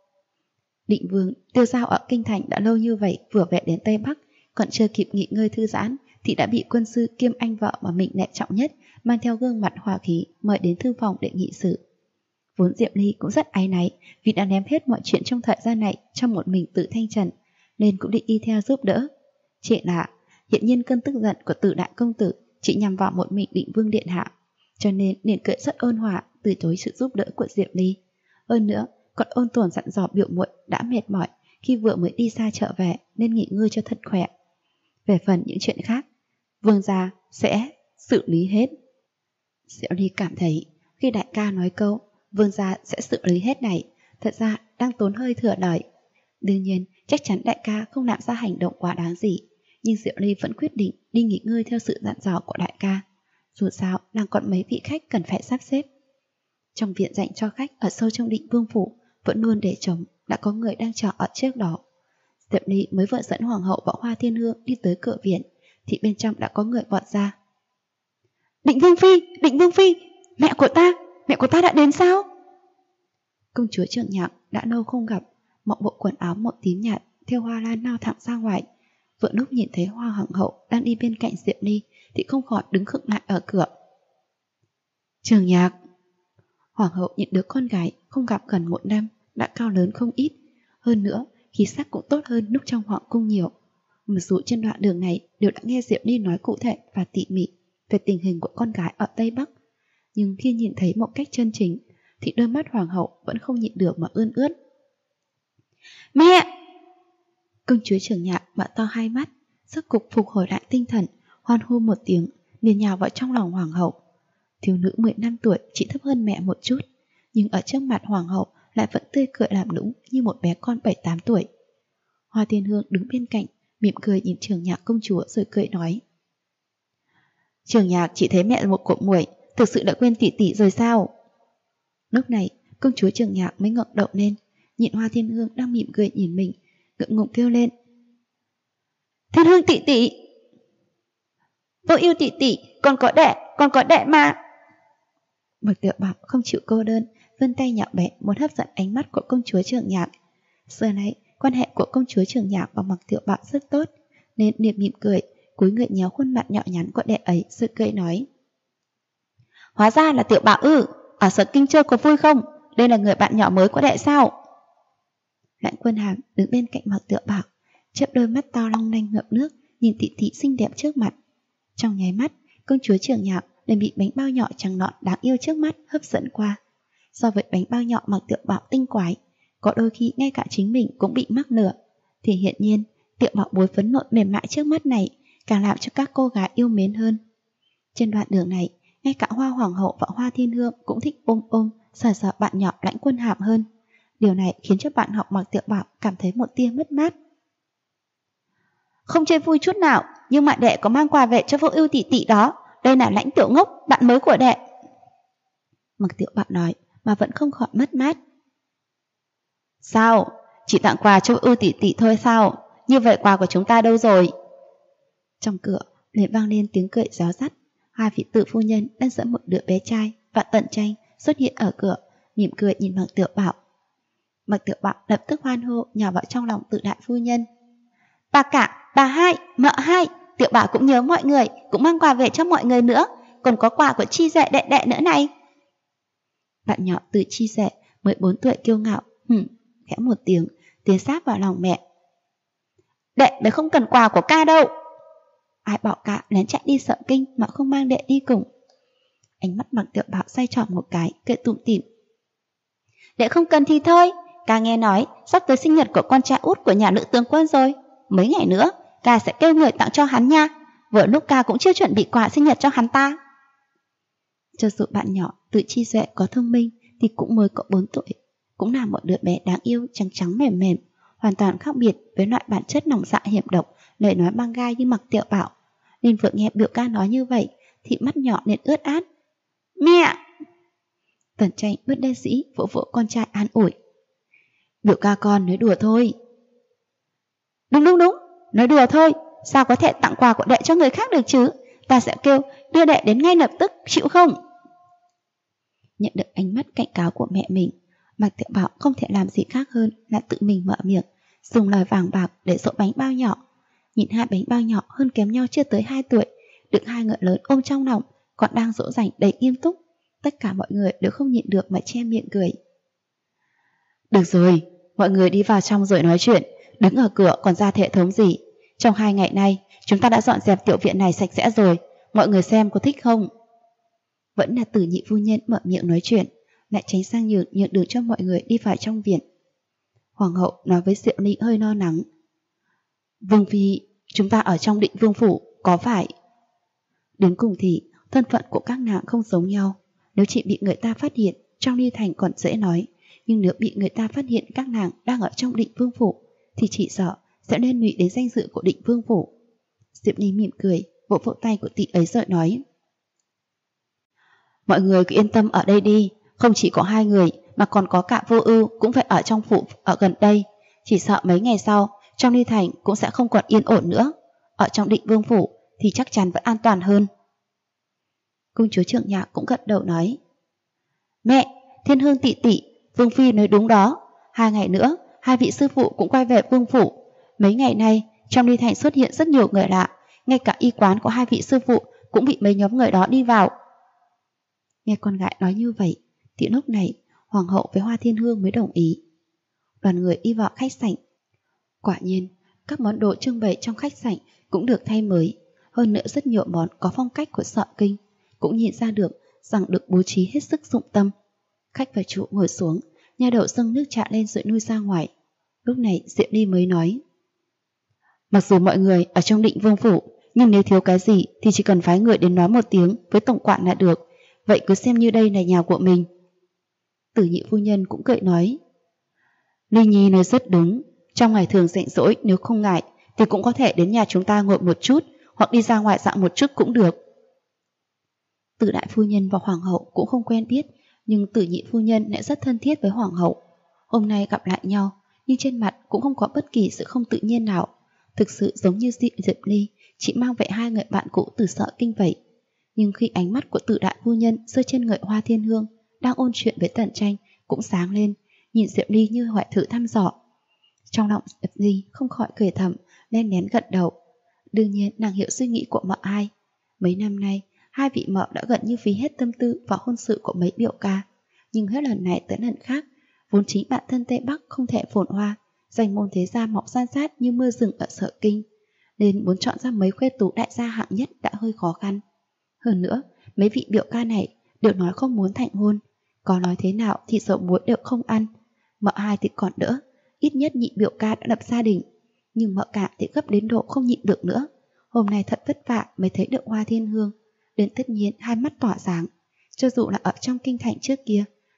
Định Vương tiêu giao ở kinh thành đã lâu như vậy, vừa về đến Tây Bắc còn chưa kịp nghỉ ngơi thư giãn thì đã bị quân sư kiêm anh vợ mà mình nể trọng nhất mang theo gương mặt hòa khí mời đến thư phòng để nghị sự. Vốn Diệp Ly cũng rất áy náy vì đã ném hết mọi chuyện trong thời gian này trong một mình Tử Thanh Trần, nên cũng định đi theo giúp đỡ. Chỉ là hiện nhiên cơn tức giận của Tử đại công tử chỉ nhằm vào một mình Định Vương điện hạ, cho nên liền cười rất ôn hòa từ chối sự giúp đỡ của Diệp Ly. Hơn nữa còn ôn tồn dặn dò biểu muội đã mệt mỏi khi vừa mới đi xa trở về nên nghỉ ngơi cho thật khỏe. Về phần những chuyện khác, vương gia sẽ xử lý hết. Diệu Ly cảm thấy khi đại ca nói câu vương gia sẽ xử lý hết này thật ra đang tốn hơi thừa lời. Đương nhiên chắc chắn đại ca không làm ra hành động quá đáng gì, nhưng Diệu Ly vẫn quyết định đi nghỉ ngơi theo sự dặn dò của đại ca. Dù sao đang còn mấy vị khách cần phải sắp xếp. Trong viện dành cho khách ở sâu trong Định Vương phủ vẫn luôn để trống, đã có người đang chờ ở trước đó. Diệp Ly mới vừa dẫn hoàng hậu và Hoa Thiên Hương đi tới cửa viện thì bên trong đã có người vọt ra. Định Vương phi, mẹ của ta đã đến sao? Công chúa Trường Nhạc đã lâu không gặp, mặc bộ quần áo màu tím nhạt theo hoa lan lao thẳng ra ngoài. Vừa lúc nhìn thấy Hoa hoàng hậu đang đi bên cạnh Diệp Ly thì không khỏi đứng khựng lại ở cửa. Trường Nhạc. Hoàng hậu nhìn đứa con gái không gặp gần 1 năm đã cao lớn không ít, hơn nữa khí sắc cũng tốt hơn lúc trong hoàng cung nhiều. Mặc dù trên đoạn đường này đều đã nghe Diệp Ly nói cụ thể và tỉ mỉ về tình hình của con gái ở Tây Bắc, nhưng khi nhìn thấy một cách chân chính thì đôi mắt hoàng hậu vẫn không nhịn được mà ươn ướt. Mẹ! Công chúa Trường Nhạc mở to hai mắt, rốt cục phục hồi lại tinh thần, hoan hô một tiếng, liền nhào vào trong lòng hoàng hậu. Thiếu nữ 15 tuổi chỉ thấp hơn mẹ một chút, nhưng ở trước mặt hoàng hậu lại vẫn tươi cười làm nũng như một bé con 7-8 tuổi. Hoa Thiên Hương đứng bên cạnh, mỉm cười nhìn Trường Nhạc công chúa rồi cười nói. Trường Nhạc chỉ thấy mẹ một cậu muội, thực sự đã quên tỷ tỷ rồi sao? Lúc này, công chúa Trường Nhạc mới ngẩng đầu lên, nhìn Hoa Thiên Hương đang mỉm cười nhìn mình, ngượng ngùng kêu lên. Thiên Hương tỷ tỷ! Tôi yêu tỷ tỷ, còn có đệ mà! Bạch Tiểu Bảo không chịu cô đơn, vươn tay nhỏ bé muốn hấp dẫn ánh mắt của công chúa Trường Nhạc. Xưa nay, quan hệ của công chúa Trường Nhạc và Bạch Tiểu Bảo rất tốt, nên liền mỉm cười, cúi người nhéo khuôn mặt nhỏ nhắn của đệ ấy rồi cười nói. Hóa ra là Tiểu Bảo ư, ở Sở Kinh Châu có vui không? Đây là người bạn nhỏ mới của đệ sao? Lãnh Quân Hàm đứng bên cạnh Bạch Tiểu Bảo, chớp đôi mắt to long lanh ngậm nước, nhìn tỷ tỷ xinh đẹp trước mặt. Trong nháy mắt, công chúa Trường Nhạc liền bị bánh bao nhỏ trắng nõn đáng yêu trước mắt hấp dẫn qua. So với bánh bao nhỏ Bạch Tiểu Bảo tinh quái, có đôi khi ngay cả chính mình cũng bị mắc lừa, thì hiện nhiên Tiểu Bảo bối phấn nộn mềm mại trước mắt này càng làm cho các cô gái yêu mến hơn. Trên đoạn đường này, ngay cả Hoa hoàng hậu và Hoa Thiên Hương cũng thích ôm sờ bạn nhỏ Lãnh Quân Hàm hơn. Điều này khiến cho bạn học Mạc Tiểu Bảo cảm thấy một tia mất mát. Không chơi vui chút nào, nhưng mà đệ có mang quà về cho Vô Ưu tỷ tỷ đó. Đây là Lãnh Tiểu Ngốc, bạn mới của đệ. Mạc Tiểu Bảo nói mà vẫn không khỏi mất mát. Sao? Chỉ tặng quà cho Vô Ưu tỷ tỷ thôi sao? Như vậy quà của chúng ta đâu rồi? Trong cửa liền vang lên tiếng cười réo rắt. Hai vị tử phu nhân đang dẫn một đứa bé trai và Tần Tranh xuất hiện ở cửa, mỉm cười nhìn Mạc Tiểu Bảo. Mạc Tiểu Bảo lập tức hoan hô nhào vào trong lòng Tự đại phu nhân. Bà cả, bà hai, mợ hai, Tiểu Bảo cũng nhớ mọi người, cũng mang quà về cho mọi người nữa, còn có quà của Chi Duệ đệ đệ nữa này. Bạn nhỏ Từ Chi Duệ 14 tuổi kiêu ngạo, khẽ một tiếng, tiến sát vào lòng mẹ. Đệ mới không cần quà của ca đâu. Ai bảo cả lén chạy đi Sợ Kinh mà không mang đệ đi cùng. Ánh mắt Mạc Tiểu Bảo xoay tròn một cái, cười tủm tỉm. Đệ không cần thì thôi, ca nghe nói sắp tới sinh nhật của con trai út của nhà nữ tướng quân rồi. Mấy ngày nữa, ca sẽ kêu người tặng cho hắn nha. Vừa lúc ca cũng chưa chuẩn bị quà sinh nhật cho hắn ta. Cho dù bạn nhỏ Từ Chi Duệ có thông minh thì cũng mới có 4 tuổi, cũng là một đứa bé đáng yêu trắng trắng mềm mềm, hoàn toàn khác biệt với loại bản chất nòng dạ hiểm độc, lời nói mang gai như Mạc Tiểu Bảo. Nên vừa nghe biểu ca nói như vậy thì mắt nhỏ liền ướt át. Mẹ! Tần Tranh bất đắc dĩ vỗ vỗ con trai an ủi. Biểu ca con nói đùa thôi. Đúng, nói đùa thôi. Sao có thể tặng quà của đệ cho người khác được chứ? Ta sẽ kêu đưa đệ đến ngay lập tức, chịu không? Nhận được ánh mắt cảnh cáo của mẹ mình, Mạc Tiểu Bảo không thể làm gì khác hơn là tự mình mở miệng, dùng lời vàng bạc để dỗ bánh bao nhỏ. Nhìn hai bánh bao nhỏ hơn kém nhau chưa tới 2 tuổi, được hai người lớn ôm trong lòng, còn đang dỗ dành đầy nghiêm túc. Tất cả mọi người đều không nhịn được mà che miệng cười. Được rồi, mọi người đi vào trong rồi nói chuyện, đứng ở cửa còn ra hệ thống gì. Trong 2 ngày nay, chúng ta đã dọn dẹp tiểu viện này sạch sẽ rồi, mọi người xem có thích không? Vẫn là Tử nhị phu nhân mở miệng nói chuyện, lại tránh sang nhường đường cho mọi người đi vào trong viện. Hoàng hậu nói với Diệu Ly hơi lo lắng. Vương phi, chúng ta ở trong Định Vương phủ, có phải? Đến cùng thì thân phận của các nàng không giống nhau. Nếu chỉ bị người ta phát hiện trong Ly Thành còn dễ nói, nhưng nếu bị người ta phát hiện các nàng đang ở trong Định Vương phủ thì chỉ sợ sẽ liên lụy đến danh dự của Định Vương phủ. Diệu Ly mỉm cười, vỗ vỗ tay của tỷ ấy rồi nói. Mọi người cứ yên tâm ở đây đi, không chỉ có 2 người mà còn có cả Vô Ưu cũng phải ở trong phủ ở gần đây. Chỉ sợ mấy ngày sau trong Ly Thành cũng sẽ không còn yên ổn nữa. Ở trong Định Vương phủ thì chắc chắn vẫn an toàn hơn. Công chúa Trưởng Nhạc cũng gật đầu nói. Mẹ, Thiên Hương tỷ tỷ, Vương phi nói đúng đó. 2 ngày nữa 2 vị sư phụ cũng quay về Vương phủ. Mấy ngày nay trong Ly Thành xuất hiện rất nhiều người lạ, ngay cả y quán của 2 vị sư phụ cũng bị mấy nhóm người đó đi vào. Nghe con gái nói như vậy thì lúc này Hoàng hậu với Hoa Thiên Hương mới đồng ý. Đoàn người đi vào khách sảnh. Quả nhiên các món đồ trưng bày trong khách sảnh cũng được thay mới. Hơn nữa rất nhiều món có phong cách của Sợ Kinh, cũng nhìn ra được rằng được bố trí hết sức dụng tâm. Khách và chủ ngồi xuống, nha đầu dâng nước trà lên rồi nuôi ra ngoài. Lúc này Diệu Ly mới nói. Mặc dù mọi người ở trong Định Vương phủ, nhưng nếu thiếu cái gì thì chỉ cần phái người đến nói một tiếng với tổng quản là được. Vậy cứ xem như đây là nhà của mình. Tử nhị phu nhân cũng cười nói. Ly Nhi nói rất đúng. Trong ngày thường rảnh rỗi nếu không ngại thì cũng có thể đến nhà chúng ta ngồi một chút, hoặc đi ra ngoài dạo một chút cũng được. Tử đại phu nhân và hoàng hậu cũng không quen biết, nhưng tử nhị phu nhân lại rất thân thiết với hoàng hậu. Hôm nay gặp lại nhau, nhưng trên mặt cũng không có bất kỳ sự không tự nhiên nào. Thực sự giống như Diệp Ly chỉ mang về 2 người bạn cũ từ Sợ Kinh vậy. Nhưng khi ánh mắt của tử đại phu nhân rơi trên người Hoa Thiên Hương đang ôn chuyện với Tần Tranh cũng sáng lên, nhìn Diệp Ly như hỏi thử thăm dò. Trong lòng Diệp Ly không khỏi cười thầm, len lén gật đầu. Đương nhiên nàng hiểu suy nghĩ của mợ hai. Mấy năm nay 2 vị mợ đã gần như phí hết tâm tư vào hôn sự của mấy biểu ca, nhưng hết lần này tới lần khác, vốn chính bản thân Tây Bắc không thể phồn hoa, danh môn thế gia mọc san sát như mưa rừng ở Sợ Kinh, nên muốn chọn ra mấy khuê tú đại gia hạng nhất đã hơi khó khăn. Hơn nữa, mấy vị biểu ca này đều nói không muốn thành hôn, có nói thế nào thì dầu muối đều không ăn. Mợ hai thì còn đỡ, ít nhất nhị biểu ca đã lập gia đình, nhưng mợ cả thì gấp đến độ không nhịn được nữa. Hôm nay thật vất vả mới thấy được Hoa Thiên Hương, đến tất nhiên 2 mắt tỏa sáng. Cho dù là ở trong kinh thành trước kia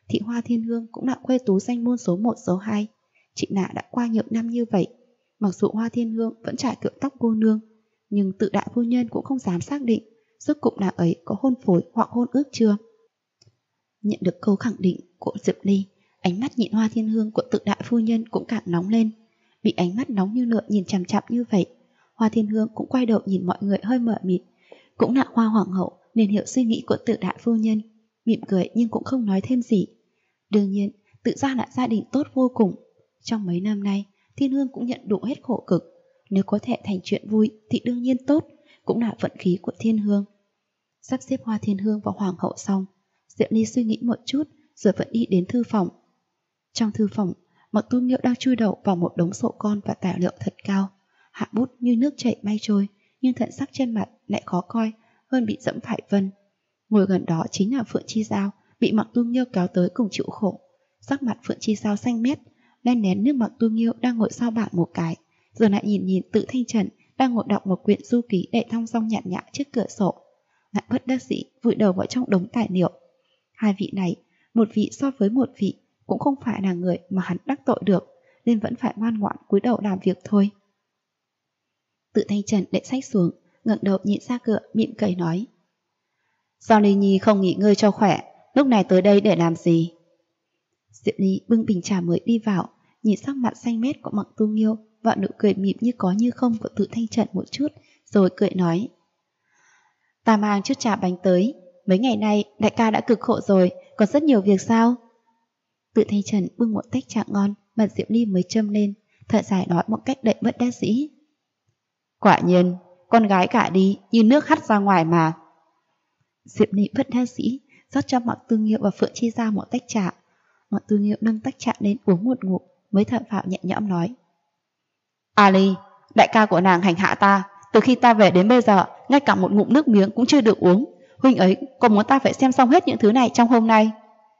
thị Hoa Thiên Hương cũng là quê tú danh môn số 1 số 2. Chị nạ đã qua nhiều năm như vậy, mặc dù Hoa Thiên Hương vẫn trải cựu tóc cô nương, nhưng tự đại phu nhân cũng không dám xác định rốt cục nàng ấy có hôn phối hoặc hôn ước chưa. Nhận được câu khẳng định của Diệp Ly, ánh mắt nhịn Hoa Thiên Hương của tự đại phu nhân cũng càng nóng lên. Bị ánh mắt nóng như lửa nhìn chằm chằm như vậy, Hoa Thiên Hương cũng quay đầu nhìn mọi người hơi mờ mịt. Cũng là Hoa hoàng hậu nên hiểu suy nghĩ của tự đại phu nhân, mỉm cười nhưng cũng không nói thêm gì. Đương nhiên, tự ra là gia đình tốt vô cùng. Trong mấy năm nay, Thiên Hương cũng nhận đủ hết khổ cực. Nếu có thể thành chuyện vui thì đương nhiên tốt, cũng là vận khí của Thiên Hương. Sắp xếp Hoa Thiên Hương và hoàng hậu xong, Diệp Ly suy nghĩ một chút rồi vẫn đi đến thư phòng. Trong thư phòng, Mặc Tu Nghiêu đang chui đầu vào một đống sổ con và tài liệu thật cao. Hạ bút như nước chảy bay trôi, nhưng thần sắc trên mặt lại khó coi hơn bị dẫm phải vân. Ngồi gần đó chính là Phượng Chi Giao, bị Mặc Tu Nghiêu kéo tới cùng chịu khổ. Sắc mặt Phượng Chi Giao xanh mét, len nén nước Mặc Tu Nghiêu đang ngồi sau bảng một cái, rồi lại nhìn Tự Thanh Trần đang ngồi đọc một quyển du ký để thong dong nhàn nhã trước cửa sổ, lại bất đắc dĩ vùi đầu vào trong đống tài liệu. Hai vị này, một vị so với một vị, cũng không phải là người mà hắn đắc tội được, nên vẫn phải ngoan ngoãn cúi đầu làm việc thôi. Tự Thanh Trần để sách xuống, ngẩng đầu nhìn ra cửa, mỉm cười nói: Sao Ly Nhi không nghỉ ngơi cho khỏe, lúc này tới đây để làm gì? Diệp Ly bưng bình trà mới đi vào, nhìn sắc mặt xanh mét của Mặc Tu Nghiêu và nụ cười mỉm như có như không của Tự Thanh Trần một chút, rồi cười nói: Ta mang chút trà bánh tới, mấy ngày nay đại ca đã cực khổ rồi, còn rất nhiều việc sao? Tự Thanh Trần bưng một tách trà ngon mà Diệp Ly mới châm lên, thở dài nói một cách đầy bất đắc dĩ: Quả nhiên, con gái cả đi như nước hắt ra ngoài mà. Diệp Ly bất đắc dĩ rót cho Mặc Tu Nghiêu và Phượng Chi Giao một tách trà. Mặc Tu Nghiêu nâng tách trà lên uống một ngụm, mới thở phào nhẹ nhõm nói: Ly, đại ca của nàng hành hạ ta, từ khi ta về đến bây giờ, ngay cả một ngụm nước miếng cũng chưa được uống. Huynh ấy còn muốn ta phải xem xong hết những thứ này trong hôm nay.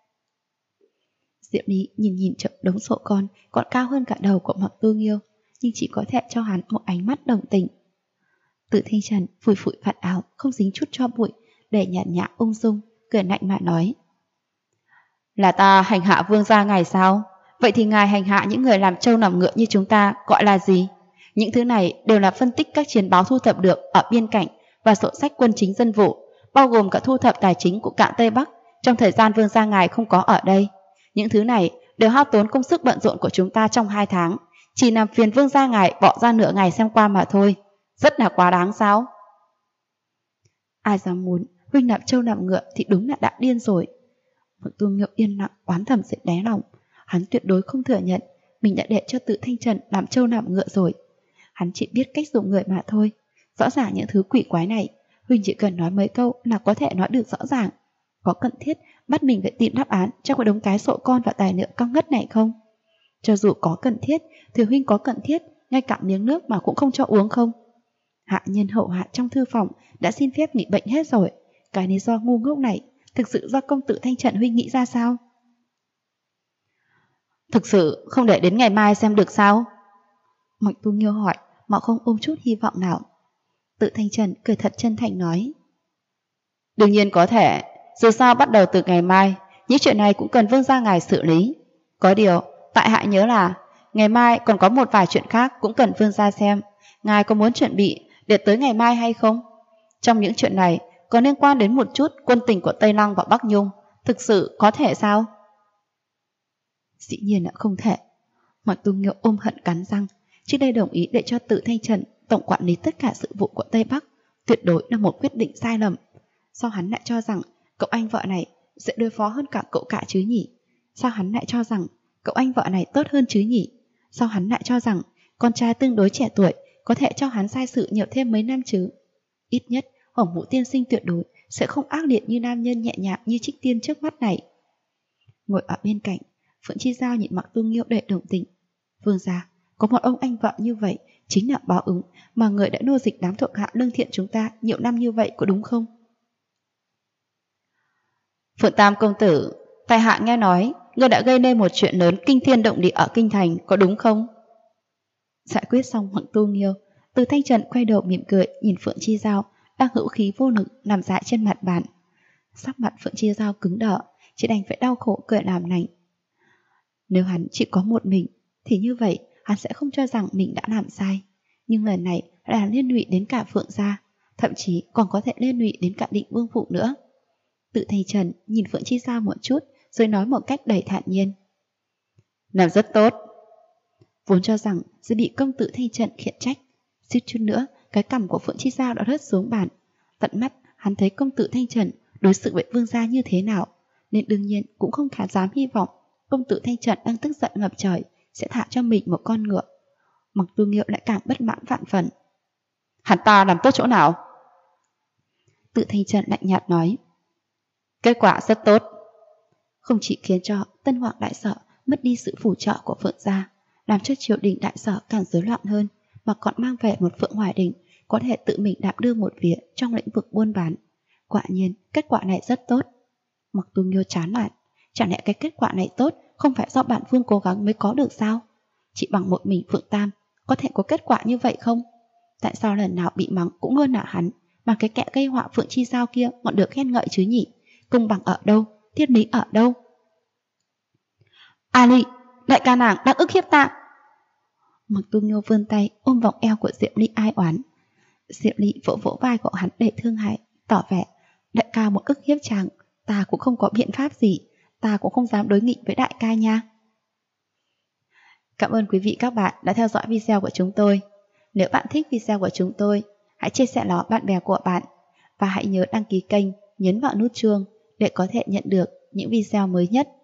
Diệp Ly nhìn chậm đống sổ con còn cao hơn cả đầu của Mặc Tu Nghiêu, nhưng chỉ có thể cho hắn một ánh mắt đồng tình. Tự Thanh Trần phủi phủi vạt áo không dính chút cho bụi, để nhàn nhã ung dung, cười lạnh mà nói: Là ta hành hạ vương gia ngài sao? Vậy thì ngài hành hạ những người làm trâu làm ngựa như chúng ta gọi là gì? Những thứ này đều là phân tích các chiến báo thu thập được ở biên cảnh và sổ sách quân chính dân vụ, bao gồm cả thu thập tài chính của cạn Tây Bắc trong thời gian vương gia ngài không có ở đây. Những thứ này đều hao tốn công sức bận rộn của chúng ta trong 2 tháng, chỉ làm phiền vương gia ngài bỏ ra nửa ngày xem qua mà thôi. Rất là quá đáng sao? Ai dám muốn huynh làm trâu làm ngựa thì đúng là đã điên rồi. Mặc Tu Nghiêu yên lặng oán thầm sự đáy lòng. Hắn tuyệt đối không thừa nhận mình đã để cho Tự Thanh Trần làm trâu làm ngựa rồi. Hắn chỉ biết cách dùng người mà thôi. Rõ ràng những thứ quỷ quái này, huynh chỉ cần nói mấy câu là có thể nói được rõ ràng. Có cần thiết bắt mình phải tìm đáp án trong cái đống cái sổ con và tài liệu cao ngất này không? Cho dù có cần thiết thì huynh có cần thiết ngay cả miếng nước mà cũng không cho uống không? Hạ nhân hậu hạ trong thư phòng đã xin phép nghỉ bệnh hết rồi. Cái lý do ngu ngốc này thực sự do công tử Thanh Trần huynh nghĩ ra sao? Thực sự không để đến ngày mai xem được sao? Mặc Tu Nghiêu hỏi mà không ôm chút hy vọng nào. Tự Thanh Trần cười thật chân thành nói: Đương nhiên có thể, dù sao bắt đầu từ ngày mai, những chuyện này cũng cần vương gia ngài xử lý. Có điều, tại hạ nhớ là ngày mai còn có một vài chuyện khác cũng cần vương gia xem. Ngài có muốn chuẩn bị để tới ngày mai hay không? Trong những chuyện này có liên quan đến một chút quân tình của Tây Lăng và Bắc Nhung. Thực sự có thể sao? Dĩ nhiên là không thể. Mặc Tu Nghiêu ôm hận cắn răng. Trước đây đồng ý để cho Tự Thanh Trần tổng quản lý tất cả sự vụ của Tây Bắc tuyệt đối là một quyết định sai lầm. Sao hắn lại cho rằng cậu anh vợ này sẽ đối phó hơn cả cậu cả chứ nhỉ? Sao hắn lại cho rằng cậu anh vợ này tốt hơn chứ nhỉ? Sao hắn lại cho rằng con trai tương đối trẻ tuổi có thể cho hắn sai sự nhiều thêm mấy năm chứ? Ít nhất Hồng Vũ tiên sinh tuyệt đối sẽ không ác liệt như nam nhân nhẹ nhàng như Trích Tiên trước mắt này. Ngồi ở bên cạnh, Phượng Chi Giao nhìn Mặc Tu Nghiêu đầy đồng tình. Vương gia, có một ông anh vợ như vậy chính là báo ứng mà người đã nô dịch đám thuộc hạ lương thiện chúng ta nhiều năm như vậy, có đúng không? Phượng Tam công tử, tại hạ nghe nói ngươi đã gây nên một chuyện lớn kinh thiên động địa ở kinh thành, có đúng không? Giải quyết xong Mặc Tu Nghiêu, Từ Thanh Trần quay đầu mỉm cười nhìn Phượng Chi Giao đang hữu khí vô lực nằm dại trên mặt bàn. Sắc mặt Phượng Chi Giao cứng đờ, chỉ đành phải đau khổ cười làm lành. Nếu hắn chỉ có một mình, thì như vậy hắn sẽ không cho rằng mình đã làm sai. Nhưng lần này là liên lụy đến cả Phượng gia, thậm chí còn có thể liên lụy đến cả Định Vương Phủ nữa. Tự Thanh Trần nhìn Phượng Chi Giao một chút, rồi nói một cách đầy thản nhiên. Làm rất tốt. Vốn cho rằng sẽ bị công tử Thanh Trần khiển trách, suýt chút nữa cái cằm của Phượng Chi Giao đã rớt xuống bàn. Tận mắt hắn thấy công tử Thanh Trần đối xử với vương gia như thế nào, nên đương nhiên cũng không khá dám hy vọng công tử Thanh Trần đang tức giận ngập trời sẽ thả cho mình một con ngựa. Mặc Tu Nghiêu lại càng bất mãn vạn phần. Hắn ta làm tốt chỗ nào? Tự Thanh Trần lạnh nhạt nói. Kết quả rất tốt. Không chỉ khiến cho Tân Hoàng đại sở mất đi sự phù trợ của Phượng gia, làm cho triều đình đại sở càng rối loạn hơn, mà còn mang về một Phượng Hoài Đình có thể tự mình đảm đương một việc trong lĩnh vực buôn bán. Quả nhiên kết quả này rất tốt. Mặc Tu Nghiêu chán nản. Chẳng lẽ cái kết quả này tốt không phải do bản vương cố gắng mới có được sao? Chỉ bằng một mình Phượng Tam có thể có kết quả như vậy không? Tại sao lần nào bị mắng cũng luôn là hắn, mà cái kẻ gây họa Phượng Chi Giao kia còn được khen ngợi chứ nhỉ? Công bằng ở đâu? Thiết lý ở đâu? Ali, đại ca nàng đang ức hiếp ta. Mặc Tu Nghiêu vươn tay ôm vòng eo của Diệp Ly ai oán. Diệp Ly vỗ vỗ vai của hắn để thương hại, tỏ vẻ đại ca một ức hiếp chàng, ta cũng không có biện pháp gì, ta cũng không dám đối nghịch với đại ca nha. Cảm ơn quý vị các bạn đã theo dõi video của chúng tôi. Nếu bạn thích video của chúng tôi, hãy chia sẻ nó bạn bè của bạn và hãy nhớ đăng ký kênh, nhấn vào nút chuông để có thể nhận được những video mới nhất.